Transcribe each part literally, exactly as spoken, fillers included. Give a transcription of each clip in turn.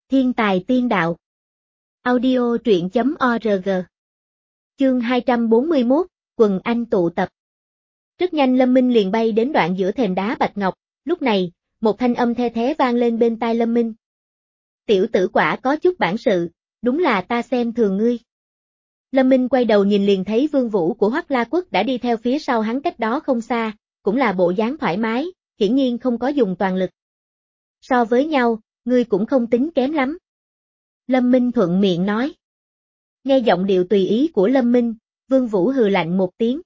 Thiên tài tiên đạo. Audio truyện chấm org. Chương hai trăm bốn mươi mốt, quần anh tụ tập. Rất nhanh Lâm Minh liền bay đến đoạn giữa thềm đá bạch ngọc, lúc này, một thanh âm the thé vang lên bên tai Lâm Minh. Tiểu tử quả có chút bản sự, đúng là ta xem thường ngươi. Lâm Minh quay đầu nhìn liền thấy Vương Vũ của Hoắc La Quốc đã đi theo phía sau hắn cách đó không xa, cũng là bộ dáng thoải mái, hiển nhiên không có dùng toàn lực. So với nhau, ngươi cũng không tính kém lắm. Lâm Minh thuận miệng nói. Nghe giọng điệu tùy ý của Lâm Minh, Vương Vũ hừ lạnh một tiếng.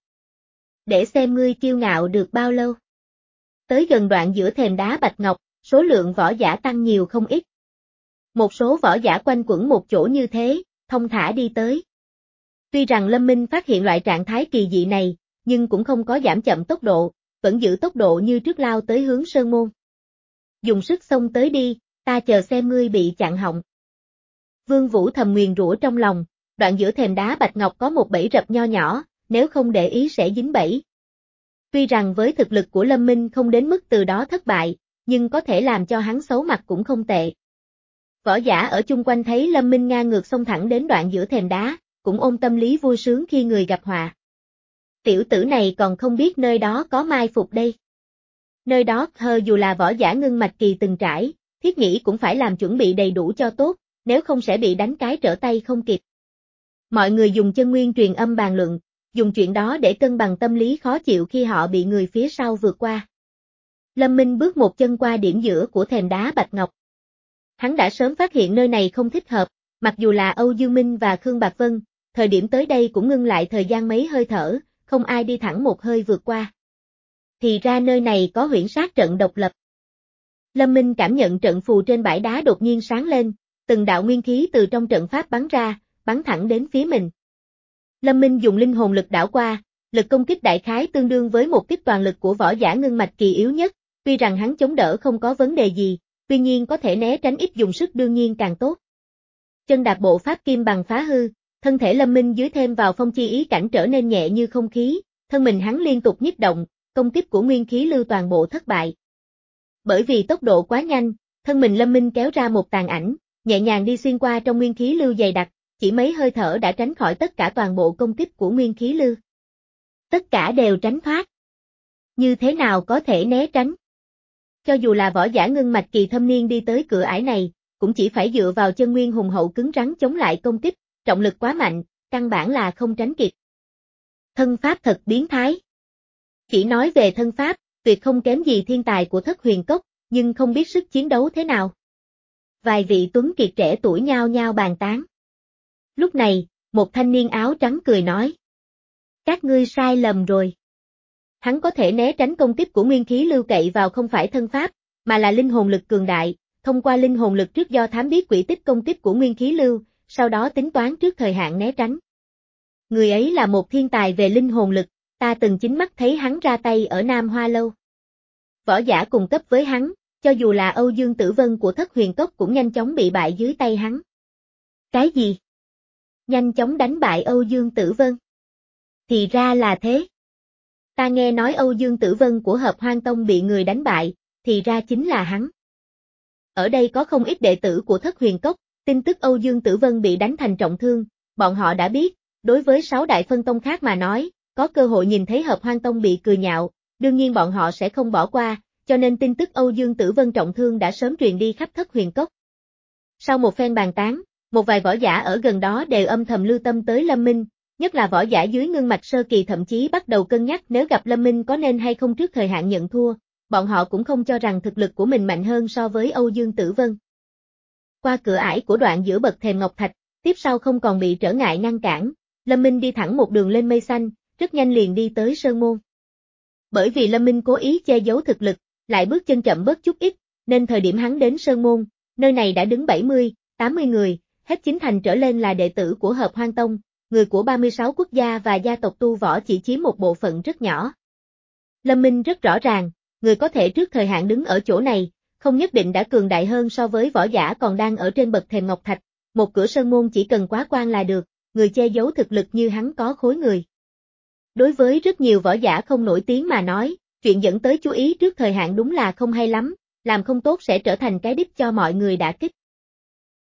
Để xem ngươi kiêu ngạo được bao lâu. Tới gần đoạn giữa thềm đá bạch ngọc, số lượng võ giả tăng nhiều không ít. Một số võ giả quanh quẩn một chỗ như thế, thông thả đi tới. Tuy rằng Lâm Minh phát hiện loại trạng thái kỳ dị này, nhưng cũng không có giảm chậm tốc độ, vẫn giữ tốc độ như trước lao tới hướng sơn môn. Dùng sức xông tới đi, ta chờ xem ngươi bị chặn họng. Vương Vũ thầm nguyền rủa trong lòng, đoạn giữa thềm đá bạch ngọc có một bẫy rập nho nhỏ, nếu không để ý sẽ dính bẫy. Tuy rằng với thực lực của Lâm Minh không đến mức từ đó thất bại, nhưng có thể làm cho hắn xấu mặt cũng không tệ. Võ giả ở chung quanh thấy Lâm Minh ngang ngược xông thẳng đến đoạn giữa thềm đá, cũng ôm tâm lý vui sướng khi người gặp họa. Tiểu tử này còn không biết nơi đó có mai phục đây. Nơi đó hơ dù là võ giả ngưng mạch kỳ từng trải, thiết nghĩ cũng phải làm chuẩn bị đầy đủ cho tốt, nếu không sẽ bị đánh cái trở tay không kịp. Mọi người dùng chân nguyên truyền âm bàn luận, dùng chuyện đó để cân bằng tâm lý khó chịu khi họ bị người phía sau vượt qua. Lâm Minh bước một chân qua điểm giữa của thềm đá bạch ngọc. Hắn đã sớm phát hiện nơi này không thích hợp, mặc dù là Âu Dương Minh và Khương Bạc Vân, thời điểm tới đây cũng ngưng lại thời gian mấy hơi thở, không ai đi thẳng một hơi vượt qua. Thì ra nơi này có huyễn sát trận độc lập. Lâm Minh cảm nhận trận phù trên bãi đá đột nhiên sáng lên, từng đạo nguyên khí từ trong trận pháp bắn ra, bắn thẳng đến phía mình. Lâm Minh dùng linh hồn lực đảo qua, lực công kích đại khái tương đương với một kích toàn lực của võ giả ngưng mạch kỳ yếu nhất, tuy rằng hắn chống đỡ không có vấn đề gì, tuy nhiên có thể né tránh ít dùng sức đương nhiên càng tốt. Chân đạp bộ pháp kim bằng phá hư, thân thể Lâm Minh dưới thêm vào phong chi ý cảnh trở nên nhẹ như không khí, thân mình hắn liên tục nhích động, công kích của nguyên khí lưu toàn bộ thất bại. Bởi vì tốc độ quá nhanh, thân mình Lâm Minh kéo ra một tàn ảnh, nhẹ nhàng đi xuyên qua trong nguyên khí lưu dày đặc, chỉ mấy hơi thở đã tránh khỏi tất cả toàn bộ công kích của nguyên khí lưu. Tất cả đều tránh thoát. Như thế nào có thể né tránh? Cho dù là võ giả ngưng mạch kỳ thâm niên đi tới cửa ải này, cũng chỉ phải dựa vào chân nguyên hùng hậu cứng rắn chống lại công kích, trọng lực quá mạnh, căn bản là không tránh kịp. Thân pháp thật biến thái. Chỉ nói về thân pháp, tuyệt không kém gì thiên tài của Thất Huyền Cốc, nhưng không biết sức chiến đấu thế nào. Vài vị tuấn kiệt trẻ tuổi nhao nhao bàn tán. Lúc này, một thanh niên áo trắng cười nói. Các ngươi sai lầm rồi. Hắn có thể né tránh công kích của nguyên khí lưu cậy vào không phải thân pháp, mà là linh hồn lực cường đại, thông qua linh hồn lực trước do thám biết quỹ tích công kích của nguyên khí lưu, sau đó tính toán trước thời hạn né tránh. Người ấy là một thiên tài về linh hồn lực, ta từng chính mắt thấy hắn ra tay ở Nam Hoa Lâu. Võ giả cùng cấp với hắn, cho dù là Âu Dương Tử Vân của Thất Huyền Cốc cũng nhanh chóng bị bại dưới tay hắn. Cái gì? Nhanh chóng đánh bại Âu Dương Tử Vân? Thì ra là thế. Ta nghe nói Âu Dương Tử Vân của Hợp Hoan Tông bị người đánh bại, thì ra chính là hắn. Ở đây có không ít đệ tử của Thất Huyền Cốc, tin tức Âu Dương Tử Vân bị đánh thành trọng thương, bọn họ đã biết, đối với sáu đại phân tông khác mà nói, có cơ hội nhìn thấy Hợp Hoan Tông bị cười nhạo, đương nhiên bọn họ sẽ không bỏ qua, cho nên tin tức Âu Dương Tử Vân trọng thương đã sớm truyền đi khắp Thất Huyền Cốc. Sau một phen bàn tán, một vài võ giả ở gần đó đều âm thầm lưu tâm tới Lâm Minh, nhất là võ giả dưới ngưng mạch sơ kỳ thậm chí bắt đầu cân nhắc nếu gặp Lâm Minh có nên hay không trước thời hạn nhận thua, bọn họ cũng không cho rằng thực lực của mình mạnh hơn so với Âu Dương Tử Vân. Qua cửa ải của đoạn giữa bậc thềm ngọc thạch, tiếp sau không còn bị trở ngại ngăn cản, Lâm Minh đi thẳng một đường lên mây xanh, rất nhanh liền đi tới sơn môn. Bởi vì Lâm Minh cố ý che giấu thực lực, lại bước chân chậm bớt chút ít, nên thời điểm hắn đến sơn môn, nơi này đã đứng bảy mươi, tám mươi người, hết chín thành trở lên là đệ tử của Hợp Hoan Tông, người của ba mươi sáu quốc gia và gia tộc tu võ chỉ chiếm một bộ phận rất nhỏ. Lâm Minh rất rõ ràng, người có thể trước thời hạn đứng ở chỗ này, không nhất định đã cường đại hơn so với võ giả còn đang ở trên bậc thềm ngọc thạch, một cửa sơn môn chỉ cần quá quan là được, người che giấu thực lực như hắn có khối người. Đối với rất nhiều võ giả không nổi tiếng mà nói, chuyện dẫn tới chú ý trước thời hạn đúng là không hay lắm, làm không tốt sẽ trở thành cái đích cho mọi người đả kích.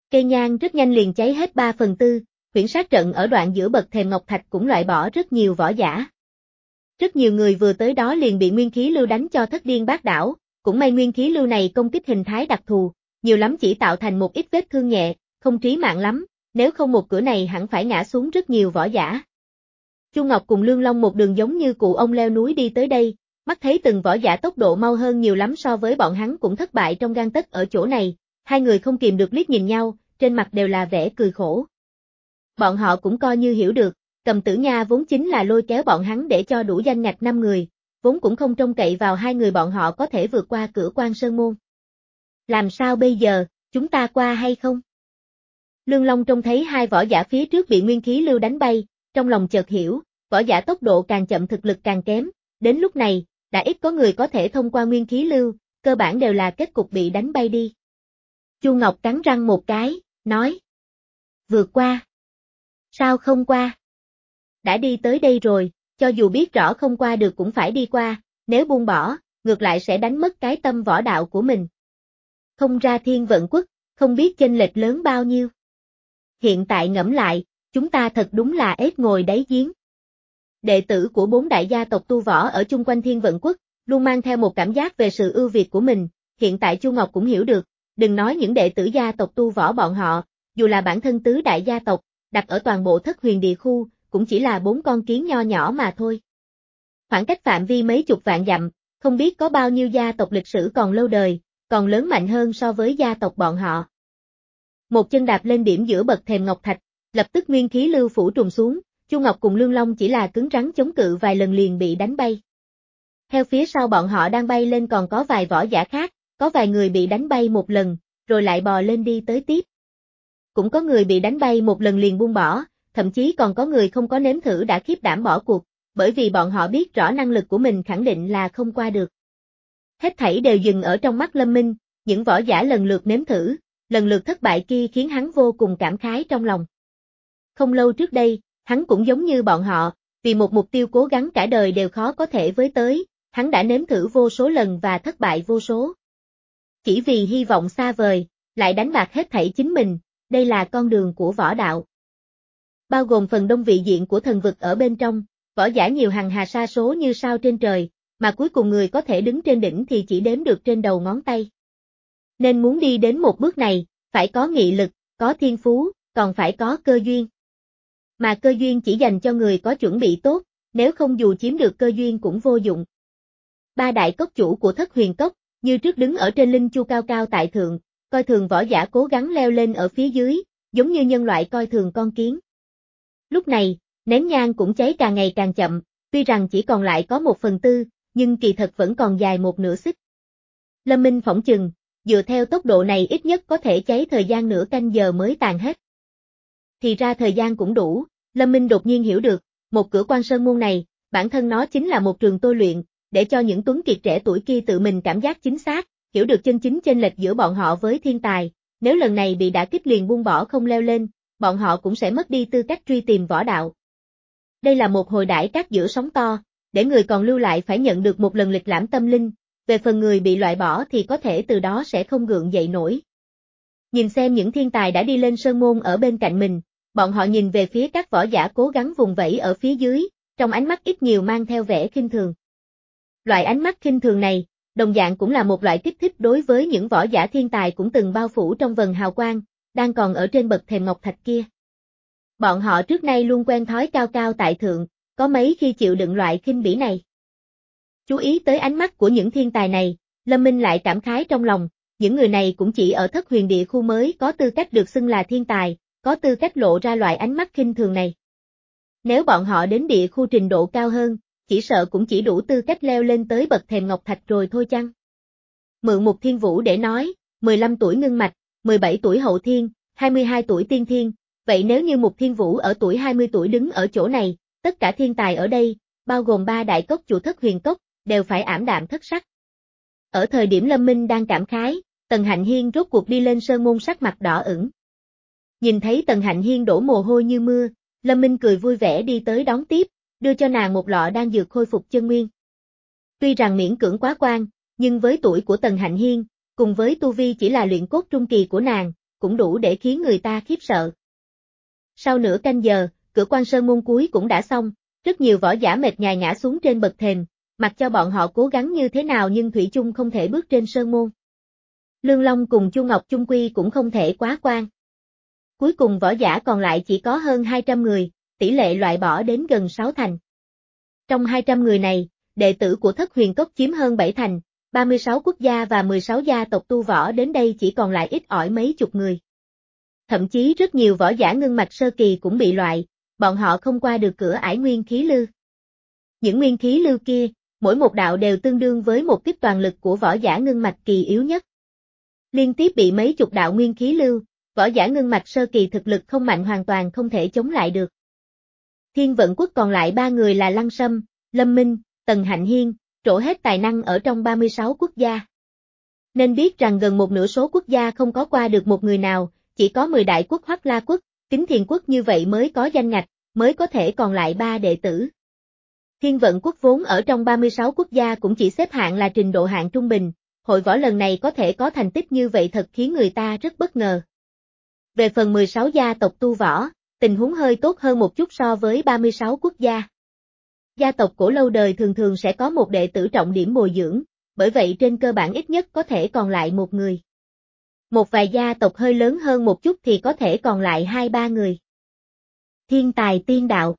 Cây nhang rất nhanh liền cháy hết ba phần tư, huyễn sát trận ở đoạn giữa bậc thềm ngọc thạch cũng loại bỏ rất nhiều võ giả. Rất nhiều người vừa tới đó liền bị nguyên khí lưu đánh cho thất điên bát đảo, cũng may nguyên khí lưu này công kích hình thái đặc thù, nhiều lắm chỉ tạo thành một ít vết thương nhẹ, không trí mạng lắm, nếu không một cửa này hẳn phải ngã xuống rất nhiều võ giả. Chu Ngọc cùng Lương Long một đường giống như cụ ông leo núi đi tới đây, mắt thấy từng võ giả tốc độ mau hơn nhiều lắm so với bọn hắn cũng thất bại trong gang tấc ở chỗ này, hai người không kìm được liếc nhìn nhau, trên mặt đều là vẻ cười khổ. Bọn họ cũng coi như hiểu được, Cầm Tử Nha vốn chính là lôi kéo bọn hắn để cho đủ danh ngạch năm người, vốn cũng không trông cậy vào hai người bọn họ có thể vượt qua cửa quan sơn môn. Làm sao bây giờ, chúng ta qua hay không? Lương Long trông thấy hai võ giả phía trước bị nguyên khí lưu đánh bay, trong lòng chợt hiểu, võ giả tốc độ càng chậm thực lực càng kém, đến lúc này, đã ít có người có thể thông qua nguyên khí lưu, cơ bản đều là kết cục bị đánh bay đi. Chu Ngọc cắn răng một cái, nói. Vượt qua. Sao không qua? Đã đi tới đây rồi, cho dù biết rõ không qua được cũng phải đi qua, nếu buông bỏ, ngược lại sẽ đánh mất cái tâm võ đạo của mình. Không ra thiên vận quốc, không biết chênh lệch lớn bao nhiêu. Hiện tại ngẫm lại, chúng ta thật đúng là ếch ngồi đáy giếng. Đệ tử của bốn đại gia tộc tu võ ở chung quanh thiên vận quốc, luôn mang theo một cảm giác về sự ưu việt của mình, hiện tại Chu Ngọc cũng hiểu được, đừng nói những đệ tử gia tộc tu võ bọn họ, dù là bản thân tứ đại gia tộc, đặt ở toàn bộ thất huyền địa khu, cũng chỉ là bốn con kiến nho nhỏ mà thôi. Khoảng cách phạm vi mấy chục vạn dặm, không biết có bao nhiêu gia tộc lịch sử còn lâu đời, còn lớn mạnh hơn so với gia tộc bọn họ. Một chân đạp lên điểm giữa bậc thềm ngọc thạch, lập tức nguyên khí lưu phủ trùng xuống, Chu Ngọc cùng Lương Long chỉ là cứng rắn chống cự vài lần liền bị đánh bay. Theo phía sau bọn họ đang bay lên còn có vài võ giả khác, có vài người bị đánh bay một lần, rồi lại bò lên đi tới tiếp. Cũng có người bị đánh bay một lần liền buông bỏ, thậm chí còn có người không có nếm thử đã khiếp đảm bỏ cuộc, bởi vì bọn họ biết rõ năng lực của mình khẳng định là không qua được. Hết thảy đều dừng ở trong mắt Lâm Minh, những võ giả lần lượt nếm thử, lần lượt thất bại kia khiến hắn vô cùng cảm khái trong lòng. Không lâu trước đây, hắn cũng giống như bọn họ, vì một mục tiêu cố gắng cả đời đều khó có thể với tới, hắn đã nếm thử vô số lần và thất bại vô số. Chỉ vì hy vọng xa vời, lại đánh bạc hết thảy chính mình, đây là con đường của võ đạo. Bao gồm phần đông vị diện của thần vực ở bên trong, võ giả nhiều hằng hà sa số như sao trên trời, mà cuối cùng người có thể đứng trên đỉnh thì chỉ đếm được trên đầu ngón tay. Nên muốn đi đến một bước này, phải có nghị lực, có thiên phú, còn phải có cơ duyên. Mà cơ duyên chỉ dành cho người có chuẩn bị tốt, nếu không dù chiếm được cơ duyên cũng vô dụng. Ba đại cốc chủ của thất huyền cốc, như trước đứng ở trên linh chu cao cao tại thượng, coi thường võ giả cố gắng leo lên ở phía dưới, giống như nhân loại coi thường con kiến. Lúc này, nén nhang cũng cháy càng ngày càng chậm, tuy rằng chỉ còn lại có một phần tư, nhưng kỳ thật vẫn còn dài một nửa xích. Lâm Minh phỏng chừng, dựa theo tốc độ này ít nhất có thể cháy thời gian nửa canh giờ mới tàn hết. Thì ra thời gian cũng đủ, Lâm Minh đột nhiên hiểu được, một cửa quan sơn môn này, bản thân nó chính là một trường tôi luyện, để cho những tuấn kiệt trẻ tuổi kia tự mình cảm giác chính xác, hiểu được chân chính chênh lệch giữa bọn họ với thiên tài, nếu lần này bị đả kích liền buông bỏ không leo lên, bọn họ cũng sẽ mất đi tư cách truy tìm võ đạo. Đây là một hồi đãi cát giữa sóng to, để người còn lưu lại phải nhận được một lần lịch lãm tâm linh, về phần người bị loại bỏ thì có thể từ đó sẽ không gượng dậy nổi. Nhìn xem những thiên tài đã đi lên sơn môn ở bên cạnh mình, bọn họ nhìn về phía các võ giả cố gắng vùng vẫy ở phía dưới, trong ánh mắt ít nhiều mang theo vẻ khinh thường. Loại ánh mắt khinh thường này, đồng dạng cũng là một loại kích thích đối với những võ giả thiên tài cũng từng bao phủ trong vần hào quang, đang còn ở trên bậc thềm ngọc thạch kia. Bọn họ trước nay luôn quen thói cao cao tại thượng, có mấy khi chịu đựng loại khinh bỉ này. Chú ý tới ánh mắt của những thiên tài này, Lâm Minh lại cảm khái trong lòng, những người này cũng chỉ ở thất huyền địa khu mới có tư cách được xưng là thiên tài, có tư cách lộ ra loại ánh mắt khinh thường này. Nếu bọn họ đến địa khu trình độ cao hơn, chỉ sợ cũng chỉ đủ tư cách leo lên tới bậc thềm ngọc thạch rồi thôi chăng? Mượn một thiên vũ để nói, mười lăm tuổi ngưng mạch, mười bảy tuổi hậu thiên, hai mươi hai tuổi tiên thiên, vậy nếu như một thiên vũ ở tuổi hai mươi tuổi đứng ở chỗ này, tất cả thiên tài ở đây, bao gồm ba đại cốc chủ thất huyền cốc, đều phải ảm đạm thất sắc. Ở thời điểm Lâm Minh đang cảm khái, Tần Hạnh Hiên rốt cuộc đi lên sơn môn sắc mặt đỏ ửng. Nhìn thấy Tần Hạnh Hiên đổ mồ hôi như mưa, Lâm Minh cười vui vẻ đi tới đón tiếp, đưa cho nàng một lọ đan dược khôi phục chân nguyên. Tuy rằng miễn cưỡng quá quan, nhưng với tuổi của Tần Hạnh Hiên, cùng với tu vi chỉ là luyện cốt trung kỳ của nàng, cũng đủ để khiến người ta khiếp sợ. Sau nửa canh giờ, cửa quan sơn môn cuối cũng đã xong, rất nhiều võ giả mệt nhài ngã xuống trên bậc thềm, mặc cho bọn họ cố gắng như thế nào nhưng thủy chung không thể bước trên sơn môn. Lương Long cùng Chu Ngọc chung quy cũng không thể quá quan. Cuối cùng võ giả còn lại chỉ có hơn hai trăm người, tỷ lệ loại bỏ đến gần sáu thành. Trong hai trăm người này, đệ tử của Thất Huyền Cốc chiếm hơn bảy thành, ba mươi sáu quốc gia và mười sáu gia tộc tu võ đến đây chỉ còn lại ít ỏi mấy chục người. Thậm chí rất nhiều võ giả ngưng mạch sơ kỳ cũng bị loại, bọn họ không qua được cửa ải nguyên khí lưu. Những nguyên khí lưu kia, mỗi một đạo đều tương đương với một kích toàn lực của võ giả ngưng mạch kỳ yếu nhất. Liên tiếp bị mấy chục đạo nguyên khí lưu, võ giả ngưng mạch sơ kỳ thực lực không mạnh hoàn toàn không thể chống lại được. Thiên Vận Quốc còn lại ba người là Lăng Sâm, Lâm Minh, Tần Hạnh Hiên, trổ hết tài năng ở trong ba mươi sáu quốc gia. Nên biết rằng gần một nửa số quốc gia không có qua được một người nào, chỉ có mười đại quốc hoặc La Quốc, Kính Thiền Quốc như vậy mới có danh ngạch, mới có thể còn lại ba đệ tử. Thiên Vận Quốc vốn ở trong ba mươi sáu quốc gia cũng chỉ xếp hạng là trình độ hạng trung bình, hội võ lần này có thể có thành tích như vậy thật khiến người ta rất bất ngờ. Về phần mười sáu gia tộc tu võ, tình huống hơi tốt hơn một chút so với ba mươi sáu quốc gia. Gia tộc cổ lâu đời thường thường sẽ có một đệ tử trọng điểm bồi dưỡng, bởi vậy trên cơ bản ít nhất có thể còn lại một người. Một vài gia tộc hơi lớn hơn một chút thì có thể còn lại hai ba người. Thiên tài tiên đạo.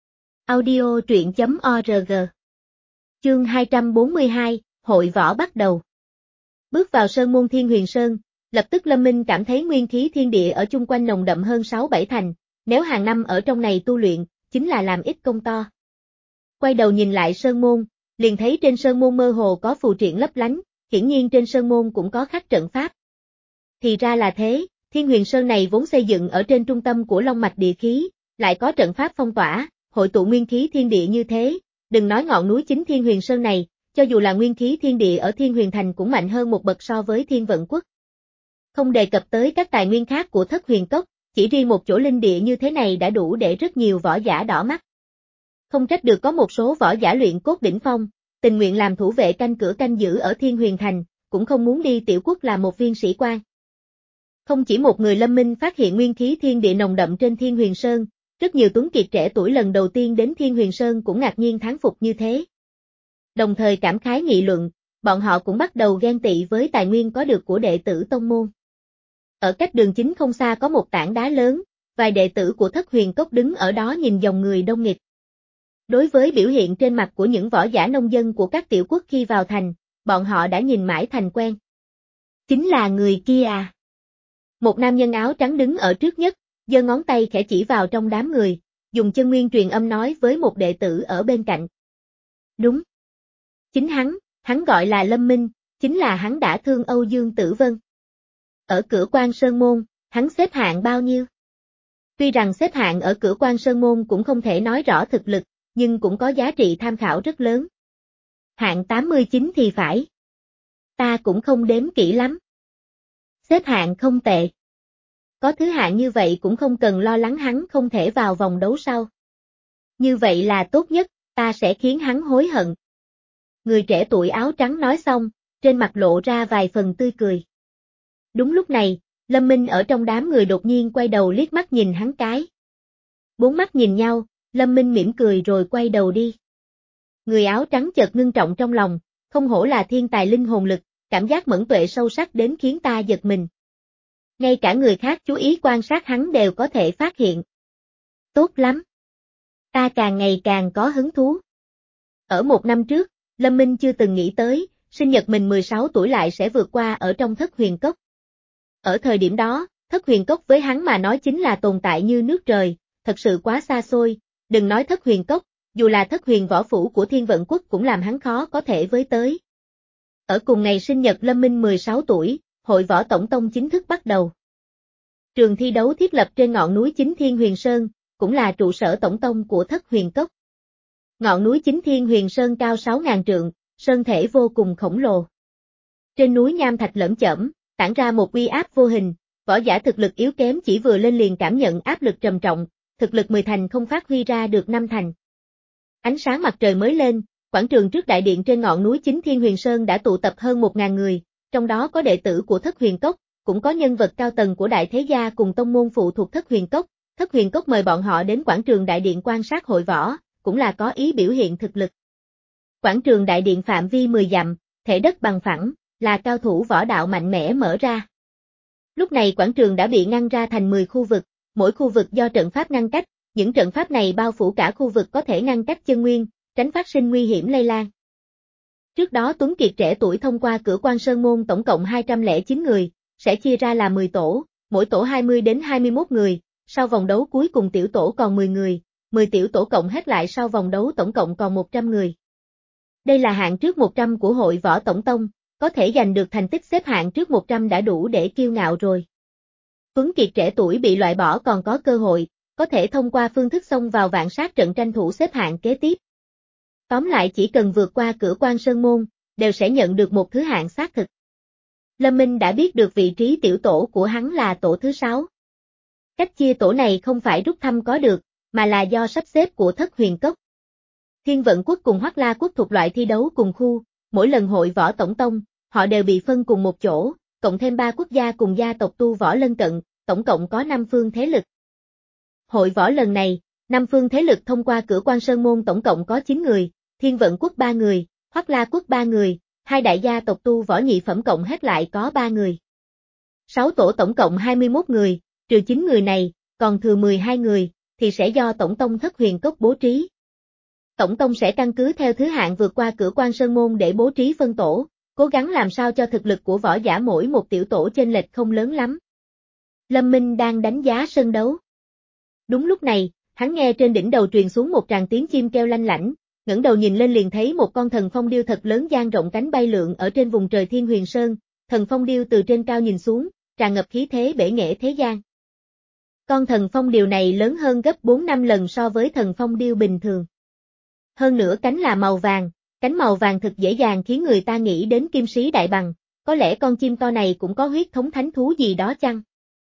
Audio truyện chấm org. Chương hai trăm bốn mươi hai, hội võ bắt đầu. Bước vào sơn môn Thiên Huyền Sơn, lập tức Lâm Minh cảm thấy nguyên khí thiên địa ở chung quanh nồng đậm hơn sáu bảy thành, nếu hàng năm ở trong này tu luyện, chính là làm ít công to. Quay đầu nhìn lại sơn môn, liền thấy trên sơn môn mơ hồ có phù triện lấp lánh, hiển nhiên trên sơn môn cũng có khắc trận pháp. Thì ra là thế, Thiên Huyền Sơn này vốn xây dựng ở trên trung tâm của Long Mạch địa khí, lại có trận pháp phong tỏa, hội tụ nguyên khí thiên địa như thế, đừng nói ngọn núi chính Thiên Huyền Sơn này, cho dù là nguyên khí thiên địa ở Thiên Huyền Thành cũng mạnh hơn một bậc so với Thiên Vận Quốc. Không đề cập tới các tài nguyên khác của Thất Huyền Cốc, chỉ riêng một chỗ linh địa như thế này đã đủ để rất nhiều võ giả đỏ mắt. Không trách được có một số võ giả luyện cốt đỉnh phong, tình nguyện làm thủ vệ canh cửa canh giữ ở Thiên Huyền Thành, cũng không muốn đi tiểu quốc làm một viên sĩ quan. Không chỉ một người Lâm Minh phát hiện nguyên khí thiên địa nồng đậm trên Thiên Huyền Sơn, rất nhiều tuấn kiệt trẻ tuổi lần đầu tiên đến Thiên Huyền Sơn cũng ngạc nhiên thán phục như thế. Đồng thời cảm khái nghị luận, bọn họ cũng bắt đầu ghen tị với tài nguyên có được của đệ tử tông môn. Ở cách đường chính không xa có một tảng đá lớn, vài đệ tử của Thất Huyền Cốc đứng ở đó nhìn dòng người đông nghịt. Đối với biểu hiện trên mặt của những võ giả nông dân của các tiểu quốc khi vào thành, bọn họ đã nhìn mãi thành quen. Chính là người kia à? Một nam nhân áo trắng đứng ở trước nhất, giơ ngón tay khẽ chỉ vào trong đám người, dùng chân nguyên truyền âm nói với một đệ tử ở bên cạnh. Đúng. Chính hắn, hắn gọi là Lâm Minh, chính là hắn đã thương Âu Dương Tử Vân. Ở cửa quan Sơn Môn, hắn xếp hạng bao nhiêu? Tuy rằng xếp hạng ở cửa quan Sơn Môn cũng không thể nói rõ thực lực, nhưng cũng có giá trị tham khảo rất lớn. Hạng tám mươi chín thì phải. Ta cũng không đếm kỹ lắm. Xếp hạng không tệ. Có thứ hạng như vậy cũng không cần lo lắng hắn không thể vào vòng đấu sau. Như vậy là tốt nhất, ta sẽ khiến hắn hối hận. Người trẻ tuổi áo trắng nói xong, trên mặt lộ ra vài phần tươi cười. Đúng lúc này, Lâm Minh ở trong đám người đột nhiên quay đầu liếc mắt nhìn hắn cái. Bốn mắt nhìn nhau, Lâm Minh mỉm cười rồi quay đầu đi. Người áo trắng chợt ngưng trọng trong lòng, không hổ là thiên tài linh hồn lực, cảm giác mẫn tuệ sâu sắc đến khiến ta giật mình. Ngay cả người khác chú ý quan sát hắn đều có thể phát hiện. Tốt lắm. Ta càng ngày càng có hứng thú. Ở một năm trước, Lâm Minh chưa từng nghĩ tới, sinh nhật mình mười sáu tuổi lại sẽ vượt qua ở trong Thất Huyền Cốc. Ở thời điểm đó, Thất Huyền Cốc với hắn mà nói chính là tồn tại như nước trời, thật sự quá xa xôi, đừng nói Thất Huyền Cốc, dù là Thất Huyền Võ Phủ của Thiên Vận Quốc cũng làm hắn khó có thể với tới. Ở cùng ngày sinh nhật Lâm Minh mười sáu tuổi, hội võ tổng tông chính thức bắt đầu. Trường thi đấu thiết lập trên ngọn núi chính Thiên Huyền Sơn, cũng là trụ sở tổng tông của Thất Huyền Cốc. Ngọn núi chính Thiên Huyền Sơn cao sáu nghìn trượng, sơn thể vô cùng khổng lồ. Trên núi nham thạch lởm chởm, tản ra một uy áp vô hình, võ giả thực lực yếu kém chỉ vừa lên liền cảm nhận áp lực trầm trọng, thực lực mười thành không phát huy ra được năm thành. Ánh sáng mặt trời mới lên, quảng trường trước đại điện trên ngọn núi chính Thiên Huyền Sơn đã tụ tập hơn một nghìn người, trong đó có đệ tử của Thất Huyền Cốc, cũng có nhân vật cao tầng của đại thế gia cùng tông môn phụ thuộc Thất Huyền Cốc. Thất Huyền Cốc mời bọn họ đến quảng trường đại điện quan sát hội võ, cũng là có ý biểu hiện thực lực. Quảng trường đại điện phạm vi mười dặm, thể đất bằng phẳng, là cao thủ võ đạo mạnh mẽ mở ra. Lúc này quảng trường đã bị ngăn ra thành mười khu vực, mỗi khu vực do trận pháp ngăn cách, những trận pháp này bao phủ cả khu vực có thể ngăn cách chân nguyên, tránh phát sinh nguy hiểm lây lan. Trước đó Tuấn Kiệt trẻ tuổi thông qua cửa quan Sơn Môn tổng cộng hai trăm lẻ chín người, sẽ chia ra là mười tổ, mỗi tổ hai mươi đến hai mươi mốt người, sau vòng đấu cuối cùng tiểu tổ còn mười người, mười tiểu tổ cộng hết lại sau vòng đấu tổng cộng còn một trăm người. Đây là hạng trước một trăm của hội võ tổng tông, có thể giành được thành tích xếp hạng trước một trăm đã đủ để kiêu ngạo rồi. Tuấn Kiệt trẻ tuổi bị loại bỏ còn có cơ hội, có thể thông qua phương thức xông vào vạn sát trận tranh thủ xếp hạng kế tiếp. Tóm lại chỉ cần vượt qua cửa quan Sơn Môn, đều sẽ nhận được một thứ hạng xác thực. Lâm Minh đã biết được vị trí tiểu tổ của hắn là tổ thứ sáu. Cách chia tổ này không phải rút thăm có được, mà là do sắp xếp của Thất Huyền Cốc. Thiên Vận Quốc cùng Hoắc La Quốc thuộc loại thi đấu cùng khu, mỗi lần hội võ tổng tông, họ đều bị phân cùng một chỗ, cộng thêm ba quốc gia cùng gia tộc tu võ lân cận, tổng cộng có năm phương thế lực. Hội võ lần này, năm phương thế lực thông qua cửa quan Sơn Môn tổng cộng có chín người, Thiên Vận Quốc ba người, Hoắc La Quốc ba người, hai đại gia tộc tu võ nhị phẩm cộng hết lại có ba người. Sáu tổ tổng cộng hai mươi mốt người, trừ chín người này, còn thừa mười hai người, thì sẽ do Tổng tông Thất Huyền Cốc bố trí. Tổng tông sẽ căn cứ theo thứ hạng vượt qua cửa quan Sơn Môn để bố trí phân tổ, cố gắng làm sao cho thực lực của võ giả mỗi một tiểu tổ chênh lệch không lớn lắm. Lâm Minh đang đánh giá sân đấu. Đúng lúc này, hắn nghe trên đỉnh đầu truyền xuống một tràng tiếng chim kêu lanh lảnh, ngẩng đầu nhìn lên liền thấy một con thần phong điêu thật lớn dang rộng cánh bay lượn ở trên vùng trời Thiên Huyền Sơn, thần phong điêu từ trên cao nhìn xuống, tràn ngập khí thế bể nghệ thế gian. Con thần phong điêu này lớn hơn gấp bốn năm lần so với thần phong điêu bình thường. Hơn nữa cánh là màu vàng, cánh màu vàng thực dễ dàng khiến người ta nghĩ đến kim sĩ đại bằng, có lẽ con chim to này cũng có huyết thống thánh thú gì đó chăng?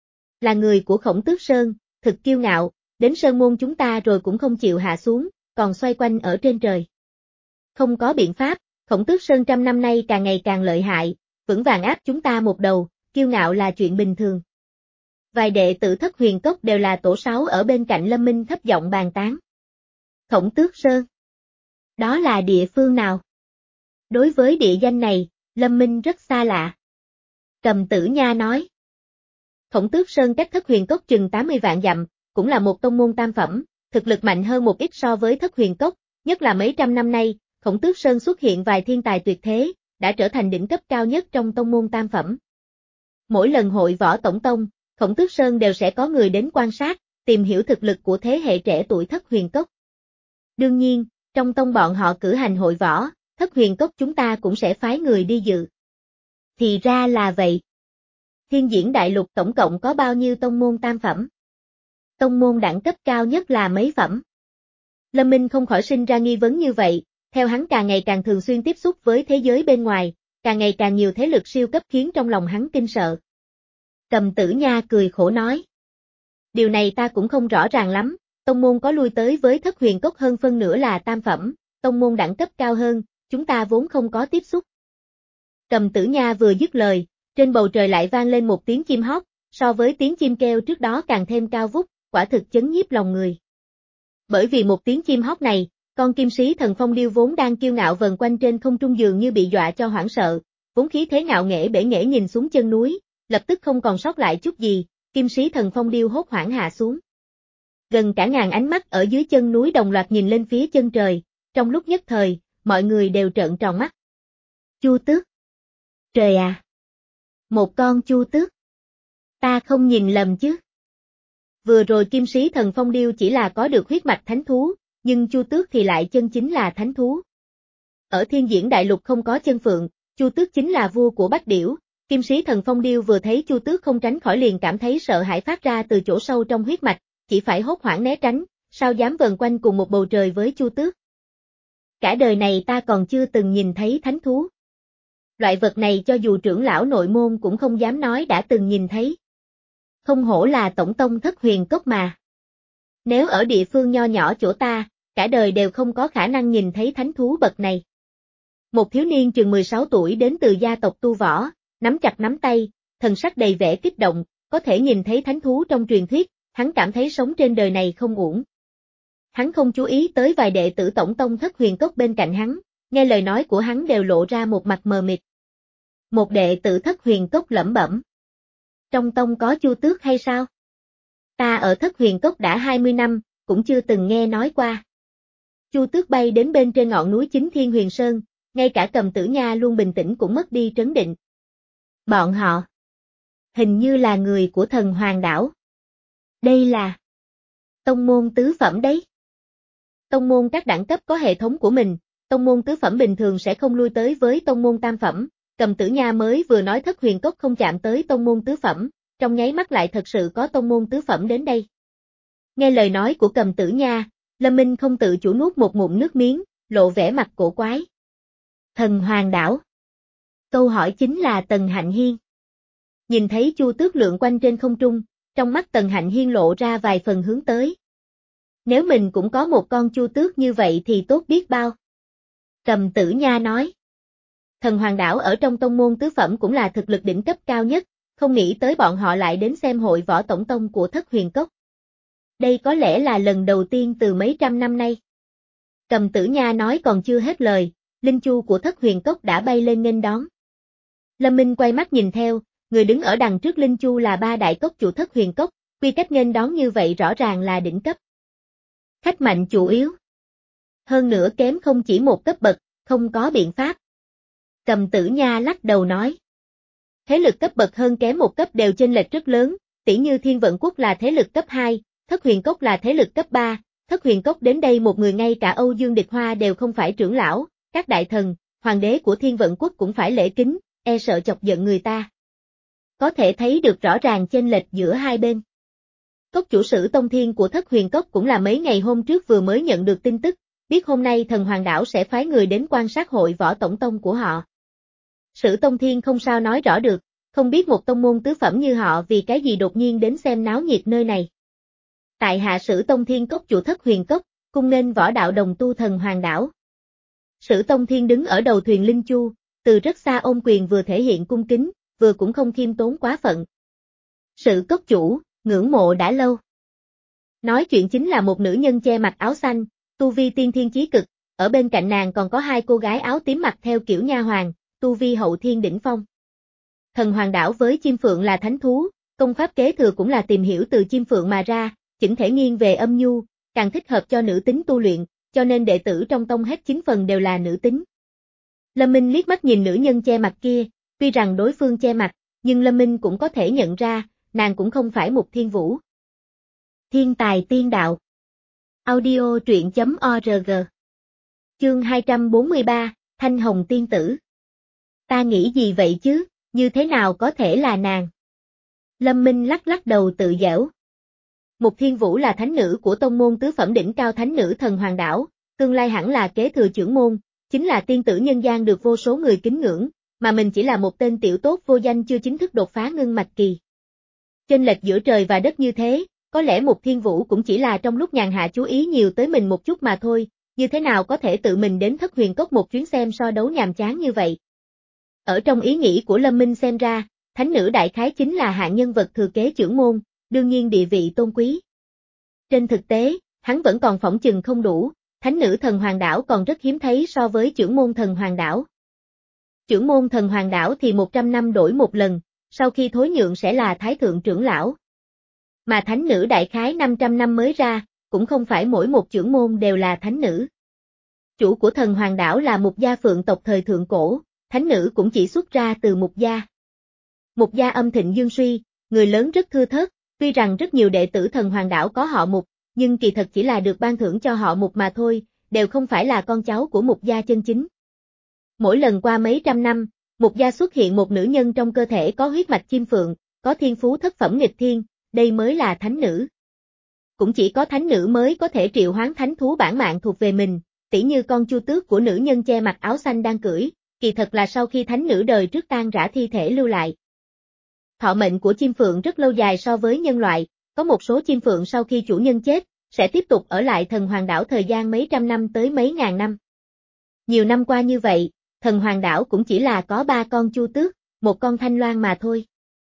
Là người của Khổng Tước Sơn, thực kiêu ngạo, đến sơn môn chúng ta rồi cũng không chịu hạ xuống, còn xoay quanh ở trên trời. Không có biện pháp, Khổng Tước Sơn trăm năm nay càng ngày càng lợi hại, vững vàng áp chúng ta một đầu, kiêu ngạo là chuyện bình thường. Vài đệ tử Thất Huyền Cốc đều là tổ sáu ở bên cạnh Lâm Minh thấp giọng bàn tán. Khổng Tước Sơn. Đó là địa phương nào? Đối với địa danh này, Lâm Minh rất xa lạ. Cầm Tử Nha nói. Khổng Tước Sơn cách Thất Huyền Cốc chừng tám mươi vạn dặm, cũng là một tông môn tam phẩm, thực lực mạnh hơn một ít so với Thất Huyền Cốc, nhất là mấy trăm năm nay, Khổng Tước Sơn xuất hiện vài thiên tài tuyệt thế, đã trở thành đỉnh cấp cao nhất trong tông môn tam phẩm. Mỗi lần hội võ tổng tông, Khổng Tước Sơn đều sẽ có người đến quan sát, tìm hiểu thực lực của thế hệ trẻ tuổi Thất Huyền Cốc. Đương nhiên, trong tông bọn họ cử hành hội võ, Thất Huyền Cốc chúng ta cũng sẽ phái người đi dự. Thì ra là vậy. Thiên Diễn Đại Lục tổng cộng có bao nhiêu tông môn tam phẩm? Tông môn đẳng cấp cao nhất là mấy phẩm? Lâm Minh không khỏi sinh ra nghi vấn như vậy, theo hắn càng ngày càng thường xuyên tiếp xúc với thế giới bên ngoài, càng ngày càng nhiều thế lực siêu cấp khiến trong lòng hắn kinh sợ. Cầm Tử Nha cười khổ nói. Điều này ta cũng không rõ ràng lắm, tông môn có lui tới với Thất Huyền Cốc hơn phân nửa là tam phẩm, tông môn đẳng cấp cao hơn, chúng ta vốn không có tiếp xúc. Cầm Tử Nha vừa dứt lời, trên bầu trời lại vang lên một tiếng chim hót, so với tiếng chim kêu trước đó càng thêm cao vút, quả thực chấn nhiếp lòng người. Bởi vì một tiếng chim hót này, con kim sĩ thần phong điêu vốn đang kiêu ngạo vần quanh trên không trung dường như bị dọa cho hoảng sợ, vốn khí thế ngạo nghễ bể nghệ nhìn xuống chân núi, lập tức không còn sót lại chút gì, kim sĩ thần phong điêu hốt hoảng hạ xuống. Gần cả ngàn ánh mắt ở dưới chân núi đồng loạt nhìn lên phía chân trời, trong lúc nhất thời, mọi người đều trợn tròn mắt. Chu tước. Trời à! Một con chu tước. Ta không nhìn lầm chứ. Vừa rồi kim sĩ thần phong điêu chỉ là có được huyết mạch thánh thú, nhưng chu tước thì lại chân chính là thánh thú. Ở Thiên Diễn Đại Lục không có chân phượng, chu tước chính là vua của bách điểu. Kim sĩ thần phong điêu vừa thấy chu tước không tránh khỏi liền cảm thấy sợ hãi phát ra từ chỗ sâu trong huyết mạch, chỉ phải hốt hoảng né tránh, sao dám vần quanh cùng một bầu trời với chu tước. Cả đời này ta còn chưa từng nhìn thấy thánh thú. Loại vật này cho dù trưởng lão nội môn cũng không dám nói đã từng nhìn thấy. Không hổ là tổng tông Thất Huyền Cốc mà. Nếu ở địa phương nho nhỏ chỗ ta, cả đời đều không có khả năng nhìn thấy thánh thú bậc này. Một thiếu niên chừng mười sáu tuổi đến từ gia tộc tu võ, nắm chặt nắm tay, thần sắc đầy vẻ kích động, có thể nhìn thấy thánh thú trong truyền thuyết, hắn cảm thấy sống trên đời này không uổng. Hắn không chú ý tới vài đệ tử tổng tông Thất Huyền Cốc bên cạnh hắn, nghe lời nói của hắn đều lộ ra một mặt mờ mịt. Một đệ tử Thất Huyền Cốc lẩm bẩm. Trong tông có Chu Tước hay sao? Ta ở Thất Huyền Cốc đã hai mươi năm, cũng chưa từng nghe nói qua. Chu Tước bay đến bên trên ngọn núi Chính Thiên Huyền Sơn, ngay cả Cầm Tử Nha luôn bình tĩnh cũng mất đi trấn định. Bọn họ hình như là người của Thần Hoàng đảo. Đây là tông môn tứ phẩm đấy. Tông môn các đẳng cấp có hệ thống của mình, tông môn tứ phẩm bình thường sẽ không lui tới với tông môn tam phẩm. Cầm Tử Nha mới vừa nói Thất Huyền Cốc không chạm tới tông môn tứ phẩm, trong nháy mắt lại thật sự có tông môn tứ phẩm đến đây. Nghe lời nói của Cầm Tử Nha, Lâm Minh không tự chủ nuốt một ngụm nước miếng, lộ vẻ mặt cổ quái. Thần Hoàng đảo. Câu hỏi chính là Tần Hạnh Hiên. Nhìn thấy Chu Tước lượn quanh trên không trung, trong mắt Tần Hạnh Hiên lộ ra vài phần hướng tới. Nếu mình cũng có một con Chu Tước như vậy thì tốt biết bao. Cầm Tử Nha nói. Thần Hoàng đảo ở trong tông môn tứ phẩm cũng là thực lực đỉnh cấp cao nhất, không nghĩ tới bọn họ lại đến xem hội võ tổng tông của Thất Huyền Cốc. Đây có lẽ là lần đầu tiên từ mấy trăm năm nay. Cầm Tử Nha nói còn chưa hết lời, linh chu của Thất Huyền Cốc đã bay lên nghênh đón. Lâm Minh quay mắt nhìn theo, người đứng ở đằng trước linh chu là ba đại cốc chủ Thất Huyền Cốc, quy cách nghênh đón như vậy rõ ràng là đỉnh cấp. Khách mạnh chủ yếu. Hơn nữa kém không chỉ một cấp bậc, không có biện pháp. Cầm Tử Nha lắc đầu nói. Thế lực cấp bậc hơn kém một cấp đều chênh lệch rất lớn, tỉ như Thiên Vận Quốc là thế lực cấp hai, Thất Huyền Cốc là thế lực cấp ba, Thất Huyền Cốc đến đây một người ngay cả Âu Dương Địch Hoa đều không phải trưởng lão, các đại thần, hoàng đế của Thiên Vận Quốc cũng phải lễ kính, e sợ chọc giận người ta. Có thể thấy được rõ ràng chênh lệch giữa hai bên. Cốc chủ Sử Tông Thiên của Thất Huyền Cốc cũng là mấy ngày hôm trước vừa mới nhận được tin tức, biết hôm nay Thần Hoàng đảo sẽ phái người đến quan sát hội võ tổng tông của họ. Sử Tông Thiên không sao nói rõ được, không biết một tông môn tứ phẩm như họ vì cái gì đột nhiên đến xem náo nhiệt nơi này. Tại hạ Sử Tông Thiên cốc chủ Thất Huyền Cốc, cung nên võ đạo đồng tu Thần Hoàng đảo. Sử Tông Thiên đứng ở đầu thuyền linh chu, từ rất xa ôm quyền vừa thể hiện cung kính, vừa cũng không khiêm tốn quá phận. Sử cốc chủ, ngưỡng mộ đã lâu. Nói chuyện chính là một nữ nhân che mặt áo xanh, tu vi tiên thiên chí cực, ở bên cạnh nàng còn có hai cô gái áo tím mặc theo kiểu nha hoàn, tu vi hậu thiên đỉnh phong. Thần Hoàng đảo với chim phượng là thánh thú, công pháp kế thừa cũng là tìm hiểu từ chim phượng mà ra, chỉnh thể nghiêng về âm nhu, càng thích hợp cho nữ tính tu luyện, cho nên đệ tử trong tông hết chín phần đều là nữ tính. Lâm Minh liếc mắt nhìn nữ nhân che mặt kia, tuy rằng đối phương che mặt, nhưng Lâm Minh cũng có thể nhận ra, nàng cũng không phải một thiên vũ. Thiên tài tiên đạo. Audio truyện chấm org. Chương hai trăm bốn mươi ba, Thanh Hồng Tiên Tử. Ta nghĩ gì vậy chứ, như thế nào có thể là nàng? Lâm Minh lắc lắc đầu tự giễu. Mục Thiên Vũ là thánh nữ của tông môn tứ phẩm đỉnh cao thánh nữ Thần Hoàng đảo, tương lai hẳn là kế thừa trưởng môn, chính là tiên tử nhân gian được vô số người kính ngưỡng, mà mình chỉ là một tên tiểu tốt vô danh chưa chính thức đột phá ngưng mạch kỳ. Chênh lệch giữa trời và đất như thế, có lẽ Mục Thiên Vũ cũng chỉ là trong lúc nhàn hạ chú ý nhiều tới mình một chút mà thôi, như thế nào có thể tự mình đến Thất Huyền Cốc một chuyến xem so đấu nhàm chán như vậy. Ở trong ý nghĩ của Lâm Minh xem ra, thánh nữ đại khái chính là hạng nhân vật thừa kế trưởng môn, đương nhiên địa vị tôn quý. Trên thực tế, hắn vẫn còn phỏng chừng không đủ, thánh nữ Thần Hoàng đảo còn rất hiếm thấy so với trưởng môn Thần Hoàng đảo. Trưởng môn Thần Hoàng đảo thì một trăm năm đổi một lần, sau khi thối nhượng sẽ là thái thượng trưởng lão. Mà thánh nữ đại khái năm trăm năm mới ra, cũng không phải mỗi một trưởng môn đều là thánh nữ. Chủ của Thần Hoàng đảo là Mục gia Phượng tộc thời thượng cổ, thánh nữ cũng chỉ xuất ra từ Mục gia. Mục gia âm thịnh dương suy, người lớn rất thưa thớt, tuy rằng rất nhiều đệ tử Thần Hoàng đảo có họ Mục, nhưng kỳ thật chỉ là được ban thưởng cho họ Mục mà thôi, đều không phải là con cháu của Mục gia chân chính. Mỗi lần qua mấy trăm năm, Mục gia xuất hiện một nữ nhân trong cơ thể có huyết mạch chim phượng, có thiên phú thất phẩm nghịch thiên, đây mới là thánh nữ. Cũng chỉ có thánh nữ mới có thể triệu hoán thánh thú bản mạng thuộc về mình, tỉ như con chu tước của nữ nhân che mặt áo xanh đang cưỡi, kỳ thật là sau khi thánh nữ đời trước tan rã thi thể lưu lại. Thọ mệnh của chim phượng rất lâu dài so với nhân loại, có một số chim phượng sau khi chủ nhân chết, sẽ tiếp tục ở lại Thần Hoàng đảo thời gian mấy trăm năm tới mấy ngàn năm. Nhiều năm qua như vậy, Thần Hoàng đảo cũng chỉ là có ba con chu tước, một con thanh loan mà thôi.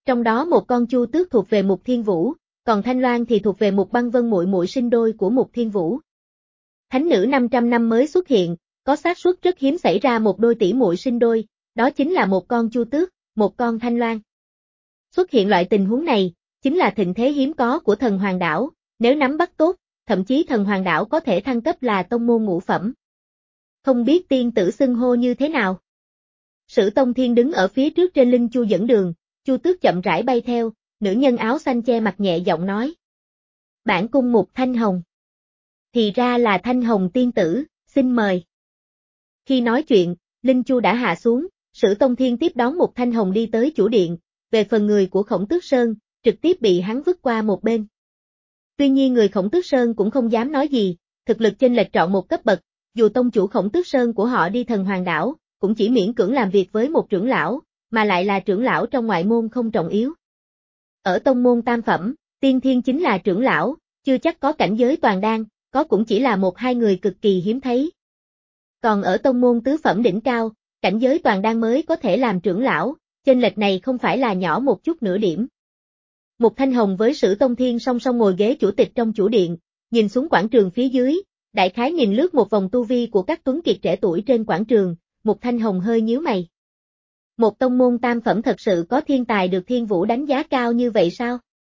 Trong đó một con chu tước thuộc về Mục Thiên Vũ, còn Thanh Loan thì thuộc về Mục Băng Vân muội muội sinh đôi của Mục Thiên Vũ. Thánh nữ năm trăm năm mới xuất hiện, có xác suất rất hiếm xảy ra một đôi tỷ muội sinh đôi, đó chính là một con chu tước, một con Thanh Loan. Xuất hiện loại tình huống này, chính là thịnh thế hiếm có của thần hoàng đảo, nếu nắm bắt tốt, thậm chí thần hoàng đảo có thể thăng cấp là tông môn ngũ phẩm. Không biết tiên tử xưng hô như thế nào? Sử Tông Thiên đứng ở phía trước trên linh chu dẫn đường, chu tước chậm rãi bay theo, nữ nhân áo xanh che mặt nhẹ giọng nói. Bản cung Mục Thanh Hồng. Thì ra là Thanh Hồng tiên tử, xin mời. Khi nói chuyện, linh chu đã hạ xuống, Sử Tông Thiên tiếp đón Mục Thanh Hồng đi tới chủ điện, về phần người của Khổng Tước Sơn, trực tiếp bị hắn vứt qua một bên. Tuy nhiên người Khổng Tước Sơn cũng không dám nói gì, thực lực chênh lệch trọn một cấp bậc, dù tông chủ Khổng Tước Sơn của họ đi thần hoàng đảo, cũng chỉ miễn cưỡng làm việc với một trưởng lão, mà lại là trưởng lão trong ngoại môn không trọng yếu. Ở tông môn tam phẩm, tiên thiên chính là trưởng lão, chưa chắc có cảnh giới toàn đan, có cũng chỉ là một hai người cực kỳ hiếm thấy. Còn ở tông môn tứ phẩm đỉnh cao, cảnh giới toàn đan mới có thể làm trưởng lão, chênh lệch này không phải là nhỏ một chút nửa điểm. Mục Thanh Hồng với Sử Tông Thiên song song ngồi ghế chủ tịch trong chủ điện, nhìn xuống quảng trường phía dưới, đại khái nhìn lướt một vòng tu vi của các tuấn kiệt trẻ tuổi trên quảng trường, Mục Thanh Hồng hơi nhíu mày. Một tông môn tam phẩm thật sự có thiên tài được Thiên Vũ đánh giá cao như vậy sao?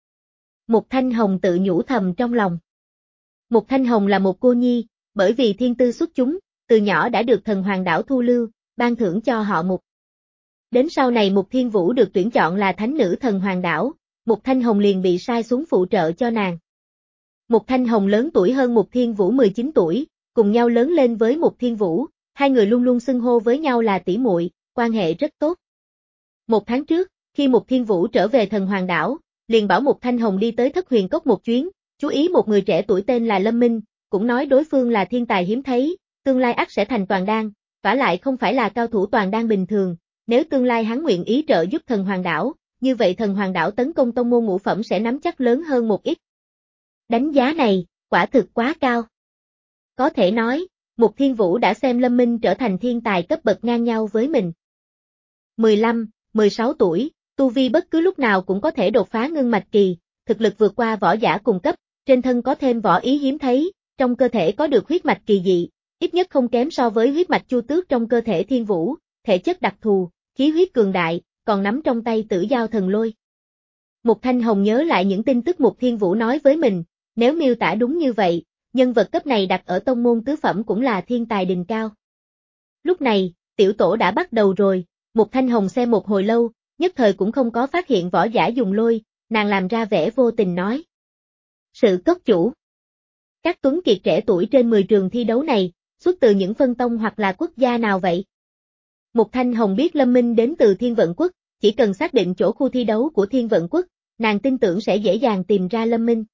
Mục Thanh Hồng tự nhủ thầm trong lòng. Mục Thanh Hồng là một cô nhi, bởi vì thiên tư xuất chúng, từ nhỏ đã được thần hoàng đảo thu lưu, ban thưởng cho họ Mục. Đến sau này Mục Thiên Vũ được tuyển chọn là thánh nữ thần hoàng đảo, Mục Thanh Hồng liền bị sai xuống phụ trợ cho nàng. Mục Thanh Hồng lớn tuổi hơn Mục Thiên Vũ mười chín tuổi, cùng nhau lớn lên với Mục Thiên Vũ, hai người luôn luôn xưng hô với nhau là tỷ muội, quan hệ rất tốt. Một tháng trước, khi Mục Thiên Vũ trở về thần hoàng đảo, liền bảo Mục Thanh Hồng đi tới Thất Huyền Cốc một chuyến, chú ý một người trẻ tuổi tên là Lâm Minh, cũng nói đối phương là thiên tài hiếm thấy, tương lai ắt sẽ thành toàn đan, vả lại không phải là cao thủ toàn đan bình thường, nếu tương lai hắn nguyện ý trợ giúp thần hoàng đảo, như vậy thần hoàng đảo tấn công tông môn ngũ phẩm sẽ nắm chắc lớn hơn một ít. Đánh giá này, quả thực quá cao. Có thể nói, Mục Thiên Vũ đã xem Lâm Minh trở thành thiên tài cấp bậc ngang nhau với mình. mười lăm, mười sáu tuổi, tu vi bất cứ lúc nào cũng có thể đột phá ngưng mạch kỳ, thực lực vượt qua võ giả cùng cấp, trên thân có thêm võ ý hiếm thấy, trong cơ thể có được huyết mạch kỳ dị, ít nhất không kém so với huyết mạch chu tước trong cơ thể Thiên Vũ, thể chất đặc thù, khí huyết cường đại, còn nắm trong tay Tử Giao Thần Lôi. Mục Thanh Hồng nhớ lại những tin tức Mục Thiên Vũ nói với mình, nếu miêu tả đúng như vậy, nhân vật cấp này đặt ở tông môn tứ phẩm cũng là thiên tài đỉnh cao. Lúc này, tiểu tổ đã bắt đầu rồi, Mục Thanh Hồng xem một hồi lâu, nhất thời cũng không có phát hiện võ giả dùng lôi, nàng làm ra vẻ vô tình nói. Sự cốc chủ. Các tuấn kiệt trẻ tuổi trên mười trường thi đấu này, xuất từ những phân tông hoặc là quốc gia nào vậy? Mục Thanh Hồng biết Lâm Minh đến từ Thiên Vận Quốc, chỉ cần xác định chỗ khu thi đấu của Thiên Vận Quốc, nàng tin tưởng sẽ dễ dàng tìm ra Lâm Minh.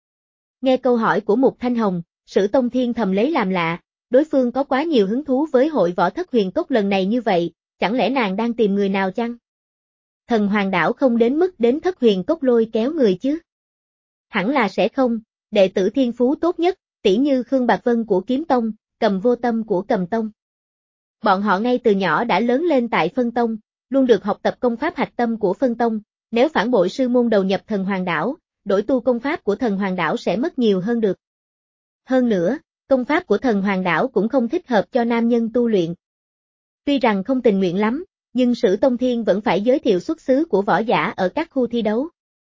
Nghe câu hỏi của Mục Thanh Hồng, Sử Tông Thiên thầm lấy làm lạ, đối phương có quá nhiều hứng thú với hội võ Thất Huyền Cốc lần này như vậy, chẳng lẽ nàng đang tìm người nào chăng? Thần Hoàng Đảo không đến mức đến Thất Huyền Cốc lôi kéo người chứ? Hẳn là sẽ không, đệ tử thiên phú tốt nhất, tỷ như Khương Bạc Vân của Kiếm Tông, Cầm Vô Tâm của Cầm Tông. Bọn họ ngay từ nhỏ đã lớn lên tại Phân Tông, luôn được học tập công pháp hạch tâm của Phân Tông, nếu phản bội sư môn đầu nhập Thần Hoàng Đảo, đổi tu công pháp của Thần Hoàng Đảo sẽ mất nhiều hơn được. Hơn nữa, công pháp của Thần Hoàng Đảo cũng không thích hợp cho nam nhân tu luyện. Tuy rằng không tình nguyện lắm, nhưng Sử Tông Thiên vẫn phải giới thiệu xuất xứ của võ giả ở các khu thi đấu.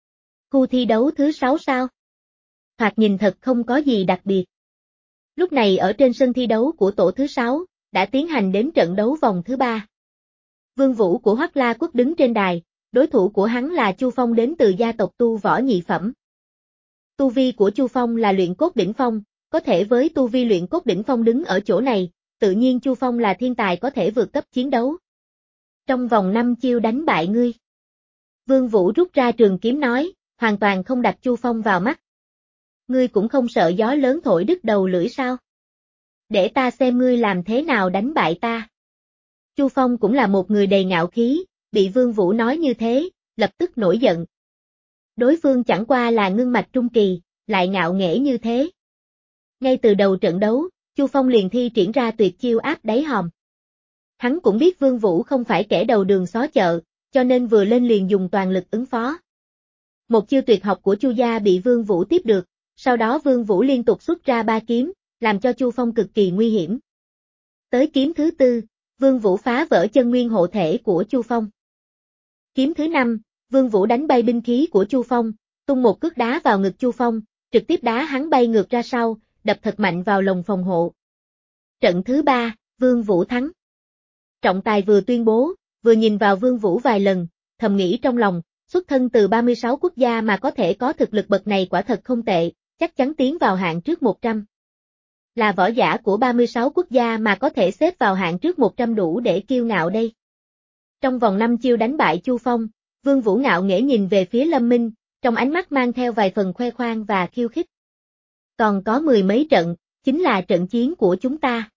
Khu thi đấu thứ sáu sao? Thoạt nhìn thật không có gì đặc biệt. Lúc này ở trên sân thi đấu của tổ thứ sáu, đã tiến hành đến trận đấu vòng thứ ba. Vương Vũ của Hoắc La Quốc đứng trên đài, đối thủ của hắn là Chu Phong đến từ gia tộc tu võ nhị phẩm. Tu vi của Chu Phong là luyện cốt đỉnh phong, có thể với tu vi luyện cốt đỉnh phong đứng ở chỗ này, tự nhiên Chu Phong là thiên tài có thể vượt cấp chiến đấu. Trong vòng năm chiêu đánh bại ngươi. Vương Vũ rút ra trường kiếm nói, hoàn toàn không đặt Chu Phong vào mắt. Ngươi cũng không sợ gió lớn thổi đứt đầu lưỡi sao? Để ta xem ngươi làm thế nào đánh bại ta. Chu Phong cũng là một người đầy ngạo khí, bị Vương Vũ nói như thế, lập tức nổi giận. Đối phương chẳng qua là ngưng mạch trung kỳ, lại ngạo nghễ như thế. Ngay từ đầu trận đấu, Chu Phong liền thi triển ra tuyệt chiêu áp đáy hòm. Hắn cũng biết Vương Vũ không phải kẻ đầu đường xó chợ, cho nên vừa lên liền dùng toàn lực ứng phó. Một chiêu tuyệt học của Chu gia bị Vương Vũ tiếp được, sau đó Vương Vũ liên tục xuất ra ba kiếm, làm cho Chu Phong cực kỳ nguy hiểm. Tới kiếm thứ tư, Vương Vũ phá vỡ chân nguyên hộ thể của Chu Phong. Kiếm thứ năm, Vương Vũ đánh bay binh khí của Chu Phong, tung một cước đá vào ngực Chu Phong, trực tiếp đá hắn bay ngược ra sau, đập thật mạnh vào lồng phòng hộ. Trận thứ ba, Vương Vũ thắng. Trọng tài vừa tuyên bố, vừa nhìn vào Vương Vũ vài lần, thầm nghĩ trong lòng, xuất thân từ ba mươi sáu quốc gia mà có thể có thực lực bậc này quả thật không tệ, chắc chắn tiến vào hạng trước một trăm. Là võ giả của ba mươi sáu quốc gia mà có thể xếp vào hạng trước một trăm đủ để kiêu ngạo đây. Trong vòng năm chiêu đánh bại Chu Phong, Vương Vũ ngạo nghễ nhìn về phía Lâm Minh, trong ánh mắt mang theo vài phần khoe khoang và khiêu khích. Còn có mười mấy trận, chính là trận chiến của chúng ta.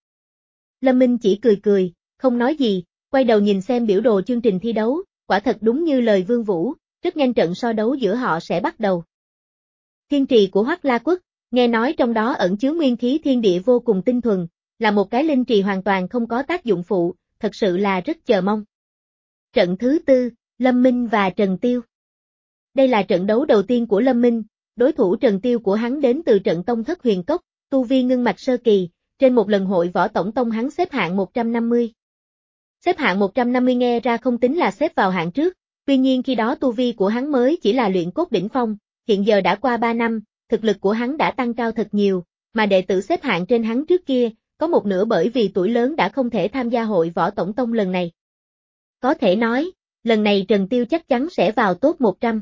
Lâm Minh chỉ cười cười, không nói gì, quay đầu nhìn xem biểu đồ chương trình thi đấu, quả thật đúng như lời Vương Vũ, rất nhanh trận so đấu giữa họ sẽ bắt đầu. Thiên trì của Hoắc La Quốc, nghe nói trong đó ẩn chứa nguyên khí thiên địa vô cùng tinh thuần, là một cái linh trì hoàn toàn không có tác dụng phụ, thật sự là rất chờ mong. Trận thứ tư, Lâm Minh và Trần Tiêu. Đây là trận đấu đầu tiên của Lâm Minh, đối thủ Trần Tiêu của hắn đến từ trận Tông Thất Huyền Cốc, tu vi ngưng mạch sơ kỳ, trên một lần hội võ tổng tông hắn xếp hạng một trăm năm mươi. Xếp hạng một trăm năm mươi nghe ra không tính là xếp vào hạng trước, tuy nhiên khi đó tu vi của hắn mới chỉ là luyện cốt đỉnh phong, hiện giờ đã qua ba năm, thực lực của hắn đã tăng cao thật nhiều, mà đệ tử xếp hạng trên hắn trước kia, có một nửa bởi vì tuổi lớn đã không thể tham gia hội võ tổng tông lần này. Có thể nói, lần này Trần Tiêu chắc chắn sẽ vào top một trăm.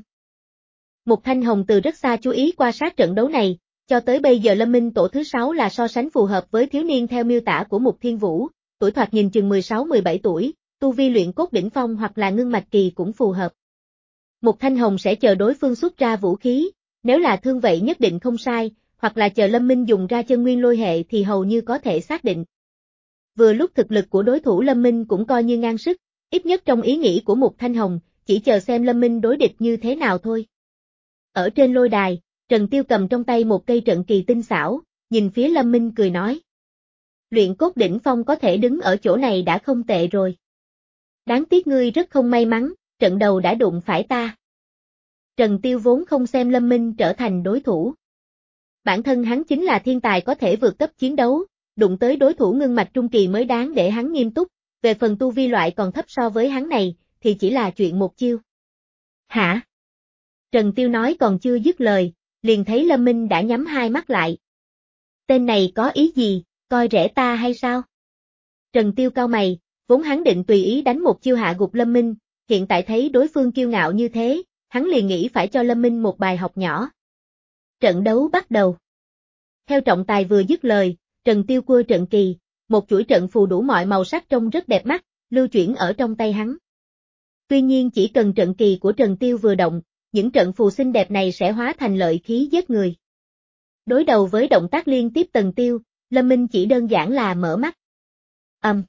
Mục Thanh Hồng từ rất xa chú ý quan sát trận đấu này, cho tới bây giờ Lâm Minh tổ thứ sáu là so sánh phù hợp với thiếu niên theo miêu tả của Mục Thiên Vũ, tuổi thoạt nhìn chừng mười sáu mười bảy tuổi, tu vi luyện cốt đỉnh phong hoặc là ngưng mạch kỳ cũng phù hợp. Mục Thanh Hồng sẽ chờ đối phương xuất ra vũ khí, nếu là thương vậy nhất định không sai, hoặc là chờ Lâm Minh dùng ra chân nguyên lôi hệ thì hầu như có thể xác định. Vừa lúc thực lực của đối thủ Lâm Minh cũng coi như ngang sức, ít nhất trong ý nghĩ của Mục Thanh Hồng, chỉ chờ xem Lâm Minh đối địch như thế nào thôi. Ở trên lôi đài, Trần Tiêu cầm trong tay một cây trận kỳ tinh xảo, nhìn phía Lâm Minh cười nói. Luyện cốt đỉnh phong có thể đứng ở chỗ này đã không tệ rồi. Đáng tiếc ngươi rất không may mắn, trận đầu đã đụng phải ta. Trần Tiêu vốn không xem Lâm Minh trở thành đối thủ. Bản thân hắn chính là thiên tài có thể vượt cấp chiến đấu, đụng tới đối thủ ngưng mạch trung kỳ mới đáng để hắn nghiêm túc, về phần tu vi loại còn thấp so với hắn này, thì chỉ là chuyện một chiêu. Hả? Trần Tiêu nói còn chưa dứt lời, liền thấy Lâm Minh đã nhắm hai mắt lại. Tên này có ý gì, coi rẻ ta hay sao? Trần Tiêu cau mày, vốn hắn định tùy ý đánh một chiêu hạ gục Lâm Minh, hiện tại thấy đối phương kiêu ngạo như thế, hắn liền nghĩ phải cho Lâm Minh một bài học nhỏ. Trận đấu bắt đầu. Theo trọng tài vừa dứt lời, Trần Tiêu cua trận kỳ, một chuỗi trận phù đủ mọi màu sắc trông rất đẹp mắt, lưu chuyển ở trong tay hắn. Tuy nhiên chỉ cần trận kỳ của Trần Tiêu vừa động, những trận phù xinh đẹp này sẽ hóa thành lợi khí giết người. Đối đầu với động tác liên tiếp Tần Tiêu, Lâm Minh chỉ đơn giản là mở mắt. Âm. Um.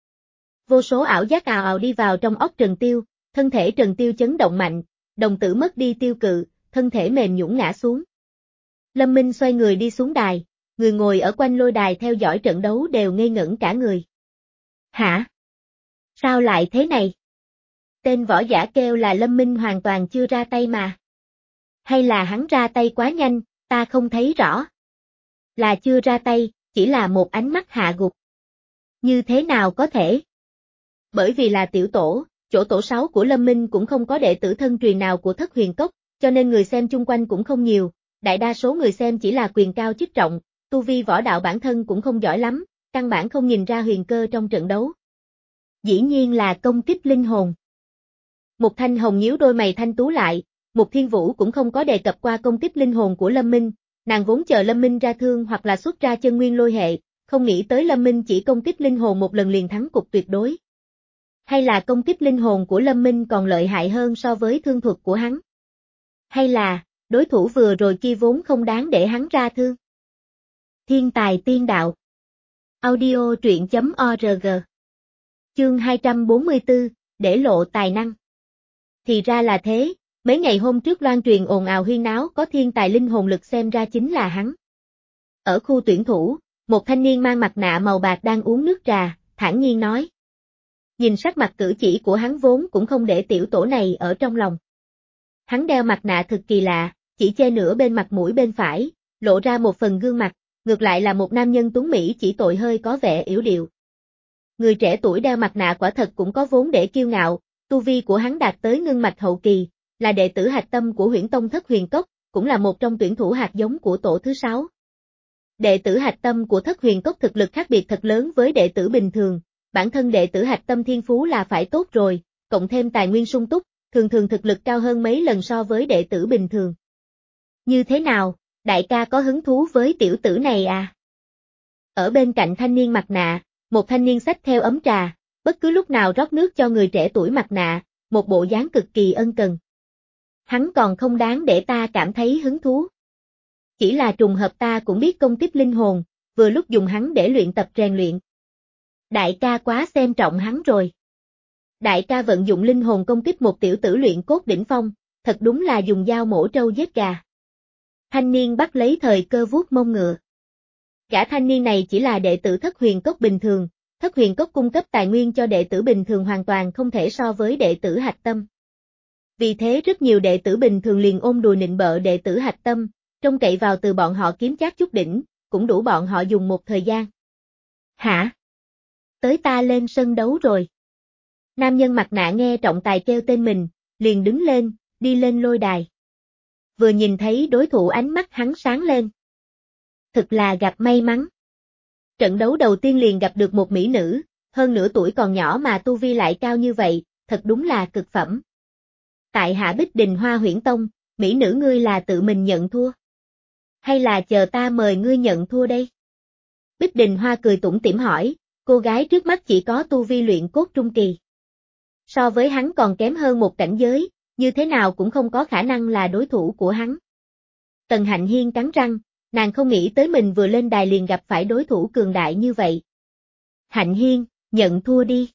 Vô số ảo giác ào ào đi vào trong óc Trần Tiêu, thân thể Trần Tiêu chấn động mạnh, đồng tử mất đi tiêu cự, thân thể mềm nhũn ngã xuống. Lâm Minh xoay người đi xuống đài, người ngồi ở quanh lôi đài theo dõi trận đấu đều ngây ngẩn cả người. Hả? Sao lại thế này? Tên võ giả kêu là Lâm Minh hoàn toàn chưa ra tay mà. Hay là hắn ra tay quá nhanh, ta không thấy rõ. Là chưa ra tay, chỉ là một ánh mắt hạ gục. Như thế nào có thể? Bởi vì là tiểu tổ, chỗ tổ sáu của Lâm Minh cũng không có đệ tử thân truyền nào của Thất Huyền Cốc, cho nên người xem chung quanh cũng không nhiều, đại đa số người xem chỉ là quyền cao chức trọng, tu vi võ đạo bản thân cũng không giỏi lắm, căn bản không nhìn ra huyền cơ trong trận đấu. Dĩ nhiên là công kích linh hồn. Mục Thanh Hồng nhíu đôi mày thanh tú lại, Mục Thiên Vũ cũng không có đề cập qua công kích linh hồn của Lâm Minh, nàng vốn chờ Lâm Minh ra thương hoặc là xuất ra chân nguyên lôi hệ, không nghĩ tới Lâm Minh chỉ công kích linh hồn một lần liền thắng cục tuyệt đối. Hay là công kích linh hồn của Lâm Minh còn lợi hại hơn so với thương thuật của hắn? Hay là, đối thủ vừa rồi kia vốn không đáng để hắn ra thương? Thiên tài tiên đạo. Audio truyện chấm org. Chương hai trăm bốn mươi tư, để lộ tài năng. Thì ra là thế, mấy ngày hôm trước loan truyền ồn ào huyên náo có thiên tài linh hồn lực xem ra chính là hắn. Ở khu tuyển thủ, một thanh niên mang mặt nạ màu bạc đang uống nước trà, thản nhiên nói. Nhìn sắc mặt cử chỉ của hắn vốn cũng không để tiểu tổ này ở trong lòng. Hắn đeo mặt nạ thực kỳ lạ, chỉ che nửa bên mặt mũi bên phải, lộ ra một phần gương mặt, ngược lại là một nam nhân tuấn mỹ chỉ tội hơi có vẻ yểu điệu. Người trẻ tuổi đeo mặt nạ quả thật cũng có vốn để kiêu ngạo, tu vi của hắn đạt tới ngưng mạch hậu kỳ, là đệ tử hạch tâm của Huyễn Tông Thất Huyền Cốc, cũng là một trong tuyển thủ hạt giống của tổ thứ sáu. Đệ tử hạch tâm của Thất Huyền Cốc thực lực khác biệt thật lớn với đệ tử bình thường, bản thân đệ tử hạch tâm thiên phú là phải tốt rồi, cộng thêm tài nguyên sung túc, thường thường thực lực cao hơn mấy lần so với đệ tử bình thường. Như thế nào, đại ca có hứng thú với tiểu tử này à? Ở bên cạnh thanh niên mặt nạ, một thanh niên xách theo ấm trà, bất cứ lúc nào rót nước cho người trẻ tuổi mặt nạ, một bộ dáng cực kỳ ân cần. Hắn còn không đáng để ta cảm thấy hứng thú. Chỉ là trùng hợp ta cũng biết công kích linh hồn, vừa lúc dùng hắn để luyện tập rèn luyện. Đại ca quá xem trọng hắn rồi. Đại ca vận dụng linh hồn công kích một tiểu tử luyện cốt đỉnh phong, thật đúng là dùng dao mổ trâu giết gà. Thanh niên bắt lấy thời cơ vuốt mông ngựa. Gã thanh niên này chỉ là đệ tử Thất Huyền Cốc bình thường, Thất Huyền Cốc cung cấp tài nguyên cho đệ tử bình thường hoàn toàn không thể so với đệ tử hạch tâm. Vì thế rất nhiều đệ tử bình thường liền ôm đùa nịnh bợ đệ tử hạch tâm, trông cậy vào từ bọn họ kiếm chác chút đỉnh, cũng đủ bọn họ dùng một thời gian. Hả? Tới ta lên sân đấu rồi. Nam nhân mặt nạ nghe trọng tài kêu tên mình, liền đứng lên, đi lên lôi đài. Vừa nhìn thấy đối thủ ánh mắt hắn sáng lên. Thực là gặp may mắn. Trận đấu đầu tiên liền gặp được một mỹ nữ, hơn nửa tuổi còn nhỏ mà tu vi lại cao như vậy, thật đúng là cực phẩm. Tại hạ Bích Đình Hoa Huyễn Tông, mỹ nữ ngươi là tự mình nhận thua? Hay là chờ ta mời ngươi nhận thua đây? Bích Đình Hoa cười tủm tỉm hỏi, cô gái trước mắt chỉ có tu vi luyện cốt trung kỳ. So với hắn còn kém hơn một cảnh giới, như thế nào cũng không có khả năng là đối thủ của hắn. Tần Hạnh Hiên cắn răng, nàng không nghĩ tới mình vừa lên đài liền gặp phải đối thủ cường đại như vậy. Hạnh Hiên, nhận thua đi.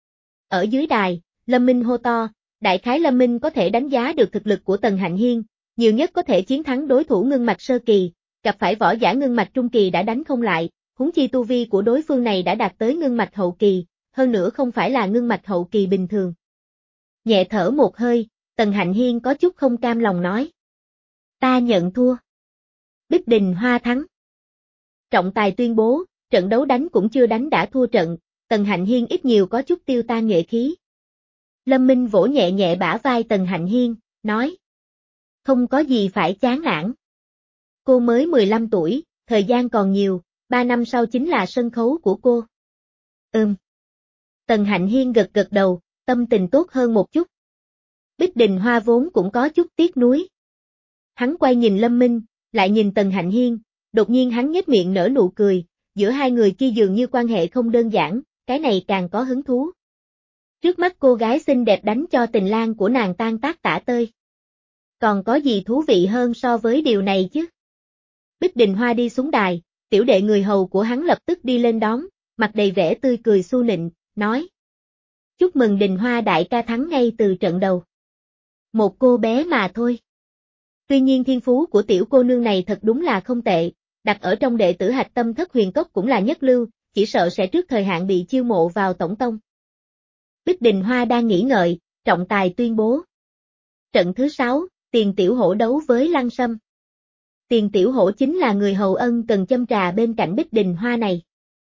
Ở dưới đài, Lâm Minh hô to, đại khái Lâm Minh có thể đánh giá được thực lực của Tần Hạnh Hiên, nhiều nhất có thể chiến thắng đối thủ ngưng mạch sơ kỳ, gặp phải võ giả ngưng mạch trung kỳ đã đánh không lại, huống chi tu vi của đối phương này đã đạt tới ngưng mạch hậu kỳ, hơn nữa không phải là ngưng mạch hậu kỳ bình thường. Nhẹ thở một hơi, Tần Hạnh Hiên có chút không cam lòng nói. Ta nhận thua. Bích Đình Hoa thắng. Trọng tài tuyên bố, trận đấu đánh cũng chưa đánh đã thua trận, Tần Hạnh Hiên ít nhiều có chút tiêu tan nghệ khí. Lâm Minh vỗ nhẹ nhẹ bả vai Tần Hạnh Hiên, nói. Không có gì phải chán nản. Cô mới mười lăm tuổi, thời gian còn nhiều, ba năm sau chính là sân khấu của cô. Ừm. Tần Hạnh Hiên gật gật đầu, tâm tình tốt hơn một chút. Bích Đình Hoa vốn cũng có chút tiếc nuối. Hắn quay nhìn Lâm Minh, lại nhìn Tần Hạnh Hiên, đột nhiên hắn nhếch miệng nở nụ cười, giữa hai người kia dường như quan hệ không đơn giản, cái này càng có hứng thú. Trước mắt cô gái xinh đẹp đánh cho tình lang của nàng tan tác tả tơi. Còn có gì thú vị hơn so với điều này chứ? Bích Đình Hoa đi xuống đài, tiểu đệ người hầu của hắn lập tức đi lên đón, mặt đầy vẻ tươi cười xu nịnh, nói. Chúc mừng Đình Hoa đại ca thắng ngay từ trận đầu. Một cô bé mà thôi. Tuy nhiên thiên phú của tiểu cô nương này thật đúng là không tệ, đặt ở trong đệ tử hạch tâm Thất Huyền Cốc cũng là nhất lưu, chỉ sợ sẽ trước thời hạn bị chiêu mộ vào tổng tông. Bích Đình Hoa đang nghĩ ngợi, trọng tài tuyên bố. Trận thứ sáu, Tiền Tiểu Hổ đấu với Lăng Sâm. Tiền Tiểu Hổ chính là người hầu ân cần châm trà bên cạnh Bích Đình Hoa này.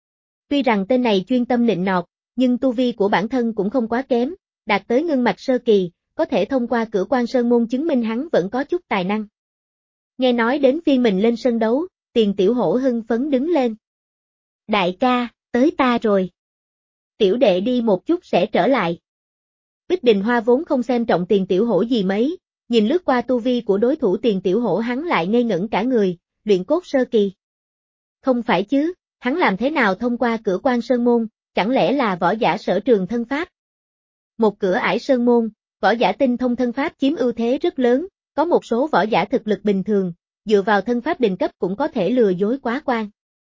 Tuy rằng tên này chuyên tâm nịnh nọt, nhưng tu vi của bản thân cũng không quá kém, đạt tới ngưng mạch sơ kỳ, có thể thông qua cửa quan sơn môn chứng minh hắn vẫn có chút tài năng. Nghe nói đến phiên mình lên sân đấu, Tiền Tiểu Hổ hưng phấn đứng lên. Đại ca, tới ta rồi. Tiểu đệ đi một chút sẽ trở lại. Bích Đình Hoa vốn không xem trọng Tiền Tiểu Hổ gì mấy, nhìn lướt qua tu vi của đối thủ Tiền Tiểu Hổ hắn lại ngây ngẩn cả người, luyện cốt sơ kỳ. Không phải chứ, hắn làm thế nào thông qua cửa quan sơn môn, chẳng lẽ là võ giả sở trường thân pháp? Một cửa ải sơn môn, võ giả tinh thông thân pháp chiếm ưu thế rất lớn, có một số võ giả thực lực bình thường, dựa vào thân pháp đỉnh cấp cũng có thể lừa dối quá quan.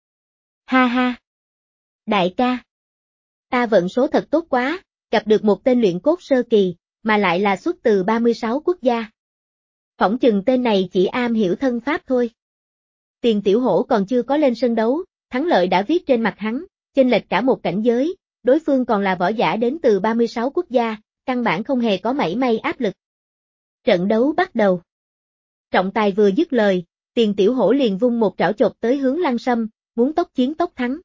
Ha ha! Đại ca! Ta vận số thật tốt quá, gặp được một tên luyện cốt sơ kỳ, mà lại là xuất từ ba mươi sáu quốc gia. Phỏng chừng tên này chỉ am hiểu thân pháp thôi. Tiền Tiểu Hổ còn chưa có lên sân đấu, thắng lợi đã viết trên mặt hắn, chênh lệch cả một cảnh giới, đối phương còn là võ giả đến từ ba mươi sáu quốc gia, căn bản không hề có mảy may áp lực. Trận đấu bắt đầu. Trọng tài vừa dứt lời, Tiền Tiểu Hổ liền vung một trảo chộp tới hướng Lăng Sâm, muốn tốc chiến tốc thắng.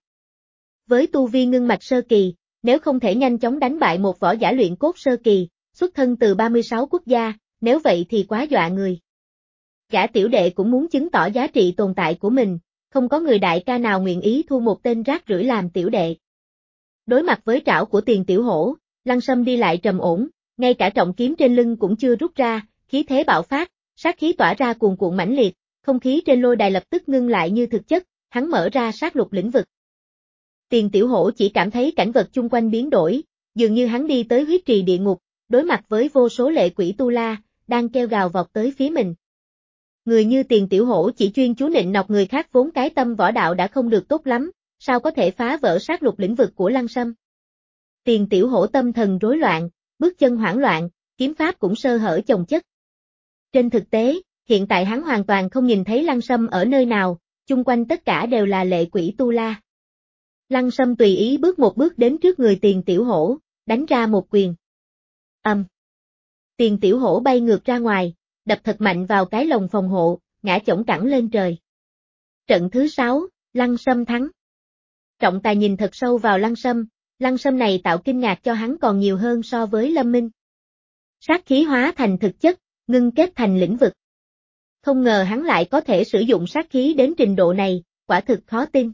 Với tu vi ngưng mạch sơ kỳ, nếu không thể nhanh chóng đánh bại một võ giả luyện cốt sơ kỳ, xuất thân từ ba mươi sáu quốc gia, nếu vậy thì quá dọa người. Gã tiểu đệ cũng muốn chứng tỏ giá trị tồn tại của mình, không có người đại ca nào nguyện ý thu một tên rác rưởi làm tiểu đệ. Đối mặt với trảo của Tiền Tiểu Hổ, Lăng Sâm đi lại trầm ổn, ngay cả trọng kiếm trên lưng cũng chưa rút ra, khí thế bạo phát, sát khí tỏa ra cuồn cuộn mãnh liệt, không khí trên lôi đài lập tức ngưng lại như thực chất, hắn mở ra sát lục lĩnh vực. Tiền Tiểu Hổ chỉ cảm thấy cảnh vật chung quanh biến đổi, dường như hắn đi tới huyết trì địa ngục, đối mặt với vô số lệ quỷ tu la, đang kêu gào vọt tới phía mình. Người như Tiền Tiểu Hổ chỉ chuyên chú nịnh nọt người khác vốn cái tâm võ đạo đã không được tốt lắm, sao có thể phá vỡ sát lục lĩnh vực của Lăng Sâm. Tiền Tiểu Hổ tâm thần rối loạn, bước chân hoảng loạn, kiếm pháp cũng sơ hở chồng chất. Trên thực tế, hiện tại hắn hoàn toàn không nhìn thấy Lăng Sâm ở nơi nào, chung quanh tất cả đều là lệ quỷ tu la. Lăng Sâm tùy ý bước một bước đến trước người Tiền Tiểu Hổ, đánh ra một quyền. Ầm. Um. Tiền Tiểu Hổ bay ngược ra ngoài, đập thật mạnh vào cái lồng phòng hộ, ngã chổng cẳng lên trời. Trận thứ sáu, Lăng Sâm thắng. Trọng tài nhìn thật sâu vào Lăng Sâm, Lăng Sâm này tạo kinh ngạc cho hắn còn nhiều hơn so với Lâm Minh. Sát khí hóa thành thực chất, ngưng kết thành lĩnh vực. Không ngờ hắn lại có thể sử dụng sát khí đến trình độ này, quả thực khó tin.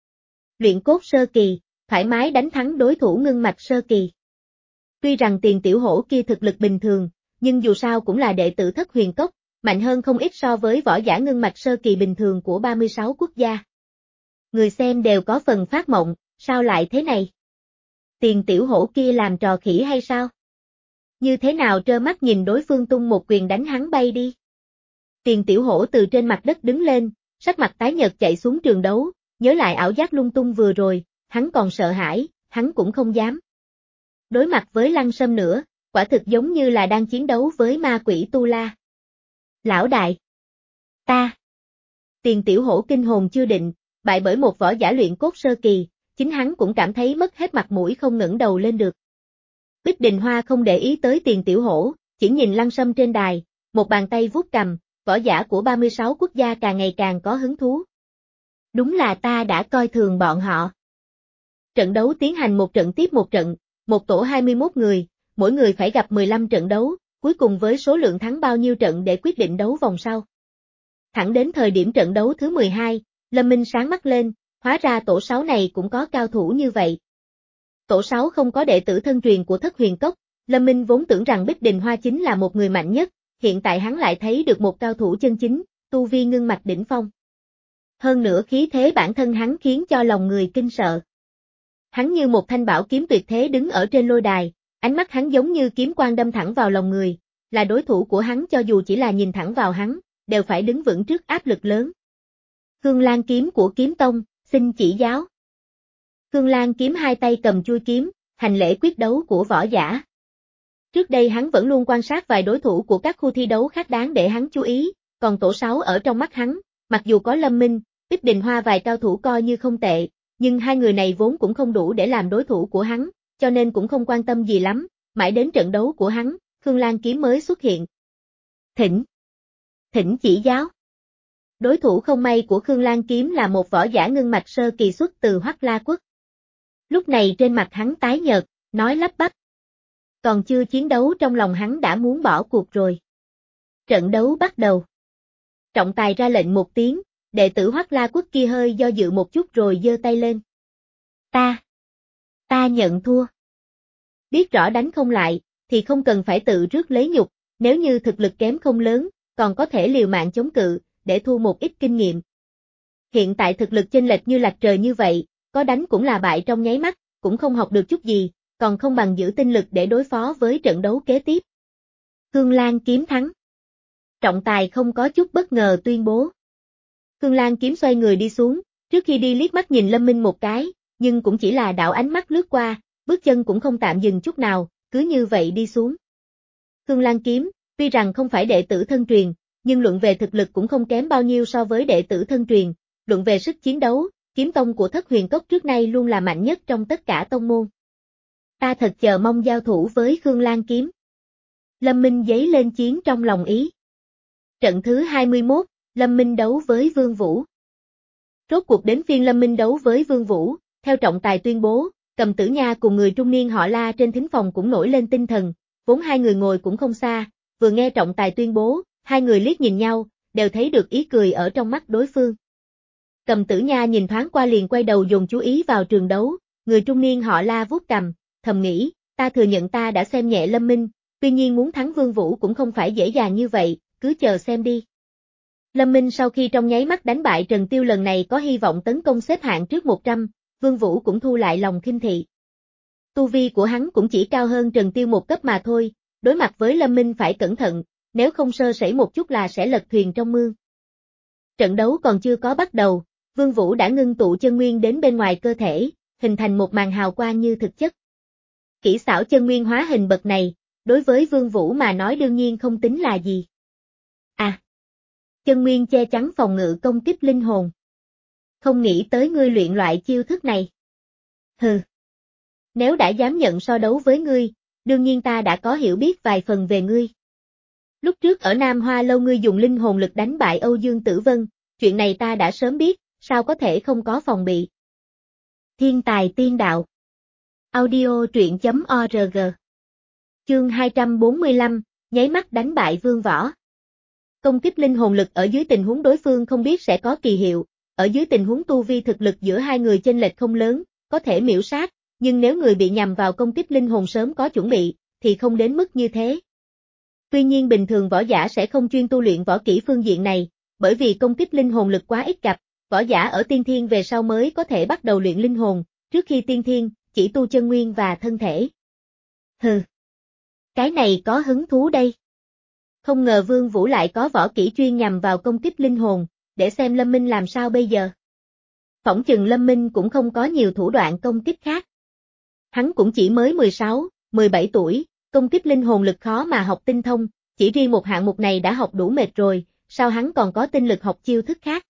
Luyện cốt sơ kỳ, thoải mái đánh thắng đối thủ ngưng mạch sơ kỳ. Tuy rằng Tiền Tiểu Hổ kia thực lực bình thường, nhưng dù sao cũng là đệ tử Thất Huyền Cốc, mạnh hơn không ít so với võ giả ngưng mạch sơ kỳ bình thường của ba mươi sáu quốc gia. Người xem đều có phần phát mộng, sao lại thế này? Tiền Tiểu Hổ kia làm trò khỉ hay sao? Như thế nào trơ mắt nhìn đối phương tung một quyền đánh hắn bay đi? Tiền Tiểu Hổ từ trên mặt đất đứng lên, sắc mặt tái nhợt chạy xuống trường đấu, nhớ lại ảo giác lung tung vừa rồi, hắn còn sợ hãi, hắn cũng không dám. Đối mặt với Lăng Sâm nữa, quả thực giống như là đang chiến đấu với ma quỷ tu la. Lão đại! Ta! Tiền Tiểu Hổ kinh hồn chưa định, bại bởi một võ giả luyện cốt sơ kỳ, chính hắn cũng cảm thấy mất hết mặt mũi không ngẩng đầu lên được. Bích Đình Hoa không để ý tới Tiền Tiểu Hổ, chỉ nhìn Lăng Sâm trên đài, một bàn tay vuốt cầm, võ giả của ba mươi sáu quốc gia càng ngày càng có hứng thú. Đúng là ta đã coi thường bọn họ. Trận đấu tiến hành một trận tiếp một trận, một tổ hai mươi mốt người, mỗi người phải gặp mười lăm trận đấu, cuối cùng với số lượng thắng bao nhiêu trận để quyết định đấu vòng sau. Thẳng đến thời điểm trận đấu thứ mười hai, Lâm Minh sáng mắt lên, hóa ra tổ sáu này cũng có cao thủ như vậy. Tổ sáu không có đệ tử thân truyền của Thất Huyền Cốc, Lâm Minh vốn tưởng rằng Bích Đình Hoa chính là một người mạnh nhất, hiện tại hắn lại thấy được một cao thủ chân chính, tu vi ngưng mạch đỉnh phong. Hơn nữa khí thế bản thân hắn khiến cho lòng người kinh sợ. Hắn như một thanh bảo kiếm tuyệt thế đứng ở trên lôi đài, ánh mắt hắn giống như kiếm quang đâm thẳng vào lòng người, là đối thủ của hắn cho dù chỉ là nhìn thẳng vào hắn, đều phải đứng vững trước áp lực lớn. Khương Lan kiếm của Kiếm Tông, xin chỉ giáo. Khương Lan kiếm hai tay cầm chuôi kiếm, hành lễ quyết đấu của võ giả. Trước đây hắn vẫn luôn quan sát vài đối thủ của các khu thi đấu khác đáng để hắn chú ý, còn tổ sáu ở trong mắt hắn, mặc dù có Lâm Minh, Bích Đình Hoa vài cao thủ coi như không tệ, nhưng hai người này vốn cũng không đủ để làm đối thủ của hắn, cho nên cũng không quan tâm gì lắm, mãi đến trận đấu của hắn, Khương Lan kiếm mới xuất hiện. Thỉnh! Thỉnh chỉ giáo! Đối thủ không may của Khương Lan kiếm là một võ giả ngưng mạch sơ kỳ xuất từ Hoắc La Quốc. Lúc này trên mặt hắn tái nhợt, nói lắp bắp. Còn chưa chiến đấu trong lòng hắn đã muốn bỏ cuộc rồi. Trận đấu bắt đầu. Trọng tài ra lệnh một tiếng, đệ tử Hoắc La Quốc kia hơi do dự một chút rồi giơ tay lên. Ta! Ta nhận thua. Biết rõ đánh không lại, thì không cần phải tự rước lấy nhục, nếu như thực lực kém không lớn, còn có thể liều mạng chống cự, để thu một ít kinh nghiệm. Hiện tại thực lực chênh lệch như lạch trời như vậy, có đánh cũng là bại trong nháy mắt, cũng không học được chút gì, còn không bằng giữ tinh lực để đối phó với trận đấu kế tiếp. Khương Lan kiếm thắng. Trọng tài không có chút bất ngờ tuyên bố. Khương Lan kiếm xoay người đi xuống, trước khi đi liếc mắt nhìn Lâm Minh một cái, nhưng cũng chỉ là đảo ánh mắt lướt qua, bước chân cũng không tạm dừng chút nào, cứ như vậy đi xuống. Khương Lan kiếm, tuy rằng không phải đệ tử thân truyền, nhưng luận về thực lực cũng không kém bao nhiêu so với đệ tử thân truyền, luận về sức chiến đấu, Kiếm Tông của Thất Huyền Cốc trước nay luôn là mạnh nhất trong tất cả tông môn. Ta thật chờ mong giao thủ với Khương Lan kiếm. Lâm Minh dấy lên chiến trong lòng ý. Trận thứ hai mươi mốt, Lâm Minh đấu với Vương Vũ. Rốt cuộc đến phiên Lâm Minh đấu với Vương Vũ, theo trọng tài tuyên bố, Cầm Tử Nha cùng người trung niên họ La trên thính phòng cũng nổi lên tinh thần, vốn hai người ngồi cũng không xa, vừa nghe trọng tài tuyên bố, hai người liếc nhìn nhau, đều thấy được ý cười ở trong mắt đối phương. Cầm Tử Nha nhìn thoáng qua liền quay đầu dồn chú ý vào trường đấu, người trung niên họ La vuốt cằm, thầm nghĩ, ta thừa nhận ta đã xem nhẹ Lâm Minh, tuy nhiên muốn thắng Vương Vũ cũng không phải dễ dàng như vậy, cứ chờ xem đi. Lâm Minh sau khi trong nháy mắt đánh bại Trần Tiêu lần này có hy vọng tấn công xếp hạng trước một trăm, Vương Vũ cũng thu lại lòng khinh thị. Tu vi của hắn cũng chỉ cao hơn Trần Tiêu một cấp mà thôi, đối mặt với Lâm Minh phải cẩn thận, nếu không sơ sẩy một chút là sẽ lật thuyền trong mương. Trận đấu còn chưa có bắt đầu, Vương Vũ đã ngưng tụ chân nguyên đến bên ngoài cơ thể, hình thành một màn hào quang như thực chất. Kỹ xảo chân nguyên hóa hình bậc này, đối với Vương Vũ mà nói đương nhiên không tính là gì. À! Chân nguyên che chắn phòng ngự công kích linh hồn. Không nghĩ tới ngươi luyện loại chiêu thức này. Hừ. Nếu đã dám nhận so đấu với ngươi, đương nhiên ta đã có hiểu biết vài phần về ngươi. Lúc trước ở Nam Hoa Lâu ngươi dùng linh hồn lực đánh bại Âu Dương Tử Vân, chuyện này ta đã sớm biết, sao có thể không có phòng bị. Thiên tài tiên đạo. Audio truyện chấm org. Chương hai trăm bốn mươi lăm, nháy mắt đánh bại Vương Võ. Công kích linh hồn lực ở dưới tình huống đối phương không biết sẽ có kỳ hiệu, ở dưới tình huống tu vi thực lực giữa hai người chênh lệch không lớn, có thể miễu sát, nhưng nếu người bị nhằm vào công kích linh hồn sớm có chuẩn bị, thì không đến mức như thế. Tuy nhiên bình thường võ giả sẽ không chuyên tu luyện võ kỹ phương diện này, bởi vì công kích linh hồn lực quá ít gặp, võ giả ở tiên thiên về sau mới có thể bắt đầu luyện linh hồn, trước khi tiên thiên, chỉ tu chân nguyên và thân thể. Hừ. Cái này có hứng thú đây. Không ngờ Vương Vũ lại có võ kỹ chuyên nhằm vào công kích linh hồn, để xem Lâm Minh làm sao bây giờ. Phỏng chừng Lâm Minh cũng không có nhiều thủ đoạn công kích khác. Hắn cũng chỉ mới mười sáu, mười bảy tuổi, công kích linh hồn lực khó mà học tinh thông, chỉ riêng một hạng mục này đã học đủ mệt rồi, sao hắn còn có tinh lực học chiêu thức khác.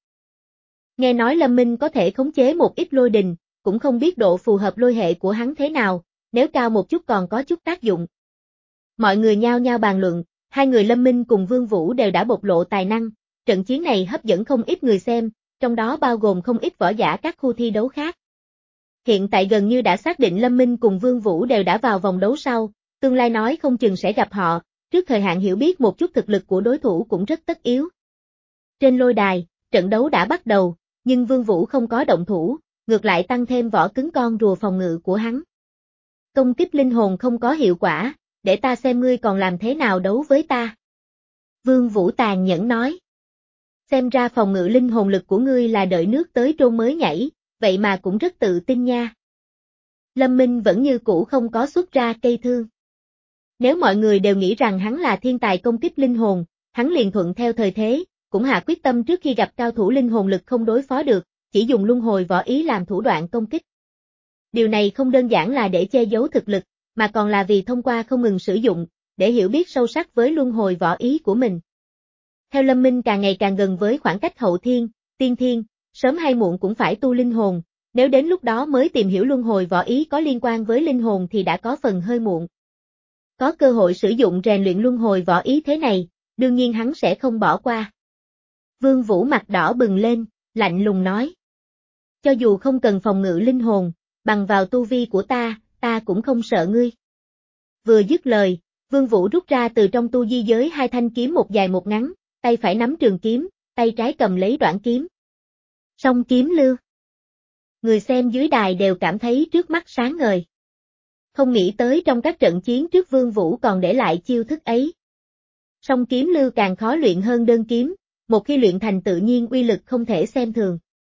Nghe nói Lâm Minh có thể khống chế một ít lôi đình, cũng không biết độ phù hợp lôi hệ của hắn thế nào, nếu cao một chút còn có chút tác dụng. Mọi người nhao nhao bàn luận, hai người Lâm Minh cùng Vương Vũ đều đã bộc lộ tài năng, trận chiến này hấp dẫn không ít người xem, trong đó bao gồm không ít võ giả các khu thi đấu khác. Hiện tại gần như đã xác định Lâm Minh cùng Vương Vũ đều đã vào vòng đấu sau, tương lai nói không chừng sẽ gặp họ, trước thời hạn hiểu biết một chút thực lực của đối thủ cũng rất tất yếu. Trên lôi đài, trận đấu đã bắt đầu, nhưng Vương Vũ không có động thủ, ngược lại tăng thêm vỏ cứng con rùa phòng ngự của hắn. Công kích linh hồn không có hiệu quả, để ta xem ngươi còn làm thế nào đấu với ta. Vương Vũ tàn nhẫn nói. Xem ra phòng ngự linh hồn lực của ngươi là đợi nước tới trôn mới nhảy, vậy mà cũng rất tự tin nha. Lâm Minh vẫn như cũ không có xuất ra cây thương. Nếu mọi người đều nghĩ rằng hắn là thiên tài công kích linh hồn, hắn liền thuận theo thời thế, cũng hạ quyết tâm trước khi gặp cao thủ linh hồn lực không đối phó được, chỉ dùng luân hồi võ ý làm thủ đoạn công kích. Điều này không đơn giản là để che giấu thực lực, mà còn là vì thông qua không ngừng sử dụng, để hiểu biết sâu sắc với luân hồi võ ý của mình. Theo Lâm Minh càng ngày càng gần với khoảng cách hậu thiên, tiên thiên, sớm hay muộn cũng phải tu linh hồn, nếu đến lúc đó mới tìm hiểu luân hồi võ ý có liên quan với linh hồn thì đã có phần hơi muộn. Có cơ hội sử dụng rèn luyện luân hồi võ ý thế này, đương nhiên hắn sẽ không bỏ qua. Vương Vũ mặt đỏ bừng lên, lạnh lùng nói. Cho dù không cần phòng ngự linh hồn, bằng vào tu vi của ta, ta cũng không sợ ngươi. Vừa dứt lời, Vương Vũ rút ra từ trong tu di giới hai thanh kiếm một dài một ngắn, tay phải nắm trường kiếm, tay trái cầm lấy đoạn kiếm. Song kiếm lưu. Người xem dưới đài đều cảm thấy trước mắt sáng ngời. Không nghĩ tới trong các trận chiến trước Vương Vũ còn để lại chiêu thức ấy. Song kiếm lưu càng khó luyện hơn đơn kiếm, một khi luyện thành tự nhiên uy lực không thể xem thường.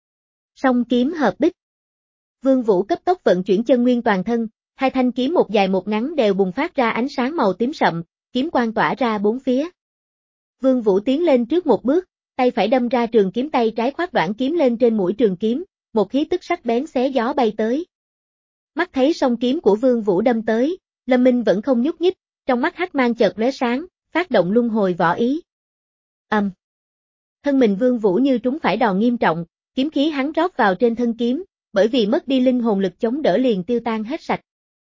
Song kiếm hợp bích. Vương Vũ cấp tốc vận chuyển chân nguyên toàn thân, hai thanh kiếm một dài một ngắn đều bùng phát ra ánh sáng màu tím sậm, kiếm quang tỏa ra bốn phía. Vương Vũ tiến lên trước một bước, tay phải đâm ra trường kiếm, tay trái khoác đoạn kiếm lên trên mũi trường kiếm, một khí tức sắc bén xé gió bay tới. Mắt thấy song kiếm của Vương Vũ đâm tới, Lâm Minh vẫn không nhúc nhích, trong mắt hắc mang chợt lóe sáng, phát động luân hồi võ ý. Ầm. Um. Thân mình Vương Vũ như trúng phải đòn nghiêm trọng, kiếm khí hắn rót vào trên thân kiếm, bởi vì mất đi linh hồn lực chống đỡ liền tiêu tan hết sạch.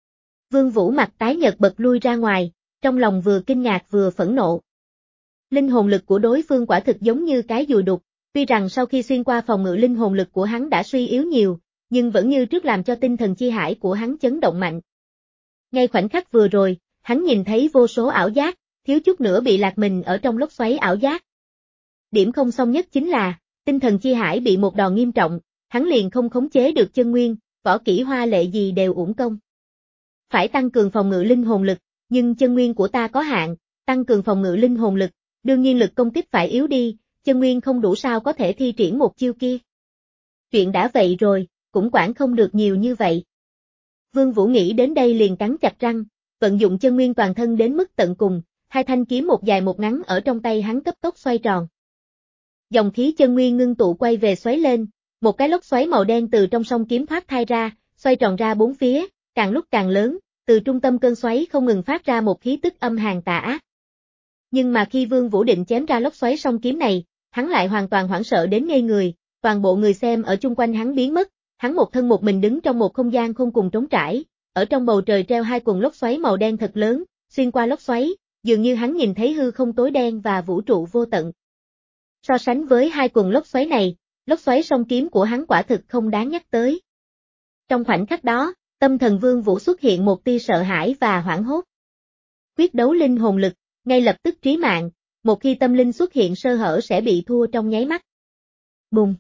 Vương Vũ mặt tái nhợt bật lui ra ngoài, trong lòng vừa kinh ngạc vừa phẫn nộ. Linh hồn lực của đối phương quả thực giống như cái dùi đục, tuy rằng sau khi xuyên qua phòng ngự linh hồn lực của hắn đã suy yếu nhiều, nhưng vẫn như trước làm cho tinh thần chi hải của hắn chấn động mạnh. Ngay khoảnh khắc vừa rồi, hắn nhìn thấy vô số ảo giác, thiếu chút nữa bị lạc mình ở trong lốc xoáy ảo giác. Điểm không xong nhất chính là, tinh thần chi hải bị một đòn nghiêm trọng, hắn liền không khống chế được chân nguyên, võ kỹ hoa lệ gì đều uổng công. Phải tăng cường phòng ngự linh hồn lực, nhưng chân nguyên của ta có hạn, tăng cường phòng ngự linh hồn lực, đương nhiên lực công kích phải yếu đi, chân nguyên không đủ sao có thể thi triển một chiêu kia. Chuyện đã vậy rồi, cũng quản không được nhiều như vậy. Vương Vũ nghĩ đến đây liền cắn chặt răng, vận dụng chân nguyên toàn thân đến mức tận cùng, hai thanh kiếm một dài một ngắn ở trong tay hắn cấp tốc xoay tròn. Dòng khí chân nguyên ngưng tụ quay về xoáy lên, một cái lốc xoáy màu đen từ trong song kiếm thoát thai ra, xoay tròn ra bốn phía, càng lúc càng lớn, từ trung tâm cơn xoáy không ngừng phát ra một khí tức âm hàn tà ác. Nhưng mà khi Vương Vũ định chém ra lốc xoáy song kiếm này, hắn lại hoàn toàn hoảng sợ đến ngây người, toàn bộ người xem ở chung quanh hắn biến mất, hắn một thân một mình đứng trong một không gian không cùng trống trải, ở trong bầu trời treo hai quần lốc xoáy màu đen thật lớn, xuyên qua lốc xoáy, dường như hắn nhìn thấy hư không tối đen và vũ trụ vô tận. So sánh với hai quần lốc xoáy này, lốc xoáy song kiếm của hắn quả thực không đáng nhắc tới. Trong khoảnh khắc đó, tâm thần Vương Vũ xuất hiện một tia sợ hãi và hoảng hốt. Quyết đấu linh hồn lực, ngay lập tức trí mạng, một khi tâm linh xuất hiện sơ hở sẽ bị thua trong nháy mắt. Bùng!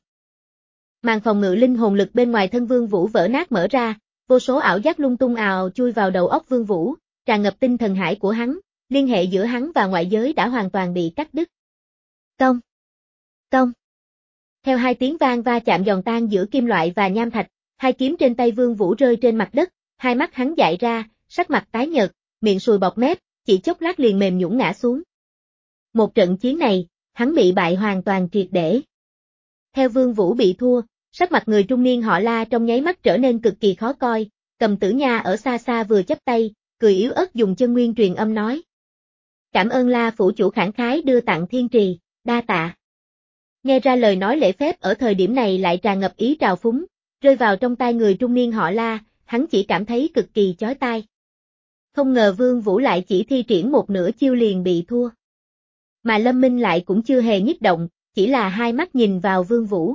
Màn phòng ngự linh hồn lực bên ngoài thân Vương Vũ vỡ nát mở ra, vô số ảo giác lung tung ào chui vào đầu óc Vương Vũ, tràn ngập tinh thần hải của hắn, liên hệ giữa hắn và ngoại giới đã hoàn toàn bị cắt đứt. Công! Công! Theo hai tiếng vang va chạm giòn tan giữa kim loại và nham thạch, hai kiếm trên tay Vương Vũ rơi trên mặt đất, hai mắt hắn dại ra, sắc mặt tái nhợt, miệng sùi bọt mép, chỉ chốc lát liền mềm nhũn ngã xuống. Một trận chiến này, hắn bị bại hoàn toàn triệt để. Theo Vương Vũ bị thua, sắc mặt người trung niên họ La trong nháy mắt trở nên cực kỳ khó coi, Cầm Tử Nha ở xa xa vừa chắp tay, cười yếu ớt dùng chân nguyên truyền âm nói. Cảm ơn La phủ chủ khẳng khái đưa tặng thiên trì, đa tạ. Nghe ra lời nói lễ phép ở thời điểm này lại tràn ngập ý trào phúng, rơi vào trong tai người trung niên họ La, hắn chỉ cảm thấy cực kỳ chói tai. Không ngờ Vương Vũ lại chỉ thi triển một nửa chiêu liền bị thua. Mà Lâm Minh lại cũng chưa hề nhích động, chỉ là hai mắt nhìn vào Vương Vũ.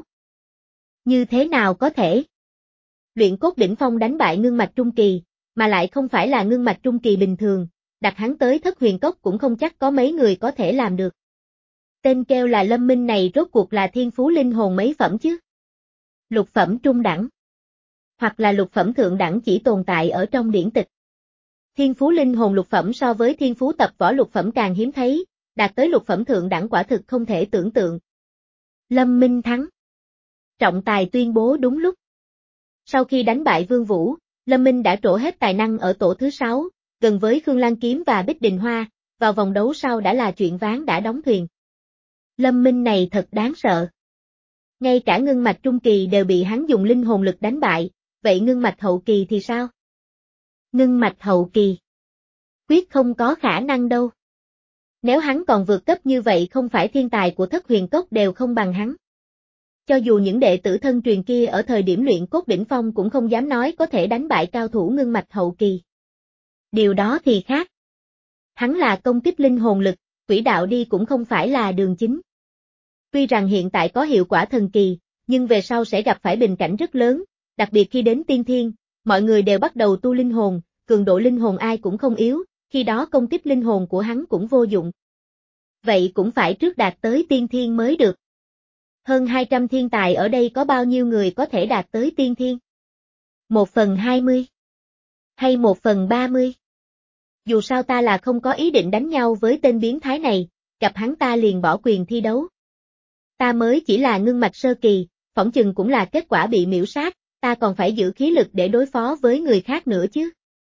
Như thế nào có thể? Luyện cốt đỉnh phong đánh bại ngưng mạch trung kỳ, mà lại không phải là ngưng mạch trung kỳ bình thường, đặt hắn tới thất huyền cốc cũng không chắc có mấy người có thể làm được. Tên kêu là Lâm Minh này rốt cuộc là thiên phú linh hồn mấy phẩm chứ? Lục phẩm trung đẳng. Hoặc là lục phẩm thượng đẳng chỉ tồn tại ở trong điển tịch. Thiên phú linh hồn lục phẩm so với thiên phú tập võ lục phẩm càng hiếm thấy, đạt tới lục phẩm thượng đẳng quả thực không thể tưởng tượng. Lâm Minh thắng. Trọng tài tuyên bố đúng lúc. Sau khi đánh bại Vương Vũ, Lâm Minh đã trổ hết tài năng ở tổ thứ sáu, gần với Khương Lan Kiếm và Bích Đình Hoa, vào vòng đấu sau đã là chuyện ván đã đóng thuyền. Lâm Minh này thật đáng sợ. Ngay cả ngưng mạch trung kỳ đều bị hắn dùng linh hồn lực đánh bại, vậy ngưng mạch hậu kỳ thì sao? Ngưng mạch hậu kỳ. Quyết không có khả năng đâu. Nếu hắn còn vượt cấp như vậy không phải thiên tài của thất huyền cốc đều không bằng hắn. Cho dù những đệ tử thân truyền kia ở thời điểm luyện cốt đỉnh phong cũng không dám nói có thể đánh bại cao thủ ngưng mạch hậu kỳ. Điều đó thì khác. Hắn là công kích linh hồn lực, quỹ đạo đi cũng không phải là đường chính. Tuy rằng hiện tại có hiệu quả thần kỳ, nhưng về sau sẽ gặp phải bình cảnh rất lớn, đặc biệt khi đến tiên thiên, mọi người đều bắt đầu tu linh hồn, cường độ linh hồn ai cũng không yếu, khi đó công kích linh hồn của hắn cũng vô dụng. Vậy cũng phải trước đạt tới tiên thiên mới được. Hơn hai trăm thiên tài ở đây có bao nhiêu người có thể đạt tới tiên thiên? Một phần hai mươi? Hay một phần ba mươi? Dù sao ta là không có ý định đánh nhau với tên biến thái này, gặp hắn ta liền bỏ quyền thi đấu. Ta mới chỉ là ngưng mạch sơ kỳ, phỏng chừng cũng là kết quả bị miễu sát, ta còn phải giữ khí lực để đối phó với người khác nữa chứ.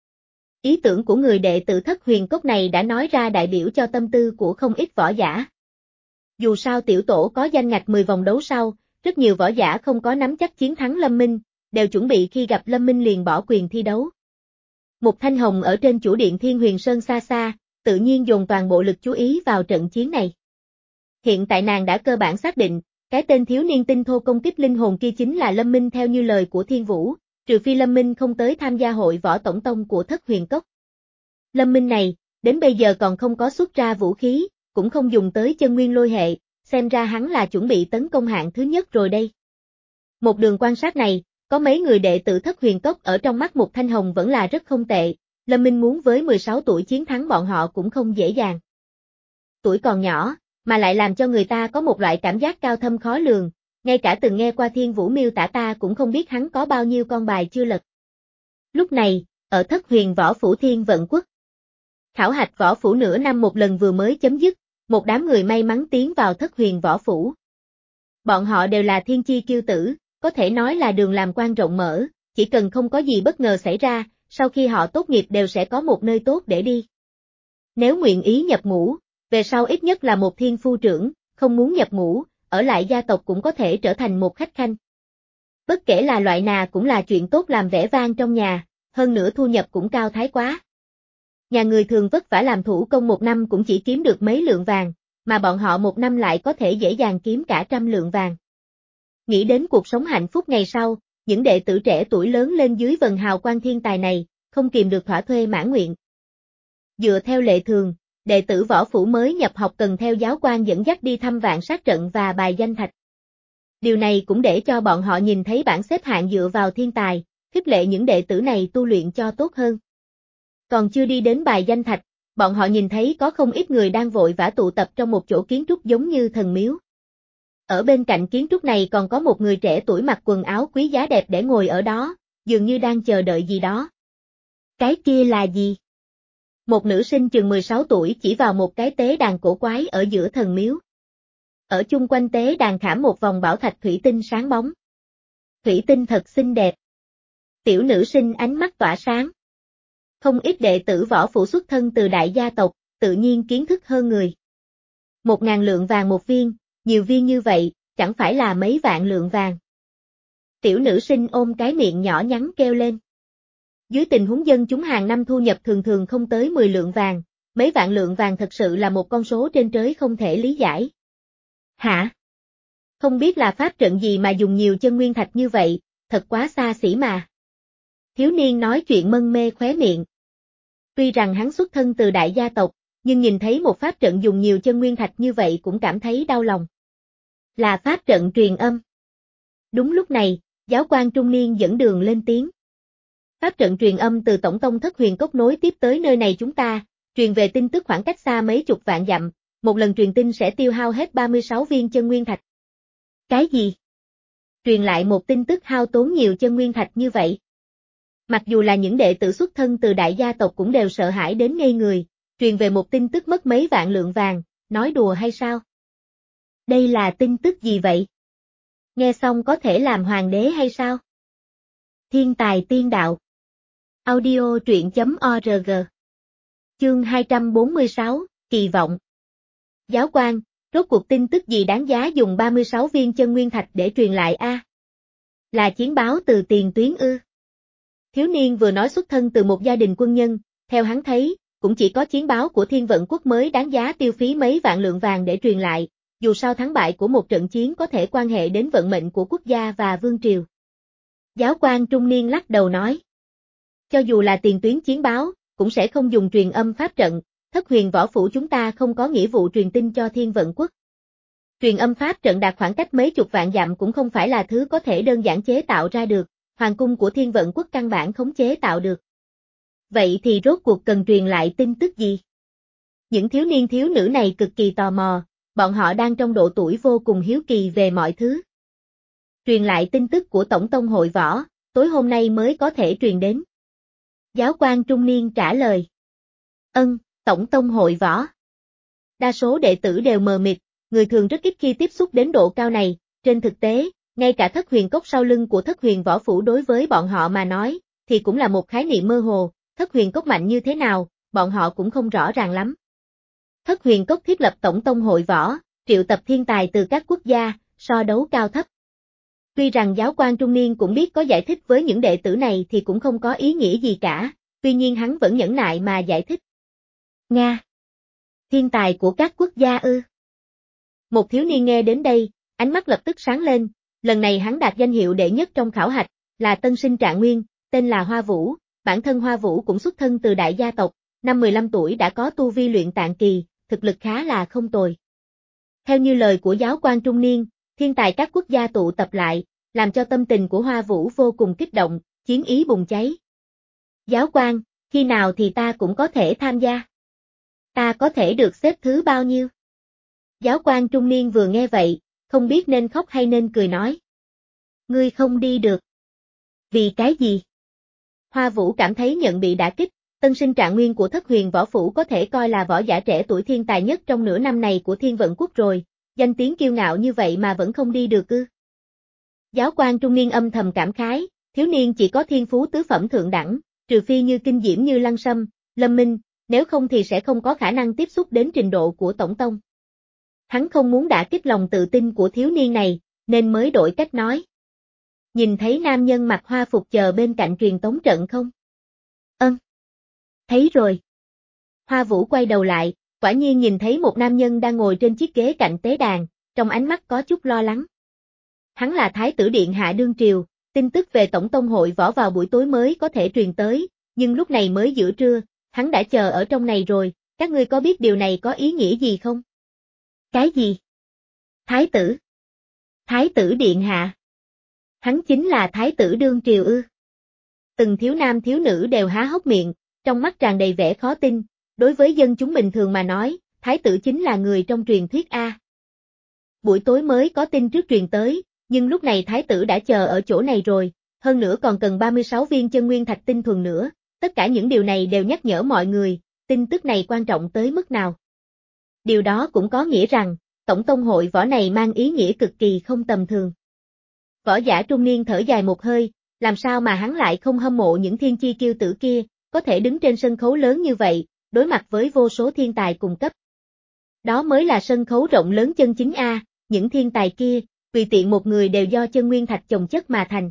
Ý tưởng của người đệ tử thất huyền cốc này đã nói ra đại biểu cho tâm tư của không ít võ giả. Dù sao tiểu tổ có danh ngạch mười vòng đấu sau, rất nhiều võ giả không có nắm chắc chiến thắng Lâm Minh, đều chuẩn bị khi gặp Lâm Minh liền bỏ quyền thi đấu. Mục Thanh Hồng ở trên chủ điện Thiên Huyền Sơn xa xa, tự nhiên dồn toàn bộ lực chú ý vào trận chiến này. Hiện tại nàng đã cơ bản xác định, cái tên thiếu niên tinh thô công kích linh hồn kia chính là Lâm Minh theo như lời của Thiên Vũ, Trừ phi Lâm Minh không tới tham gia hội võ tổng tông của Thất Huyền Cốc. Lâm Minh này, đến bây giờ còn không có xuất ra vũ khí, cũng không dùng tới chân nguyên lôi hệ, xem ra hắn là chuẩn bị tấn công hạng thứ nhất rồi đây. Một đường quan sát này, có mấy người đệ tử Thất Huyền Cốc ở trong mắt Mục Thanh Hồng vẫn là rất không tệ, Lâm Minh muốn với mười sáu tuổi chiến thắng bọn họ cũng không dễ dàng. Tuổi còn nhỏ, mà lại làm cho người ta có một loại cảm giác cao thâm khó lường, ngay cả từng nghe qua Thiên Vũ miêu tả ta cũng không biết hắn có bao nhiêu con bài chưa lật. Lúc này, ở Thất Huyền Võ Phủ Thiên Vận Quốc, khảo hạch võ phủ nửa năm một lần vừa mới chấm dứt, một đám người may mắn tiến vào Thất Huyền Võ Phủ. Bọn họ đều là thiên chi kiêu tử, có thể nói là đường làm quan rộng mở, chỉ cần không có gì bất ngờ xảy ra, sau khi họ tốt nghiệp đều sẽ có một nơi tốt để đi. Nếu nguyện ý nhập ngũ, về sau ít nhất là một thiên phu trưởng, không muốn nhập ngũ, ở lại gia tộc cũng có thể trở thành một khách khanh. Bất kể là loại nào cũng là chuyện tốt làm vẻ vang trong nhà, hơn nữa thu nhập cũng cao thái quá. Nhà người thường vất vả làm thủ công một năm cũng chỉ kiếm được mấy lượng vàng, mà bọn họ một năm lại có thể dễ dàng kiếm cả trăm lượng vàng. Nghĩ đến cuộc sống hạnh phúc ngày sau, những đệ tử trẻ tuổi lớn lên dưới vần hào quang thiên tài này, không kìm được thỏa thuê mãn nguyện. Dựa theo lệ thường, đệ tử võ phủ mới nhập học cần theo giáo quan dẫn dắt đi thăm vạn sát trận và bài danh thạch. Điều này cũng để cho bọn họ nhìn thấy bảng xếp hạng dựa vào thiên tài, khích lệ những đệ tử này tu luyện cho tốt hơn. Còn chưa đi đến bài danh thạch, bọn họ nhìn thấy có không ít người đang vội vã tụ tập trong một chỗ kiến trúc giống như thần miếu. Ở bên cạnh kiến trúc này còn có một người trẻ tuổi mặc quần áo quý giá đẹp để ngồi ở đó, dường như đang chờ đợi gì đó. Cái kia là gì? Một nữ sinh chừng mười sáu tuổi chỉ vào một cái tế đàn cổ quái ở giữa thần miếu. Ở chung quanh tế đàn khảm một vòng bảo thạch thủy tinh sáng bóng. Thủy tinh thật xinh đẹp. Tiểu nữ sinh ánh mắt tỏa sáng. Không ít đệ tử võ phủ xuất thân từ đại gia tộc, tự nhiên kiến thức hơn người. Một ngàn lượng vàng một viên, nhiều viên như vậy, chẳng phải là mấy vạn lượng vàng. Tiểu nữ sinh ôm cái miệng nhỏ nhắn kêu lên. Dưới tình huống dân chúng hàng năm thu nhập thường thường không tới mười lượng vàng, mấy vạn lượng vàng thật sự là một con số trên trời không thể lý giải. Hả? Không biết là pháp trận gì mà dùng nhiều chân nguyên thạch như vậy, thật quá xa xỉ mà. Thiếu niên nói chuyện mân mê khóe miệng. Tuy rằng hắn xuất thân từ đại gia tộc, nhưng nhìn thấy một pháp trận dùng nhiều chân nguyên thạch như vậy cũng cảm thấy đau lòng. Là pháp trận truyền âm. Đúng lúc này, giáo quan trung niên dẫn đường lên tiếng. Pháp trận truyền âm từ tổng tông Thất Huyền Cốc nối tiếp tới nơi này chúng ta, truyền về tin tức khoảng cách xa mấy chục vạn dặm, một lần truyền tin sẽ tiêu hao hết ba mươi sáu viên chân nguyên thạch. Cái gì? Truyền lại một tin tức hao tốn nhiều chân nguyên thạch như vậy? Mặc dù là những đệ tử xuất thân từ đại gia tộc cũng đều sợ hãi đến ngây người, truyền về một tin tức mất mấy vạn lượng vàng, nói đùa hay sao? Đây là tin tức gì vậy? Nghe xong có thể làm hoàng đế hay sao? Thiên tài tiên đạo. Audio truyện chấm org. Chương hai trăm bốn mươi sáu, kỳ vọng. Giáo quan, rốt cuộc tin tức gì đáng giá dùng ba mươi sáu viên chân nguyên thạch để truyền lại a? Là chiến báo từ tiền tuyến ư? Thiếu niên vừa nói xuất thân từ một gia đình quân nhân, theo hắn thấy, cũng chỉ có chiến báo của Thiên Vận Quốc mới đáng giá tiêu phí mấy vạn lượng vàng để truyền lại, dù sao thắng bại của một trận chiến có thể quan hệ đến vận mệnh của quốc gia và vương triều. Giáo quan trung niên lắc đầu nói. Cho dù là tiền tuyến chiến báo, cũng sẽ không dùng truyền âm pháp trận, Thất Huyền Võ Phủ chúng ta không có nghĩa vụ truyền tin cho Thiên Vận Quốc. Truyền âm pháp trận đạt khoảng cách mấy chục vạn dặm cũng không phải là thứ có thể đơn giản chế tạo ra được, hoàng cung của Thiên Vận Quốc căn bản khống chế tạo được. Vậy thì rốt cuộc cần truyền lại tin tức gì? Những thiếu niên thiếu nữ này cực kỳ tò mò, bọn họ đang trong độ tuổi vô cùng hiếu kỳ về mọi thứ. Truyền lại tin tức của Tổng tông hội võ, tối hôm nay mới có thể truyền đến. Giáo quan trung niên trả lời. Ân, Tổng tông hội võ. Đa số đệ tử đều mờ mịt, người thường rất ít khi tiếp xúc đến độ cao này, trên thực tế, ngay cả Thất Huyền Cốc sau lưng của Thất Huyền Võ Phủ đối với bọn họ mà nói, thì cũng là một khái niệm mơ hồ, Thất Huyền Cốc mạnh như thế nào, bọn họ cũng không rõ ràng lắm. Thất Huyền Cốc thiết lập tổng tông hội võ, triệu tập thiên tài từ các quốc gia, so đấu cao thấp. Tuy rằng giáo quan trung niên cũng biết có giải thích với những đệ tử này thì cũng không có ý nghĩa gì cả, tuy nhiên hắn vẫn nhẫn nại mà giải thích. Nga. Thiên tài của các quốc gia ư? Một thiếu niên nghe đến đây, ánh mắt lập tức sáng lên, lần này hắn đạt danh hiệu đệ nhất trong khảo hạch, là tân sinh trạng nguyên, tên là Hoa Vũ, bản thân Hoa Vũ cũng xuất thân từ đại gia tộc, năm mười lăm tuổi đã có tu vi luyện tạng kỳ, thực lực khá là không tồi. Theo như lời của giáo quan trung niên, thiên tài các quốc gia tụ tập lại, làm cho tâm tình của Hoa Vũ vô cùng kích động, chiến ý bùng cháy. Giáo quan, khi nào thì ta cũng có thể tham gia? Ta có thể được xếp thứ bao nhiêu? Giáo quan trung niên vừa nghe vậy, không biết nên khóc hay nên cười nói. Ngươi không đi được. Vì cái gì? Hoa Vũ cảm thấy nhận bị đả kích, tân sinh trạng nguyên của Thất Huyền Võ Phủ có thể coi là võ giả trẻ tuổi thiên tài nhất trong nửa năm này của Thiên Vận Quốc rồi, danh tiếng kiêu ngạo như vậy mà vẫn không đi được ư. Giáo quan trung niên âm thầm cảm khái, thiếu niên chỉ có thiên phú tứ phẩm thượng đẳng, trừ phi như kinh diễm như Lăng Sâm, Lâm Minh, nếu không thì sẽ không có khả năng tiếp xúc đến trình độ của tổng tông. Hắn không muốn đả kích lòng tự tin của thiếu niên này, nên mới đổi cách nói. Nhìn thấy nam nhân mặc hoa phục chờ bên cạnh truyền tống trận không? Ân. Thấy rồi. Hoa Vũ quay đầu lại, quả nhiên nhìn thấy một nam nhân đang ngồi trên chiếc ghế cạnh tế đàn, trong ánh mắt có chút lo lắng. Hắn là Thái tử Điện Hạ Đương Triều, tin tức về Tổng Tông hội võ vào buổi tối mới có thể truyền tới, nhưng lúc này mới giữa trưa, hắn đã chờ ở trong này rồi, các ngươi có biết điều này có ý nghĩa gì không? Cái gì? Thái tử? Thái tử Điện Hạ? Hắn chính là Thái tử Đương Triều ư? Từng thiếu nam thiếu nữ đều há hốc miệng, trong mắt tràn đầy vẻ khó tin, đối với dân chúng bình thường mà nói, Thái tử chính là người trong truyền thuyết A. Buổi tối mới có tin trước truyền tới, nhưng lúc này Thái tử đã chờ ở chỗ này rồi, hơn nữa còn cần ba mươi sáu viên chân nguyên thạch tinh thuần nữa, tất cả những điều này đều nhắc nhở mọi người, tin tức này quan trọng tới mức nào. Điều đó cũng có nghĩa rằng, Tổng Tông hội võ này mang ý nghĩa cực kỳ không tầm thường. Võ giả trung niên thở dài một hơi, làm sao mà hắn lại không hâm mộ những thiên chi kiêu tử kia, có thể đứng trên sân khấu lớn như vậy, đối mặt với vô số thiên tài cùng cấp. Đó mới là sân khấu rộng lớn chân chính A, những thiên tài kia, tùy tiện một người đều do chân nguyên thạch chồng chất mà thành.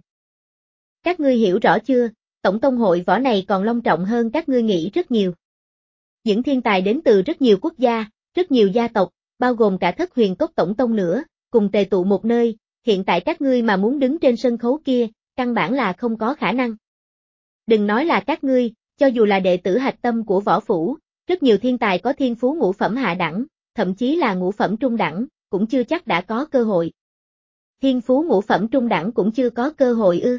Các ngươi hiểu rõ chưa, Tổng Tông hội võ này còn long trọng hơn các ngươi nghĩ rất nhiều. Những thiên tài đến từ rất nhiều quốc gia, rất nhiều gia tộc, bao gồm cả Thất Huyền Cốc Tổng Tông nữa, cùng tề tụ một nơi, hiện tại các ngươi mà muốn đứng trên sân khấu kia, căn bản là không có khả năng. Đừng nói là các ngươi, cho dù là đệ tử hạch tâm của võ phủ, rất nhiều thiên tài có thiên phú ngũ phẩm hạ đẳng, thậm chí là ngũ phẩm trung đẳng, cũng chưa chắc đã có cơ hội. Thiên phú ngũ phẩm trung đẳng cũng chưa có cơ hội ư.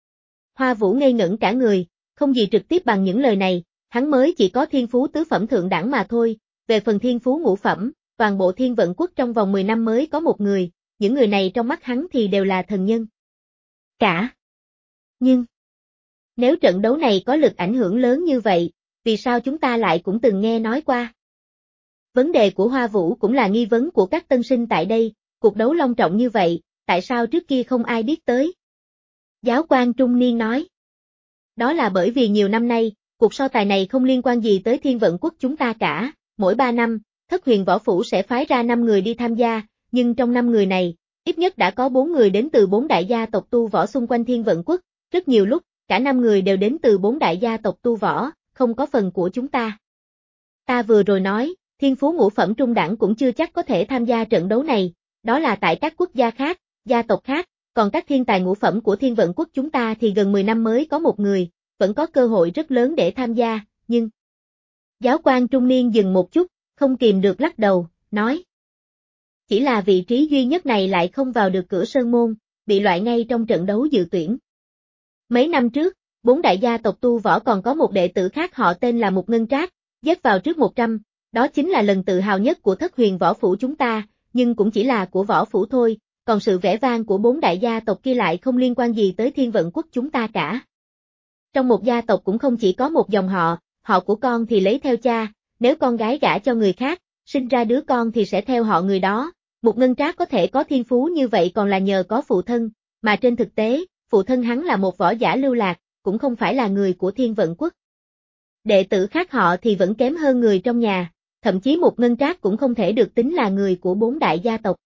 Hoa Vũ ngây ngẩn cả người, không gì trực tiếp bằng những lời này, hắn mới chỉ có thiên phú tứ phẩm thượng đẳng mà thôi, về phần thiên phú ngũ phẩm, toàn bộ Thiên Vận Quốc trong vòng mười năm mới có một người, những người này trong mắt hắn thì đều là thần nhân. Cả. Nhưng, nếu trận đấu này có lực ảnh hưởng lớn như vậy, vì sao chúng ta lại cũng từng nghe nói qua? Vấn đề của Hoa Vũ cũng là nghi vấn của các tân sinh tại đây, cuộc đấu long trọng như vậy, tại sao trước kia không ai biết tới? Giáo quan trung niên nói. Đó là bởi vì nhiều năm nay, cuộc so tài này không liên quan gì tới Thiên Vận Quốc chúng ta cả, mỗi ba năm, Thất Huyền Võ Phủ sẽ phái ra năm người đi tham gia, nhưng trong năm người này, ít nhất đã có bốn người đến từ bốn đại gia tộc tu võ xung quanh Thiên Vận Quốc, rất nhiều lúc, cả năm người đều đến từ bốn đại gia tộc tu võ, không có phần của chúng ta. Ta vừa rồi nói, thiên phú ngũ phẩm trung đẳng cũng chưa chắc có thể tham gia trận đấu này, đó là tại các quốc gia khác, gia tộc khác, còn các thiên tài ngũ phẩm của Thiên Vận Quốc chúng ta thì gần mười năm mới có một người, vẫn có cơ hội rất lớn để tham gia, nhưng... Giáo quan trung niên dừng một chút, không kìm được lắc đầu, nói. Chỉ là vị trí duy nhất này lại không vào được cửa sơn môn, bị loại ngay trong trận đấu dự tuyển. Mấy năm trước, bốn đại gia tộc tu võ còn có một đệ tử khác họ tên là Mục Ngân Trác, dết vào trước một trăm, đó chính là lần tự hào nhất của Thất Huyền Võ Phủ chúng ta, nhưng cũng chỉ là của võ phủ thôi, còn sự vẻ vang của bốn đại gia tộc kia lại không liên quan gì tới Thiên Vận Quốc chúng ta cả. Trong một gia tộc cũng không chỉ có một dòng họ, họ của con thì lấy theo cha, nếu con gái gả cho người khác, sinh ra đứa con thì sẽ theo họ người đó. Mục Ngân Trác có thể có thiên phú như vậy còn là nhờ có phụ thân, mà trên thực tế, phụ thân hắn là một võ giả lưu lạc, cũng không phải là người của Thiên Vận Quốc. Đệ tử khác họ thì vẫn kém hơn người trong nhà, thậm chí Mục Ngân Trác cũng không thể được tính là người của bốn đại gia tộc.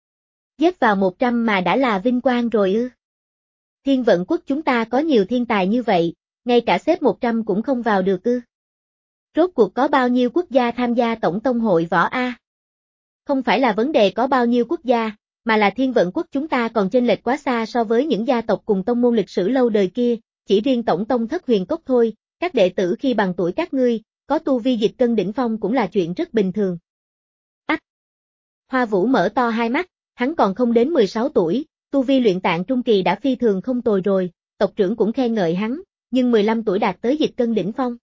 Dết vào một trăm mà đã là vinh quang rồi ư. Thiên Vận Quốc chúng ta có nhiều thiên tài như vậy, ngay cả xếp một trăm cũng không vào được ư. Rốt cuộc có bao nhiêu quốc gia tham gia Tổng Tông hội võ A? Không phải là vấn đề có bao nhiêu quốc gia, mà là Thiên Vận Quốc chúng ta còn chênh lệch quá xa so với những gia tộc cùng tông môn lịch sử lâu đời kia, chỉ riêng tổng tông Thất Huyền Cốc thôi, các đệ tử khi bằng tuổi các ngươi, có tu vi dịch cân đỉnh phong cũng là chuyện rất bình thường. Ách! Hoa Vũ mở to hai mắt, hắn còn không đến mười sáu tuổi, tu vi luyện tạng trung kỳ đã phi thường không tồi rồi, tộc trưởng cũng khen ngợi hắn, nhưng mười lăm tuổi đạt tới dịch cân đỉnh phong.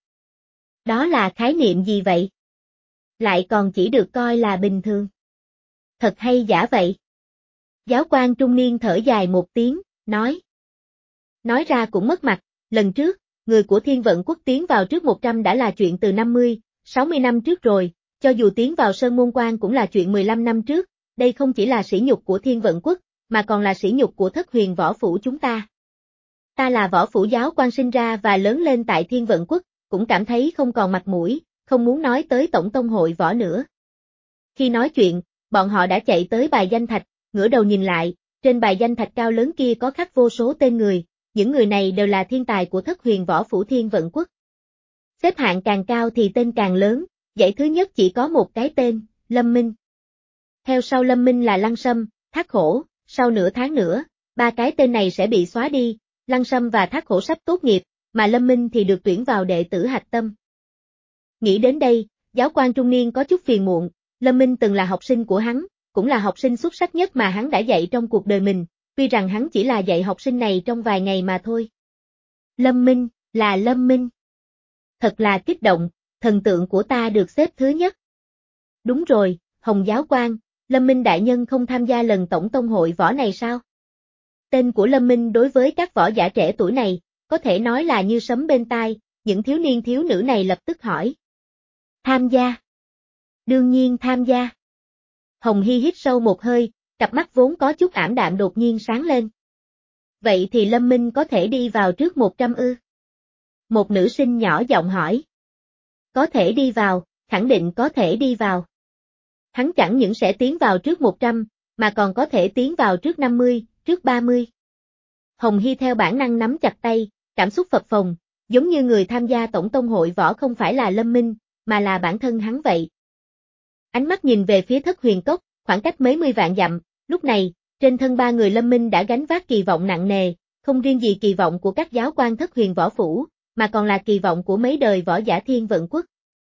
Đó là khái niệm gì vậy? Lại còn chỉ được coi là bình thường. Thật hay giả vậy? Giáo quan trung niên thở dài một tiếng, nói. Nói ra cũng mất mặt, lần trước, người của Thiên Vận Quốc tiến vào trước một trăm đã là chuyện từ năm mươi, sáu mươi năm trước rồi, cho dù tiến vào Sơn Môn Quan cũng là chuyện mười lăm năm trước, đây không chỉ là sỉ nhục của Thiên Vận Quốc, mà còn là sỉ nhục của Thất Huyền Võ Phủ chúng ta. Ta là võ phủ giáo quan sinh ra và lớn lên tại Thiên Vận Quốc, cũng cảm thấy không còn mặt mũi, không muốn nói tới tổng tông hội võ nữa. Khi nói chuyện, bọn họ đã chạy tới bài danh thạch, ngửa đầu nhìn lại, trên bài danh thạch cao lớn kia có khắc vô số tên người, những người này đều là thiên tài của Thất Huyền Võ Phủ Thiên Vận Quốc. Xếp hạng càng cao thì tên càng lớn, dãy thứ nhất chỉ có một cái tên, Lâm Minh. Theo sau Lâm Minh là Lăng Sâm, Thác Khổ, sau nửa tháng nữa, ba cái tên này sẽ bị xóa đi, Lăng Sâm và Thác Khổ sắp tốt nghiệp, mà Lâm Minh thì được tuyển vào đệ tử hạch tâm. Nghĩ đến đây, giáo quan trung niên có chút phiền muộn, Lâm Minh từng là học sinh của hắn, cũng là học sinh xuất sắc nhất mà hắn đã dạy trong cuộc đời mình, tuy rằng hắn chỉ là dạy học sinh này trong vài ngày mà thôi. Lâm Minh, là Lâm Minh. Thật là kích động, thần tượng của ta được xếp thứ nhất. Đúng rồi, Hồng giáo quan, Lâm Minh đại nhân không tham gia lần tổng tông hội võ này sao? Tên của Lâm Minh đối với các võ giả trẻ tuổi này, có thể nói là như sấm bên tai, những thiếu niên thiếu nữ này lập tức hỏi. Tham gia. Đương nhiên tham gia. Hồng Hy hít sâu một hơi, cặp mắt vốn có chút ảm đạm đột nhiên sáng lên. Vậy thì Lâm Minh có thể đi vào trước một trăm ư? Một nữ sinh nhỏ giọng hỏi. Có thể đi vào, khẳng định có thể đi vào. Hắn chẳng những sẽ tiến vào trước một trăm, mà còn có thể tiến vào trước năm mươi, trước ba mươi. Hồng Hy theo bản năng nắm chặt tay, cảm xúc phập phồng, giống như người tham gia tổng tông hội võ không phải là Lâm Minh, mà là bản thân hắn vậy. Ánh mắt nhìn về phía Thất Huyền Cốc, khoảng cách mấy mươi vạn dặm, lúc này, trên thân ba người Lâm Minh đã gánh vác kỳ vọng nặng nề, không riêng gì kỳ vọng của các giáo quan Thất Huyền Võ Phủ, mà còn là kỳ vọng của mấy đời võ giả Thiên Vận Quốc.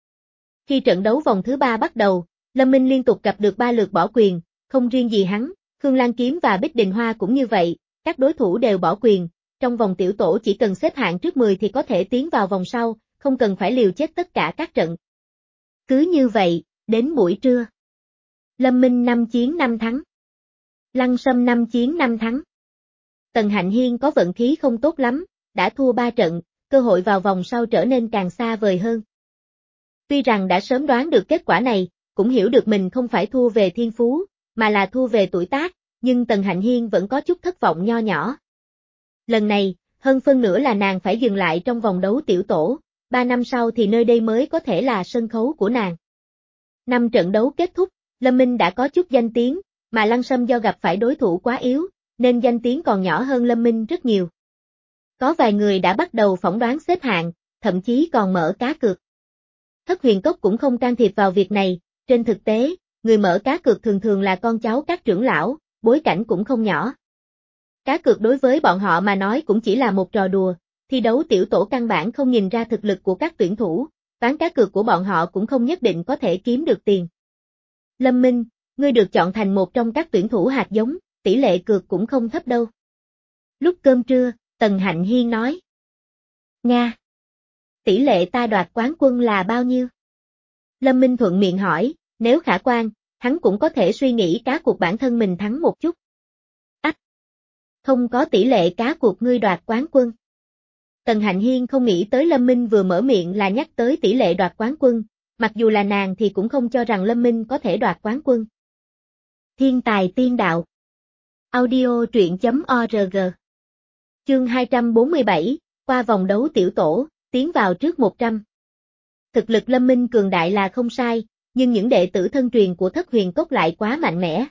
Khi trận đấu vòng thứ ba bắt đầu, Lâm Minh liên tục gặp được ba lượt bỏ quyền, không riêng gì hắn, Khương Lan Kiếm và Bích Đình Hoa cũng như vậy, các đối thủ đều bỏ quyền, trong vòng tiểu tổ chỉ cần xếp hạng trước mười thì có thể tiến vào vòng sau, không cần phải liều chết tất cả các trận. Cứ như vậy, đến buổi trưa. Lâm Minh năm chiến năm thắng. Lăng Sâm năm chiến năm thắng. Tần Hạnh Hiên có vận khí không tốt lắm, đã thua ba trận, cơ hội vào vòng sau trở nên càng xa vời hơn. Tuy rằng đã sớm đoán được kết quả này, cũng hiểu được mình không phải thua về thiên phú, mà là thua về tuổi tác, nhưng Tần Hạnh Hiên vẫn có chút thất vọng nho nhỏ. Lần này, hơn phân nửa là nàng phải dừng lại trong vòng đấu tiểu tổ, ba năm sau thì nơi đây mới có thể là sân khấu của nàng. Năm trận đấu kết thúc, Lâm Minh đã có chút danh tiếng, mà Lăng Sâm do gặp phải đối thủ quá yếu, nên danh tiếng còn nhỏ hơn Lâm Minh rất nhiều. Có vài người đã bắt đầu phỏng đoán xếp hạng, thậm chí còn mở cá cược. Thất Huyền Cốc cũng không can thiệp vào việc này, trên thực tế, người mở cá cược thường thường là con cháu các trưởng lão, bối cảnh cũng không nhỏ. Cá cược đối với bọn họ mà nói cũng chỉ là một trò đùa, thi đấu tiểu tổ căn bản không nhìn ra thực lực của các tuyển thủ, ván cá cược của bọn họ cũng không nhất định có thể kiếm được tiền. Lâm Minh, ngươi được chọn thành một trong các tuyển thủ hạt giống, tỷ lệ cược cũng không thấp đâu. Lúc cơm trưa, Tần Hạnh Hiên nói. Nga. Tỷ lệ ta đoạt quán quân là bao nhiêu? Lâm Minh thuận miệng hỏi, nếu khả quan, hắn cũng có thể suy nghĩ cá cuộc bản thân mình thắng một chút. Ách! Không có tỷ lệ cá cuộc ngươi đoạt quán quân. Tần Hạnh Hiên không nghĩ tới Lâm Minh vừa mở miệng là nhắc tới tỷ lệ đoạt quán quân, mặc dù là nàng thì cũng không cho rằng Lâm Minh có thể đoạt quán quân. Thiên tài tiên đạo. Audio truyện chấm org. Chương hai trăm bốn mươi bảy, qua vòng đấu tiểu tổ, tiến vào trước một trăm. Thực lực Lâm Minh cường đại là không sai, nhưng những đệ tử thân truyền của Thất Huyền Cốc lại quá mạnh mẽ.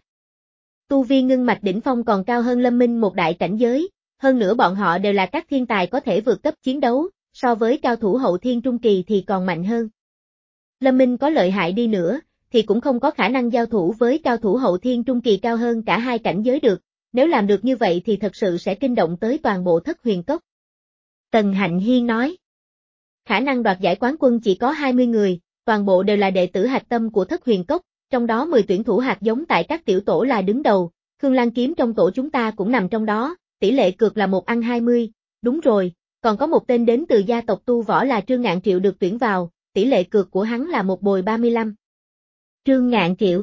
Tu vi ngưng mạch đỉnh phong còn cao hơn Lâm Minh một đại cảnh giới, hơn nữa bọn họ đều là các thiên tài có thể vượt cấp chiến đấu, so với cao thủ hậu thiên trung kỳ thì còn mạnh hơn. Lâm Minh có lợi hại đi nữa, thì cũng không có khả năng giao thủ với cao thủ hậu thiên trung kỳ cao hơn cả hai cảnh giới được, nếu làm được như vậy thì thật sự sẽ kinh động tới toàn bộ Thất Huyền Cốc. Tần Hạnh Hiên nói. Khả năng đoạt giải quán quân chỉ có hai mươi người, toàn bộ đều là đệ tử hạch tâm của Thất Huyền Cốc, trong đó mười tuyển thủ hạt giống tại các tiểu tổ là đứng đầu, Khương Lan Kiếm trong tổ chúng ta cũng nằm trong đó, tỷ lệ cược là một ăn hai mươi, đúng rồi, còn có một tên đến từ gia tộc tu võ là Trương Ngạn Triệu được tuyển vào, tỷ lệ cược của hắn là một bồi ba mươi lăm. Trương Ngạn Triệu.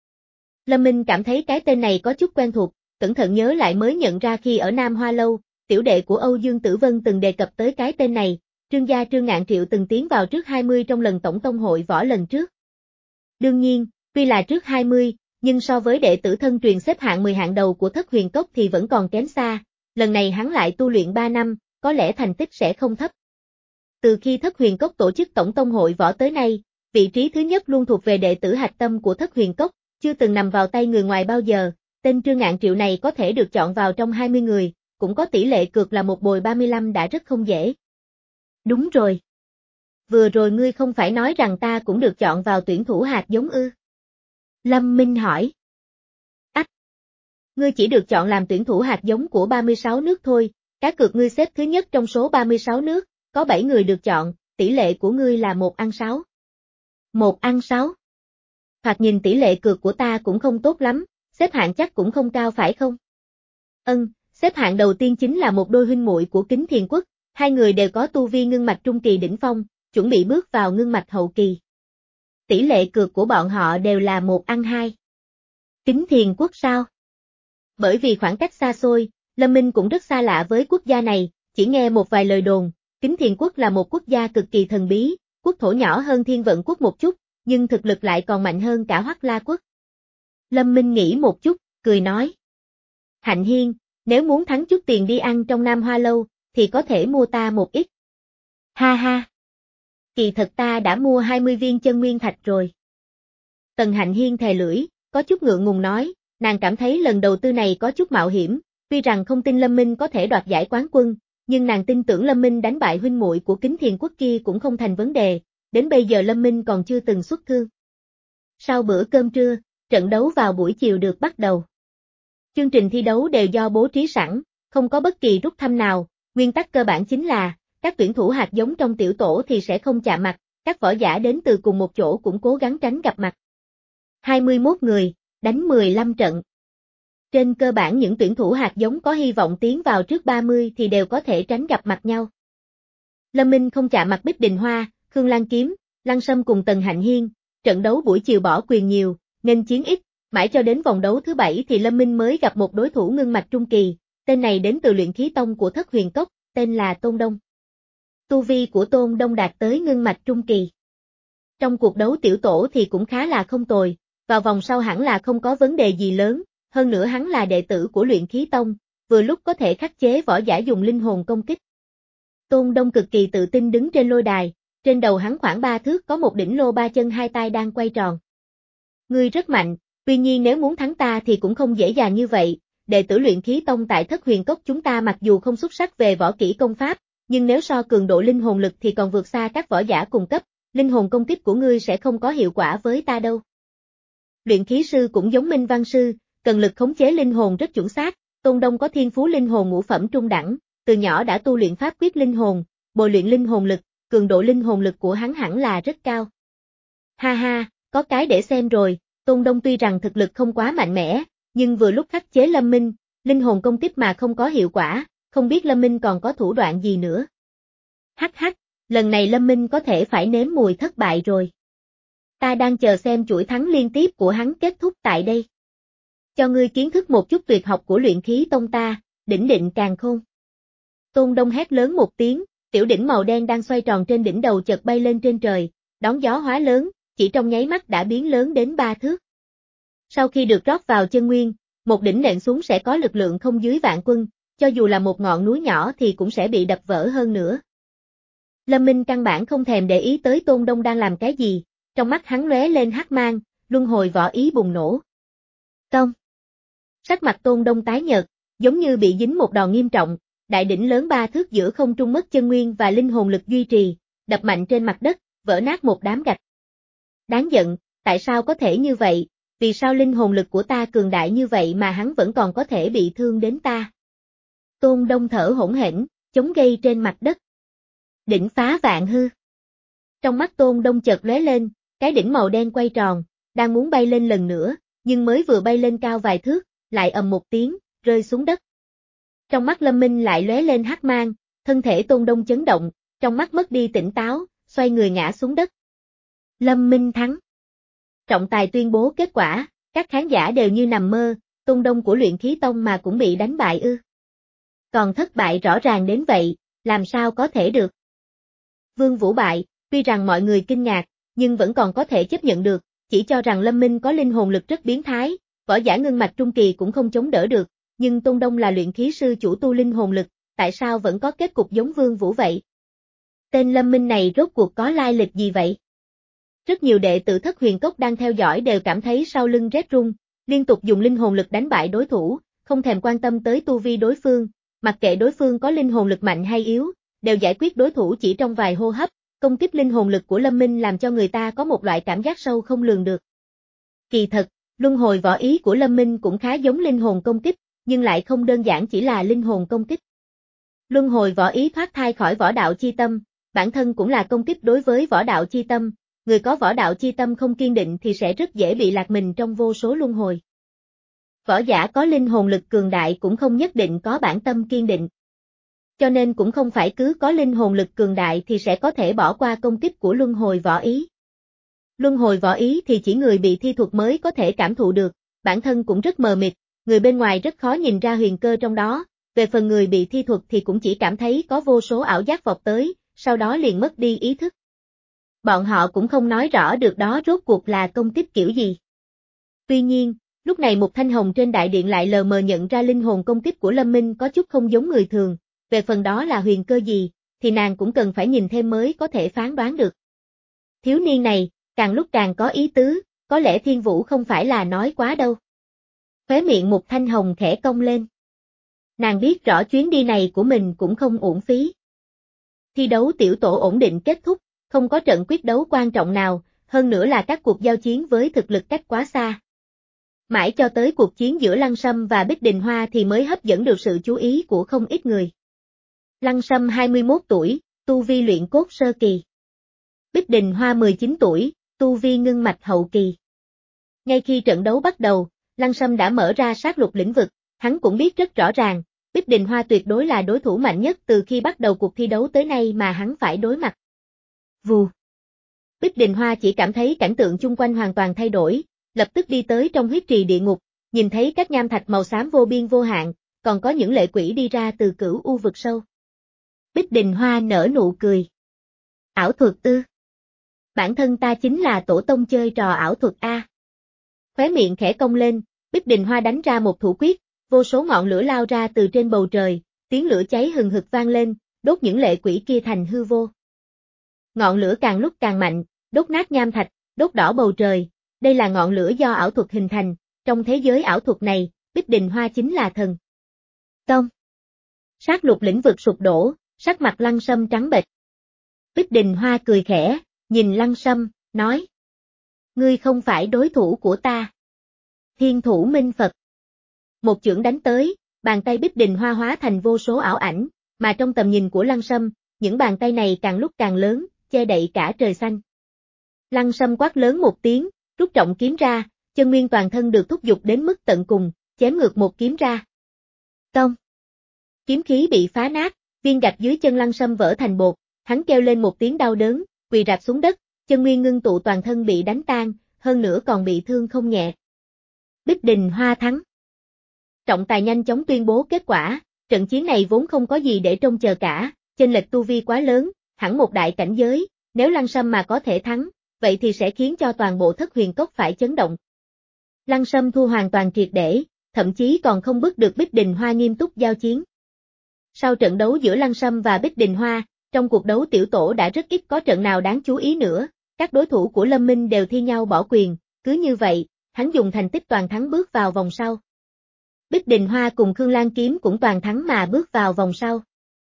Lâm Minh cảm thấy cái tên này có chút quen thuộc, cẩn thận nhớ lại mới nhận ra khi ở Nam Hoa Lâu, tiểu đệ của Âu Dương Tử Vân từng đề cập tới cái tên này, Trương gia Trương Ngạn Triệu từng tiến vào trước hai mươi trong lần tổng tông hội võ lần trước. Đương nhiên, tuy là trước hai mươi, nhưng so với đệ tử thân truyền xếp hạng mười hạng đầu của Thất Huyền Cốc thì vẫn còn kém xa, lần này hắn lại tu luyện ba năm, có lẽ thành tích sẽ không thấp. Từ khi Thất Huyền Cốc tổ chức tổng tông hội võ tới nay, vị trí thứ nhất luôn thuộc về đệ tử hạch tâm của Thất Huyền Cốc, chưa từng nằm vào tay người ngoài bao giờ, tên Trương Ngạn Triệu này có thể được chọn vào trong hai mươi người, cũng có tỷ lệ cược là một bồi ba mươi lăm đã rất không dễ. Đúng rồi. Vừa rồi ngươi không phải nói rằng ta cũng được chọn vào tuyển thủ hạt giống ư? Lâm Minh hỏi. Ách! Ngươi chỉ được chọn làm tuyển thủ hạt giống của ba mươi sáu nước thôi, cá cược ngươi xếp thứ nhất trong số ba mươi sáu nước, có bảy người được chọn, tỷ lệ của ngươi là một ăn sáu. Một ăn sáu. Thoạt nhìn tỷ lệ cược của ta cũng không tốt lắm, xếp hạng chắc cũng không cao phải không? Ân, xếp hạng đầu tiên chính là một đôi huynh muội của Kính Thiền Quốc, hai người đều có tu vi ngưng mạch trung kỳ đỉnh phong, chuẩn bị bước vào ngưng mạch hậu kỳ. Tỷ lệ cược của bọn họ đều là một ăn hai. Kính Thiền Quốc sao? Bởi vì khoảng cách xa xôi, Lâm Minh cũng rất xa lạ với quốc gia này, chỉ nghe một vài lời đồn, Kính Thiền Quốc là một quốc gia cực kỳ thần bí, quốc thổ nhỏ hơn Thiên Vận Quốc một chút, nhưng thực lực lại còn mạnh hơn cả Hoắc La Quốc. Lâm Minh nghĩ một chút, cười nói. Hạnh Hiên, nếu muốn thắng chút tiền đi ăn trong Nam Hoa Lâu, thì có thể mua ta một ít. Ha ha. Kỳ thật ta đã mua hai mươi viên chân nguyên thạch rồi. Tần Hạnh Hiên thè lưỡi, có chút ngượng ngùng nói, nàng cảm thấy lần đầu tư này có chút mạo hiểm, tuy rằng không tin Lâm Minh có thể đoạt giải quán quân, nhưng nàng tin tưởng Lâm Minh đánh bại huynh muội của Kính Thiền Quốc kia cũng không thành vấn đề, đến bây giờ Lâm Minh còn chưa từng xuất thương. Sau bữa cơm trưa, trận đấu vào buổi chiều được bắt đầu. Chương trình thi đấu đều do bố trí sẵn, không có bất kỳ rút thăm nào, nguyên tắc cơ bản chính là, các tuyển thủ hạt giống trong tiểu tổ thì sẽ không chạm mặt, các võ giả đến từ cùng một chỗ cũng cố gắng tránh gặp mặt. hai mươi mốt người, đánh mười lăm trận. Trên cơ bản những tuyển thủ hạt giống có hy vọng tiến vào trước ba mươi thì đều có thể tránh gặp mặt nhau. Lâm Minh không chạm mặt Bích Đình Hoa, Khương Lan Kiếm, Lăng Sâm cùng Tần Hạnh Hiên, trận đấu buổi chiều bỏ quyền nhiều, nên chiến ít, mãi cho đến vòng đấu thứ bảy thì Lâm Minh mới gặp một đối thủ ngưng mạch trung kỳ, tên này đến từ luyện khí tông của Thất Huyền Cốc, tên là Tôn Đông. Tu vi của Tôn Đông đạt tới ngưng mạch trung kỳ. Trong cuộc đấu tiểu tổ thì cũng khá là không tồi, vào vòng sau hẳn là không có vấn đề gì lớn, hơn nữa hắn là đệ tử của luyện khí tông, vừa lúc có thể khắc chế võ giả dùng linh hồn công kích. Tôn Đông cực kỳ tự tin đứng trên lôi đài, trên đầu hắn khoảng ba thước có một đỉnh lô ba chân hai tay đang quay tròn. Ngươi rất mạnh, tuy nhiên nếu muốn thắng ta thì cũng không dễ dàng như vậy, đệ tử luyện khí tông tại Thất Huyền Cốc chúng ta mặc dù không xuất sắc về võ kỹ công pháp, nhưng nếu so cường độ linh hồn lực thì còn vượt xa các võ giả cùng cấp, linh hồn công kích của ngươi sẽ không có hiệu quả với ta đâu. Luyện khí sư cũng giống Minh Văn sư, cần lực khống chế linh hồn rất chuẩn xác, Tôn Đông có thiên phú linh hồn ngũ phẩm trung đẳng, từ nhỏ đã tu luyện pháp quyết linh hồn, bồi luyện linh hồn lực, cường độ linh hồn lực của hắn hẳn là rất cao. Ha ha, có cái để xem rồi, Tôn Đông tuy rằng thực lực không quá mạnh mẽ, nhưng vừa lúc khắc chế Lâm Minh, linh hồn công kích mà không có hiệu quả, không biết Lâm Minh còn có thủ đoạn gì nữa. Hắc hắc, lần này Lâm Minh có thể phải nếm mùi thất bại rồi. Ta đang chờ xem chuỗi thắng liên tiếp của hắn kết thúc tại đây. Cho ngươi kiến thức một chút tuyệt học của luyện khí tông ta, đỉnh định càn khôn. Tôn Đông hét lớn một tiếng, tiểu đỉnh màu đen đang xoay tròn trên đỉnh đầu chợt bay lên trên trời, đón gió hóa lớn, chỉ trong nháy mắt đã biến lớn đến ba thước. Sau khi được rót vào chân nguyên, một đỉnh nện xuống sẽ có lực lượng không dưới vạn quân, cho dù là một ngọn núi nhỏ thì cũng sẽ bị đập vỡ hơn nữa. Lâm Minh căn bản không thèm để ý tới Tôn Đông đang làm cái gì, trong mắt hắn lóe lên hắc mang, luân hồi võ ý bùng nổ. Tông. Sắc mặt Tôn Đông tái nhợt, giống như bị dính một đòn nghiêm trọng, đại đỉnh lớn ba thước giữa không trung mất chân nguyên và linh hồn lực duy trì, đập mạnh trên mặt đất, vỡ nát một đám gạch. Đáng giận, tại sao có thể như vậy, vì sao linh hồn lực của ta cường đại như vậy mà hắn vẫn còn có thể bị thương đến ta. Tôn Đông thở hổn hển, chống gây trên mặt đất. Đỉnh phá vạn hư. Trong mắt Tôn Đông chợt lóe lên, cái đỉnh màu đen quay tròn, đang muốn bay lên lần nữa, nhưng mới vừa bay lên cao vài thước, lại ầm một tiếng, rơi xuống đất. Trong mắt Lâm Minh lại lóe lên hắc mang, thân thể Tôn Đông chấn động, trong mắt mất đi tỉnh táo, xoay người ngã xuống đất. Lâm Minh thắng. Trọng tài tuyên bố kết quả, các khán giả đều như nằm mơ, Tôn Đông của Luyện Khí Tông mà cũng bị đánh bại ư. Còn thất bại rõ ràng đến vậy, làm sao có thể được. Vương Vũ bại, tuy rằng mọi người kinh ngạc, nhưng vẫn còn có thể chấp nhận được, chỉ cho rằng Lâm Minh có linh hồn lực rất biến thái, võ giả ngưng mạch trung kỳ cũng không chống đỡ được, nhưng Tôn Đông là luyện khí sư chủ tu linh hồn lực, tại sao vẫn có kết cục giống Vương Vũ vậy? Tên Lâm Minh này rốt cuộc có lai lịch gì vậy? Rất nhiều đệ tử Thất Huyền Cốc đang theo dõi đều cảm thấy sau lưng rét run, liên tục dùng linh hồn lực đánh bại đối thủ, không thèm quan tâm tới tu vi đối phương, mặc kệ đối phương có linh hồn lực mạnh hay yếu, đều giải quyết đối thủ chỉ trong vài hô hấp, công kích linh hồn lực của Lâm Minh làm cho người ta có một loại cảm giác sâu không lường được. Kỳ thật, luân hồi võ ý của Lâm Minh cũng khá giống linh hồn công kích, nhưng lại không đơn giản chỉ là linh hồn công kích. Luân hồi võ ý thoát thai khỏi võ đạo chi tâm, bản thân cũng là công kích đối với võ đạo chi tâm, người có võ đạo chi tâm không kiên định thì sẽ rất dễ bị lạc mình trong vô số luân hồi. Võ giả có linh hồn lực cường đại cũng không nhất định có bản tâm kiên định. Cho nên cũng không phải cứ có linh hồn lực cường đại thì sẽ có thể bỏ qua công kích của luân hồi võ ý. Luân hồi võ ý thì chỉ người bị thi thuật mới có thể cảm thụ được, bản thân cũng rất mờ mịt, người bên ngoài rất khó nhìn ra huyền cơ trong đó, về phần người bị thi thuật thì cũng chỉ cảm thấy có vô số ảo giác vọt tới, sau đó liền mất đi ý thức. Bọn họ cũng không nói rõ được đó rốt cuộc là công kích kiểu gì. Tuy nhiên, lúc này Mục Thanh Hồng trên đại điện lại lờ mờ nhận ra linh hồn công kích của Lâm Minh có chút không giống người thường, về phần đó là huyền cơ gì, thì nàng cũng cần phải nhìn thêm mới có thể phán đoán được. Thiếu niên này, càng lúc càng có ý tứ, có lẽ Thiên Vũ không phải là nói quá đâu. Khóe miệng Mục Thanh Hồng khẽ cong lên. Nàng biết rõ chuyến đi này của mình cũng không uổng phí. Thi đấu tiểu tổ ổn định kết thúc, không có trận quyết đấu quan trọng nào, hơn nữa là các cuộc giao chiến với thực lực cách quá xa. Mãi cho tới cuộc chiến giữa Lăng Sâm và Bích Đình Hoa thì mới hấp dẫn được sự chú ý của không ít người. Lăng Sâm hai mươi mốt tuổi, tu vi luyện cốt sơ kỳ. Bích Đình Hoa mười chín tuổi, tu vi ngưng mạch hậu kỳ. Ngay khi trận đấu bắt đầu, Lăng Sâm đã mở ra sát lục lĩnh vực, hắn cũng biết rất rõ ràng, Bích Đình Hoa tuyệt đối là đối thủ mạnh nhất từ khi bắt đầu cuộc thi đấu tới nay mà hắn phải đối mặt. Vù. Bích Đình Hoa chỉ cảm thấy cảnh tượng chung quanh hoàn toàn thay đổi, lập tức đi tới trong huyết trì địa ngục, nhìn thấy các nham thạch màu xám vô biên vô hạn, còn có những lệ quỷ đi ra từ cửu u vực sâu. Bích Đình Hoa nở nụ cười. Ảo thuật ư? Bản thân ta chính là tổ tông chơi trò ảo thuật a. Khóe miệng khẽ cong lên, Bích Đình Hoa đánh ra một thủ quyết, vô số ngọn lửa lao ra từ trên bầu trời, tiếng lửa cháy hừng hực vang lên, đốt những lệ quỷ kia thành hư vô. Ngọn lửa càng lúc càng mạnh, đốt nát nham thạch, đốt đỏ bầu trời, đây là ngọn lửa do ảo thuật hình thành, trong thế giới ảo thuật này, Bích Đình Hoa chính là thần. Tông. Sát lục lĩnh vực sụp đổ, sắc mặt Lăng Sâm trắng bệch. Bích Đình Hoa cười khẽ, nhìn Lăng Sâm, nói. Ngươi không phải đối thủ của ta. Thiên thủ minh Phật. Một chưởng đánh tới, bàn tay Bích Đình Hoa hóa thành vô số ảo ảnh, mà trong tầm nhìn của Lăng Sâm, những bàn tay này càng lúc càng lớn, che đậy cả trời xanh. Lăng Sâm quát lớn một tiếng, rút trọng kiếm ra, chân nguyên toàn thân được thúc giục đến mức tận cùng, chém ngược một kiếm ra. Tông. Kiếm khí bị phá nát, viên gạch dưới chân Lăng Sâm vỡ thành bột, hắn kêu lên một tiếng đau đớn, quỳ rạp xuống đất, chân nguyên ngưng tụ toàn thân bị đánh tan, hơn nữa còn bị thương không nhẹ. Bích Đình Hoa thắng. Trọng tài nhanh chóng tuyên bố kết quả, trận chiến này vốn không có gì để trông chờ cả, chênh lệch tu vi quá lớn, hẳn một đại cảnh giới, nếu Lăng Sâm mà có thể thắng, vậy thì sẽ khiến cho toàn bộ Thất Huyền Cốc phải chấn động. Lăng Sâm thua hoàn toàn triệt để, thậm chí còn không bức được Bích Đình Hoa nghiêm túc giao chiến. Sau trận đấu giữa Lăng Sâm và Bích Đình Hoa, trong cuộc đấu tiểu tổ đã rất ít có trận nào đáng chú ý nữa, các đối thủ của Lâm Minh đều thi nhau bỏ quyền, cứ như vậy, hắn dùng thành tích toàn thắng bước vào vòng sau. Bích Đình Hoa cùng Khương Lan Kiếm cũng toàn thắng mà bước vào vòng sau.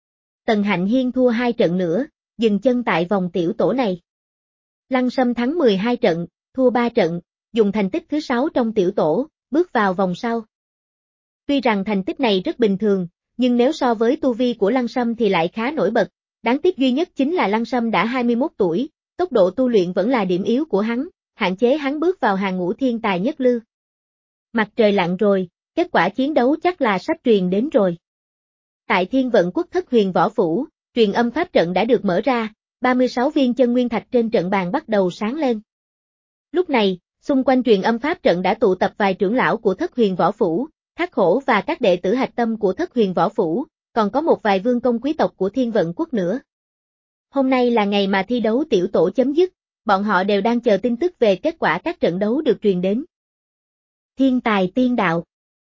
Tần Hạnh Hiên thua hai trận nữa, dừng chân tại vòng tiểu tổ này. Lăng Sâm thắng mười hai trận, thua ba trận, dùng thành tích thứ sáu trong tiểu tổ, bước vào vòng sau. Tuy rằng thành tích này rất bình thường, nhưng nếu so với tu vi của Lăng Sâm thì lại khá nổi bật, đáng tiếc duy nhất chính là Lăng Sâm đã hai mươi mốt tuổi, tốc độ tu luyện vẫn là điểm yếu của hắn, hạn chế hắn bước vào hàng ngũ thiên tài nhất lưu. Mặt trời lặn rồi, kết quả chiến đấu chắc là sắp truyền đến rồi. Tại Thiên Vận Quốc Thất Huyền Võ Phủ, truyền âm pháp trận đã được mở ra, ba mươi sáu viên chân nguyên thạch trên trận bàn bắt đầu sáng lên. Lúc này, xung quanh truyền âm pháp trận đã tụ tập vài trưởng lão của Thất Huyền Võ Phủ, Thác Hổ và các đệ tử hạch tâm của Thất Huyền Võ Phủ, còn có một vài vương công quý tộc của Thiên Vận Quốc nữa. Hôm nay là ngày mà thi đấu tiểu tổ chấm dứt, bọn họ đều đang chờ tin tức về kết quả các trận đấu được truyền đến. Thiên tài tiên đạo.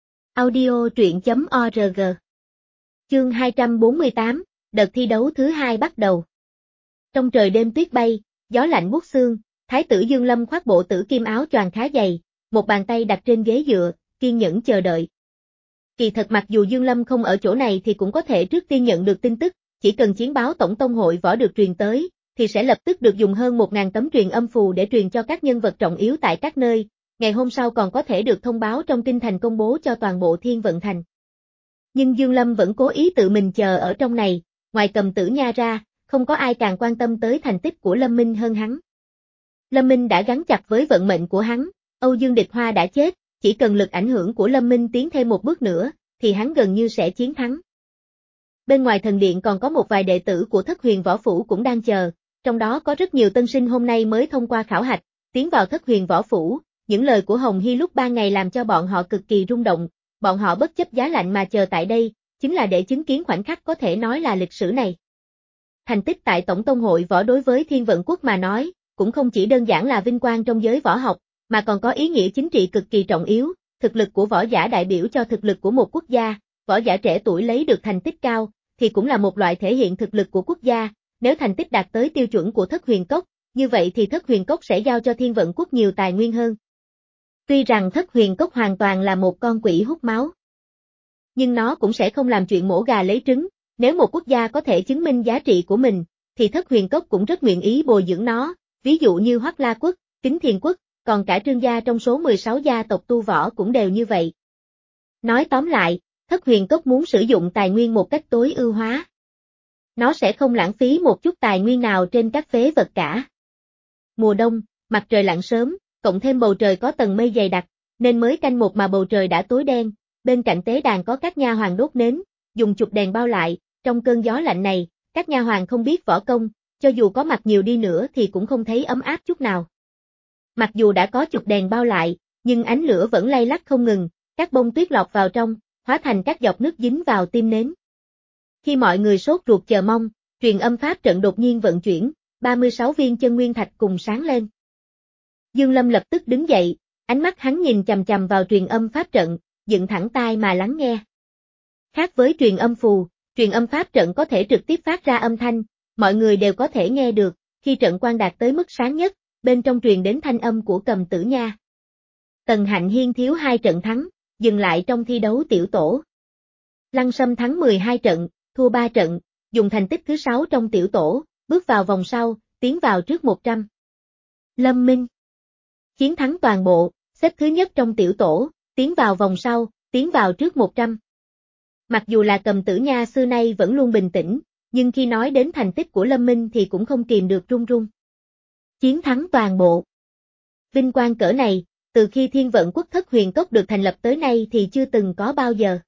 Audio truyện chấm org. Chương hai trăm bốn mươi tám, đợt thi đấu thứ hai bắt đầu. Trong trời đêm tuyết bay, gió lạnh buốt xương, Thái tử Dương Lâm khoác bộ tử kim áo choàng khá dày, một bàn tay đặt trên ghế dựa, kiên nhẫn chờ đợi. Kỳ thật mặc dù Dương Lâm không ở chỗ này thì cũng có thể trước tiên nhận được tin tức, chỉ cần chiến báo tổng tông hội võ được truyền tới, thì sẽ lập tức được dùng hơn một nghìn tấm truyền âm phù để truyền cho các nhân vật trọng yếu tại các nơi, ngày hôm sau còn có thể được thông báo trong kinh thành công bố cho toàn bộ Thiên Vận Thành. Nhưng Dương Lâm vẫn cố ý tự mình chờ ở trong này, ngoài Cầm Tử Nha ra, không có ai càng quan tâm tới thành tích của Lâm Minh hơn hắn. Lâm Minh đã gắn chặt với vận mệnh của hắn, Âu Dương Địch Hoa đã chết, chỉ cần lực ảnh hưởng của Lâm Minh tiến thêm một bước nữa, thì hắn gần như sẽ chiến thắng. Bên ngoài thần điện còn có một vài đệ tử của Thất Huyền Võ Phủ cũng đang chờ, trong đó có rất nhiều tân sinh hôm nay mới thông qua khảo hạch, tiến vào Thất Huyền Võ Phủ, những lời của Hồng Hy lúc ban ngày làm cho bọn họ cực kỳ rung động, bọn họ bất chấp giá lạnh mà chờ tại đây, chính là để chứng kiến khoảnh khắc có thể nói là lịch sử này. Thành tích tại Tổng Tông Hội Võ đối với Thiên Vận Quốc mà nói, cũng không chỉ đơn giản là vinh quang trong giới võ học, mà còn có ý nghĩa chính trị cực kỳ trọng yếu, thực lực của võ giả đại biểu cho thực lực của một quốc gia, võ giả trẻ tuổi lấy được thành tích cao, thì cũng là một loại thể hiện thực lực của quốc gia, nếu thành tích đạt tới tiêu chuẩn của Thất Huyền Cốc, như vậy thì Thất Huyền Cốc sẽ giao cho Thiên Vận Quốc nhiều tài nguyên hơn. Tuy rằng Thất Huyền Cốc hoàn toàn là một con quỷ hút máu, nhưng nó cũng sẽ không làm chuyện mổ gà lấy trứng, nếu một quốc gia có thể chứng minh giá trị của mình, thì Thất Huyền Cốc cũng rất nguyện ý bồi dưỡng nó, ví dụ như Hoắc La Quốc, Kính Thiền Quốc, còn cả Trương gia trong số mười sáu gia tộc tu võ cũng đều như vậy. Nói tóm lại, Thất Huyền Cốc muốn sử dụng tài nguyên một cách tối ưu hóa. Nó sẽ không lãng phí một chút tài nguyên nào trên các phế vật cả. Mùa đông, mặt trời lặn sớm, cộng thêm bầu trời có tầng mây dày đặc, nên mới canh một mà bầu trời đã tối đen, bên cạnh tế đàn có các nha hoàn đốt nến, dùng chụp đèn bao lại, trong cơn gió lạnh này, các nha hoàn không biết võ công, cho dù có mặc nhiều đi nữa thì cũng không thấy ấm áp chút nào. Mặc dù đã có chụp đèn bao lại, nhưng ánh lửa vẫn lay lắc không ngừng, các bông tuyết lọt vào trong, hóa thành các giọt nước dính vào tim nến. Khi mọi người sốt ruột chờ mong, truyền âm pháp trận đột nhiên vận chuyển, ba mươi sáu viên chân nguyên thạch cùng sáng lên. Dương Lâm lập tức đứng dậy, ánh mắt hắn nhìn chằm chằm vào truyền âm pháp trận, dựng thẳng tai mà lắng nghe. Khác với truyền âm phù, truyền âm pháp trận có thể trực tiếp phát ra âm thanh, mọi người đều có thể nghe được, khi trận quang đạt tới mức sáng nhất, bên trong truyền đến thanh âm của Cầm Tử Nha. Tần Hạnh Hiên thiếu hai trận thắng, dừng lại trong thi đấu tiểu tổ. Lăng Sâm thắng mười hai trận, thua ba trận, dùng thành tích thứ sáu trong tiểu tổ, bước vào vòng sau, tiến vào trước một trăm. Lâm Minh chiến thắng toàn bộ, xếp thứ nhất trong tiểu tổ, tiến vào vòng sau, tiến vào trước một trăm. Mặc dù là Cầm Tử Nha xưa nay vẫn luôn bình tĩnh, nhưng khi nói đến thành tích của Lâm Minh thì cũng không kìm được run run. Chiến thắng toàn bộ. Vinh quang cỡ này, từ khi Thiên Vận Quốc Thất Huyền Cốc được thành lập tới nay thì chưa từng có bao giờ.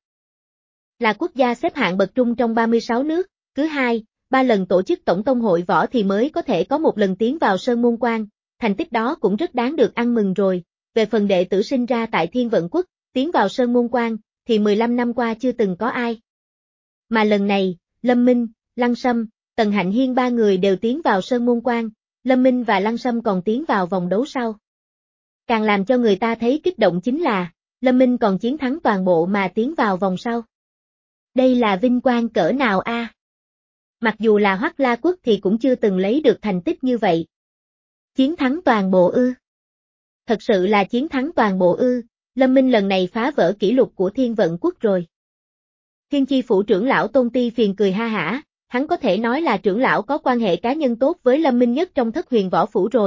Là quốc gia xếp hạng bậc trung trong ba mươi sáu nước, cứ hai, ba lần tổ chức tổng tông hội võ thì mới có thể có một lần tiến vào Sơn Môn Quan, thành tích đó cũng rất đáng được ăn mừng rồi. Về phần đệ tử sinh ra tại Thiên Vận Quốc, tiến vào Sơn Môn Quan, thì mười lăm năm qua chưa từng có ai. Mà lần này, Lâm Minh, Lăng Sâm, Tần Hạnh Hiên ba người đều tiến vào Sơn Môn Quan, Lâm Minh và Lăng Sâm còn tiến vào vòng đấu sau. Càng làm cho người ta thấy kích động chính là, Lâm Minh còn chiến thắng toàn bộ mà tiến vào vòng sau. Đây là vinh quang cỡ nào a? À? Mặc dù là Hoắc La Quốc thì cũng chưa từng lấy được thành tích như vậy. Chiến thắng toàn bộ ư? Thật sự là chiến thắng toàn bộ ư, Lâm Minh lần này phá vỡ kỷ lục của Thiên Vận Quốc rồi. Thiên Chi Phủ trưởng lão Tôn Ti Phiền cười ha hả, hắn có thể nói là trưởng lão có quan hệ cá nhân tốt với Lâm Minh nhất trong Thất Huyền Võ Phủ rồi,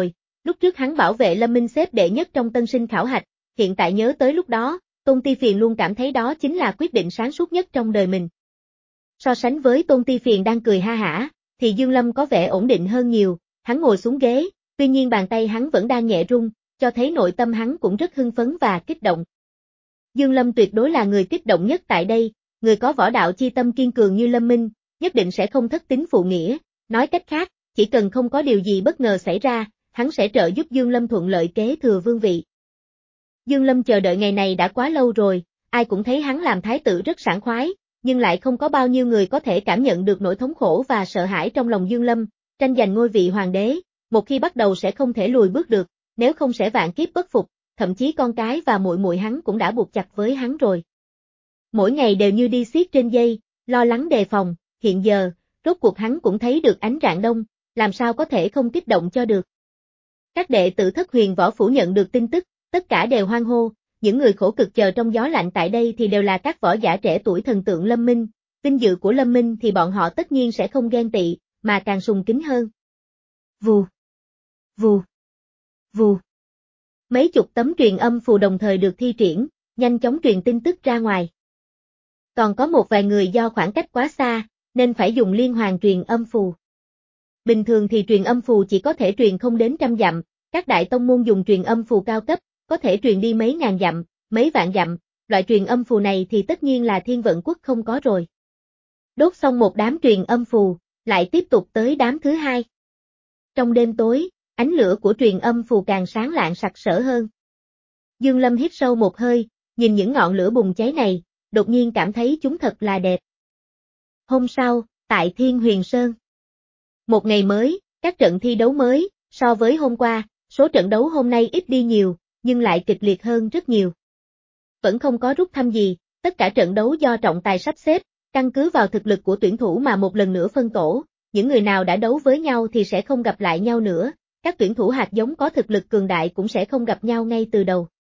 Lúc trước hắn bảo vệ Lâm Minh xếp đệ nhất trong tân sinh khảo hạch, hiện tại nhớ tới lúc đó, Tôn Ti Phiền luôn cảm thấy đó chính là quyết định sáng suốt nhất trong đời mình. So sánh với Tôn Ti Phiền đang cười ha hả, thì Dương Lâm có vẻ ổn định hơn nhiều, hắn ngồi xuống ghế, tuy nhiên bàn tay hắn vẫn đang nhẹ run, cho thấy nội tâm hắn cũng rất hưng phấn và kích động. Dương Lâm tuyệt đối là người kích động nhất tại đây, người có võ đạo chi tâm kiên cường như Lâm Minh, nhất định sẽ không thất tín phụ nghĩa, nói cách khác, chỉ cần không có điều gì bất ngờ xảy ra, hắn sẽ trợ giúp Dương Lâm thuận lợi kế thừa vương vị. Dương Lâm chờ đợi ngày này đã quá lâu rồi, ai cũng thấy hắn làm thái tử rất sảng khoái, nhưng lại không có bao nhiêu người có thể cảm nhận được nỗi thống khổ và sợ hãi trong lòng Dương Lâm, tranh giành ngôi vị hoàng đế, một khi bắt đầu sẽ không thể lùi bước được, nếu không sẽ vạn kiếp bất phục, thậm chí con cái và muội muội hắn cũng đã buộc chặt với hắn rồi. Mỗi ngày đều như đi xiết trên dây, lo lắng đề phòng, hiện giờ, rốt cuộc hắn cũng thấy được ánh rạng đông, làm sao có thể không kích động cho được. Các đệ tử Thất Huyền Võ Phủ nhận được tin tức, tất cả đều hoan hô, những người khổ cực chờ trong gió lạnh tại đây thì đều là các võ giả trẻ tuổi thần tượng Lâm Minh, vinh dự của Lâm Minh thì bọn họ tất nhiên sẽ không ghen tị, mà càng sùng kính hơn. Vù, vù, vù. Mấy chục tấm truyền âm phù đồng thời được thi triển, nhanh chóng truyền tin tức ra ngoài. Còn có một vài người do khoảng cách quá xa, nên phải dùng liên hoàn truyền âm phù. Bình thường thì truyền âm phù chỉ có thể truyền không đến trăm dặm, các đại tông môn dùng truyền âm phù cao cấp, có thể truyền đi mấy ngàn dặm, mấy vạn dặm, loại truyền âm phù này thì tất nhiên là Thiên Vận Quốc không có rồi. Đốt xong một đám truyền âm phù, lại tiếp tục tới đám thứ hai. Trong đêm tối, ánh lửa của truyền âm phù càng sáng lạng sặc sỡ hơn. Dương Lâm hít sâu một hơi, nhìn những ngọn lửa bùng cháy này, đột nhiên cảm thấy chúng thật là đẹp. Hôm sau, tại Thiên Huyền Sơn. Một ngày mới, các trận thi đấu mới, so với hôm qua, số trận đấu hôm nay ít đi nhiều, nhưng lại kịch liệt hơn rất nhiều. Vẫn không có rút thăm gì, tất cả trận đấu do trọng tài sắp xếp, căn cứ vào thực lực của tuyển thủ mà một lần nữa phân tổ, những người nào đã đấu với nhau thì sẽ không gặp lại nhau nữa, các tuyển thủ hạt giống có thực lực cường đại cũng sẽ không gặp nhau ngay từ đầu.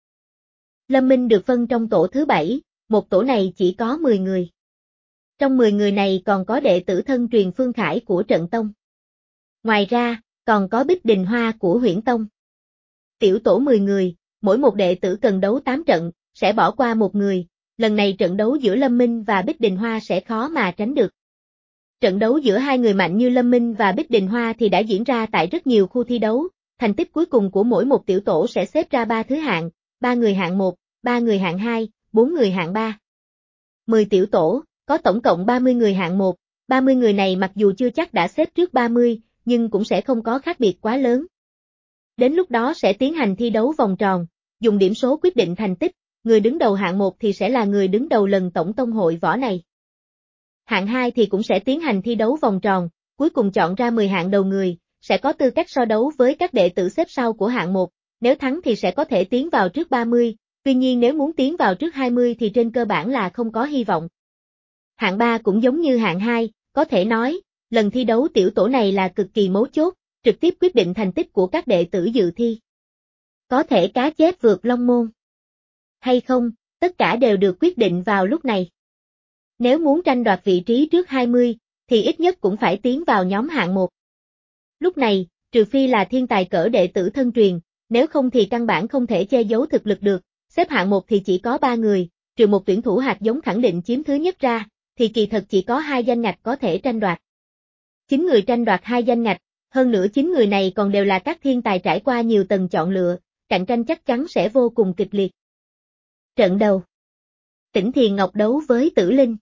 Lâm Minh được phân trong tổ thứ bảy, một tổ này chỉ có mười người. Trong mười người này còn có đệ tử thân truyền Phương Khải của Trận Tông. Ngoài ra, còn có Bích Đình Hoa của Huyễn Tông. Tiểu tổ mười người, mỗi một đệ tử cần đấu tám trận, sẽ bỏ qua một người, lần này trận đấu giữa Lâm Minh và Bích Đình Hoa sẽ khó mà tránh được. Trận đấu giữa hai người mạnh như Lâm Minh và Bích Đình Hoa thì đã diễn ra tại rất nhiều khu thi đấu, thành tích cuối cùng của mỗi một tiểu tổ sẽ xếp ra ba thứ hạng, ba người hạng một, ba người hạng hai, bốn người hạng ba. mười tiểu tổ, có tổng cộng ba mươi người hạng một, ba mươi người này mặc dù chưa chắc đã xếp trước ba mươi, nhưng cũng sẽ không có khác biệt quá lớn. Đến lúc đó sẽ tiến hành thi đấu vòng tròn, dùng điểm số quyết định thành tích, người đứng đầu hạng một thì sẽ là người đứng đầu lần tổng tông hội võ này. Hạng hai thì cũng sẽ tiến hành thi đấu vòng tròn, cuối cùng chọn ra mười hạng đầu người, sẽ có tư cách so đấu với các đệ tử xếp sau của hạng một, nếu thắng thì sẽ có thể tiến vào trước ba mươi, tuy nhiên nếu muốn tiến vào trước hai mươi thì trên cơ bản là không có hy vọng. Hạng ba cũng giống như hạng hai, có thể nói, lần thi đấu tiểu tổ này là cực kỳ mấu chốt, trực tiếp quyết định thành tích của các đệ tử dự thi. Có thể cá chép vượt long môn hay không, tất cả đều được quyết định vào lúc này. Nếu muốn tranh đoạt vị trí trước hai mươi, thì ít nhất cũng phải tiến vào nhóm hạng một. Lúc này, trừ phi là thiên tài cỡ đệ tử thân truyền, nếu không thì căn bản không thể che giấu thực lực được, xếp hạng một thì chỉ có ba người, trừ một tuyển thủ hạt giống khẳng định chiếm thứ nhất ra, thì kỳ thật chỉ có hai danh ngạch có thể tranh đoạt. Chín người tranh đoạt hai danh ngạch, hơn nữa chín người này còn đều là các thiên tài trải qua nhiều tầng chọn lựa, cạnh tranh chắc chắn sẽ vô cùng kịch liệt. Trận đầu. Tỉnh Thiền Ngọc đấu với Tử Linh.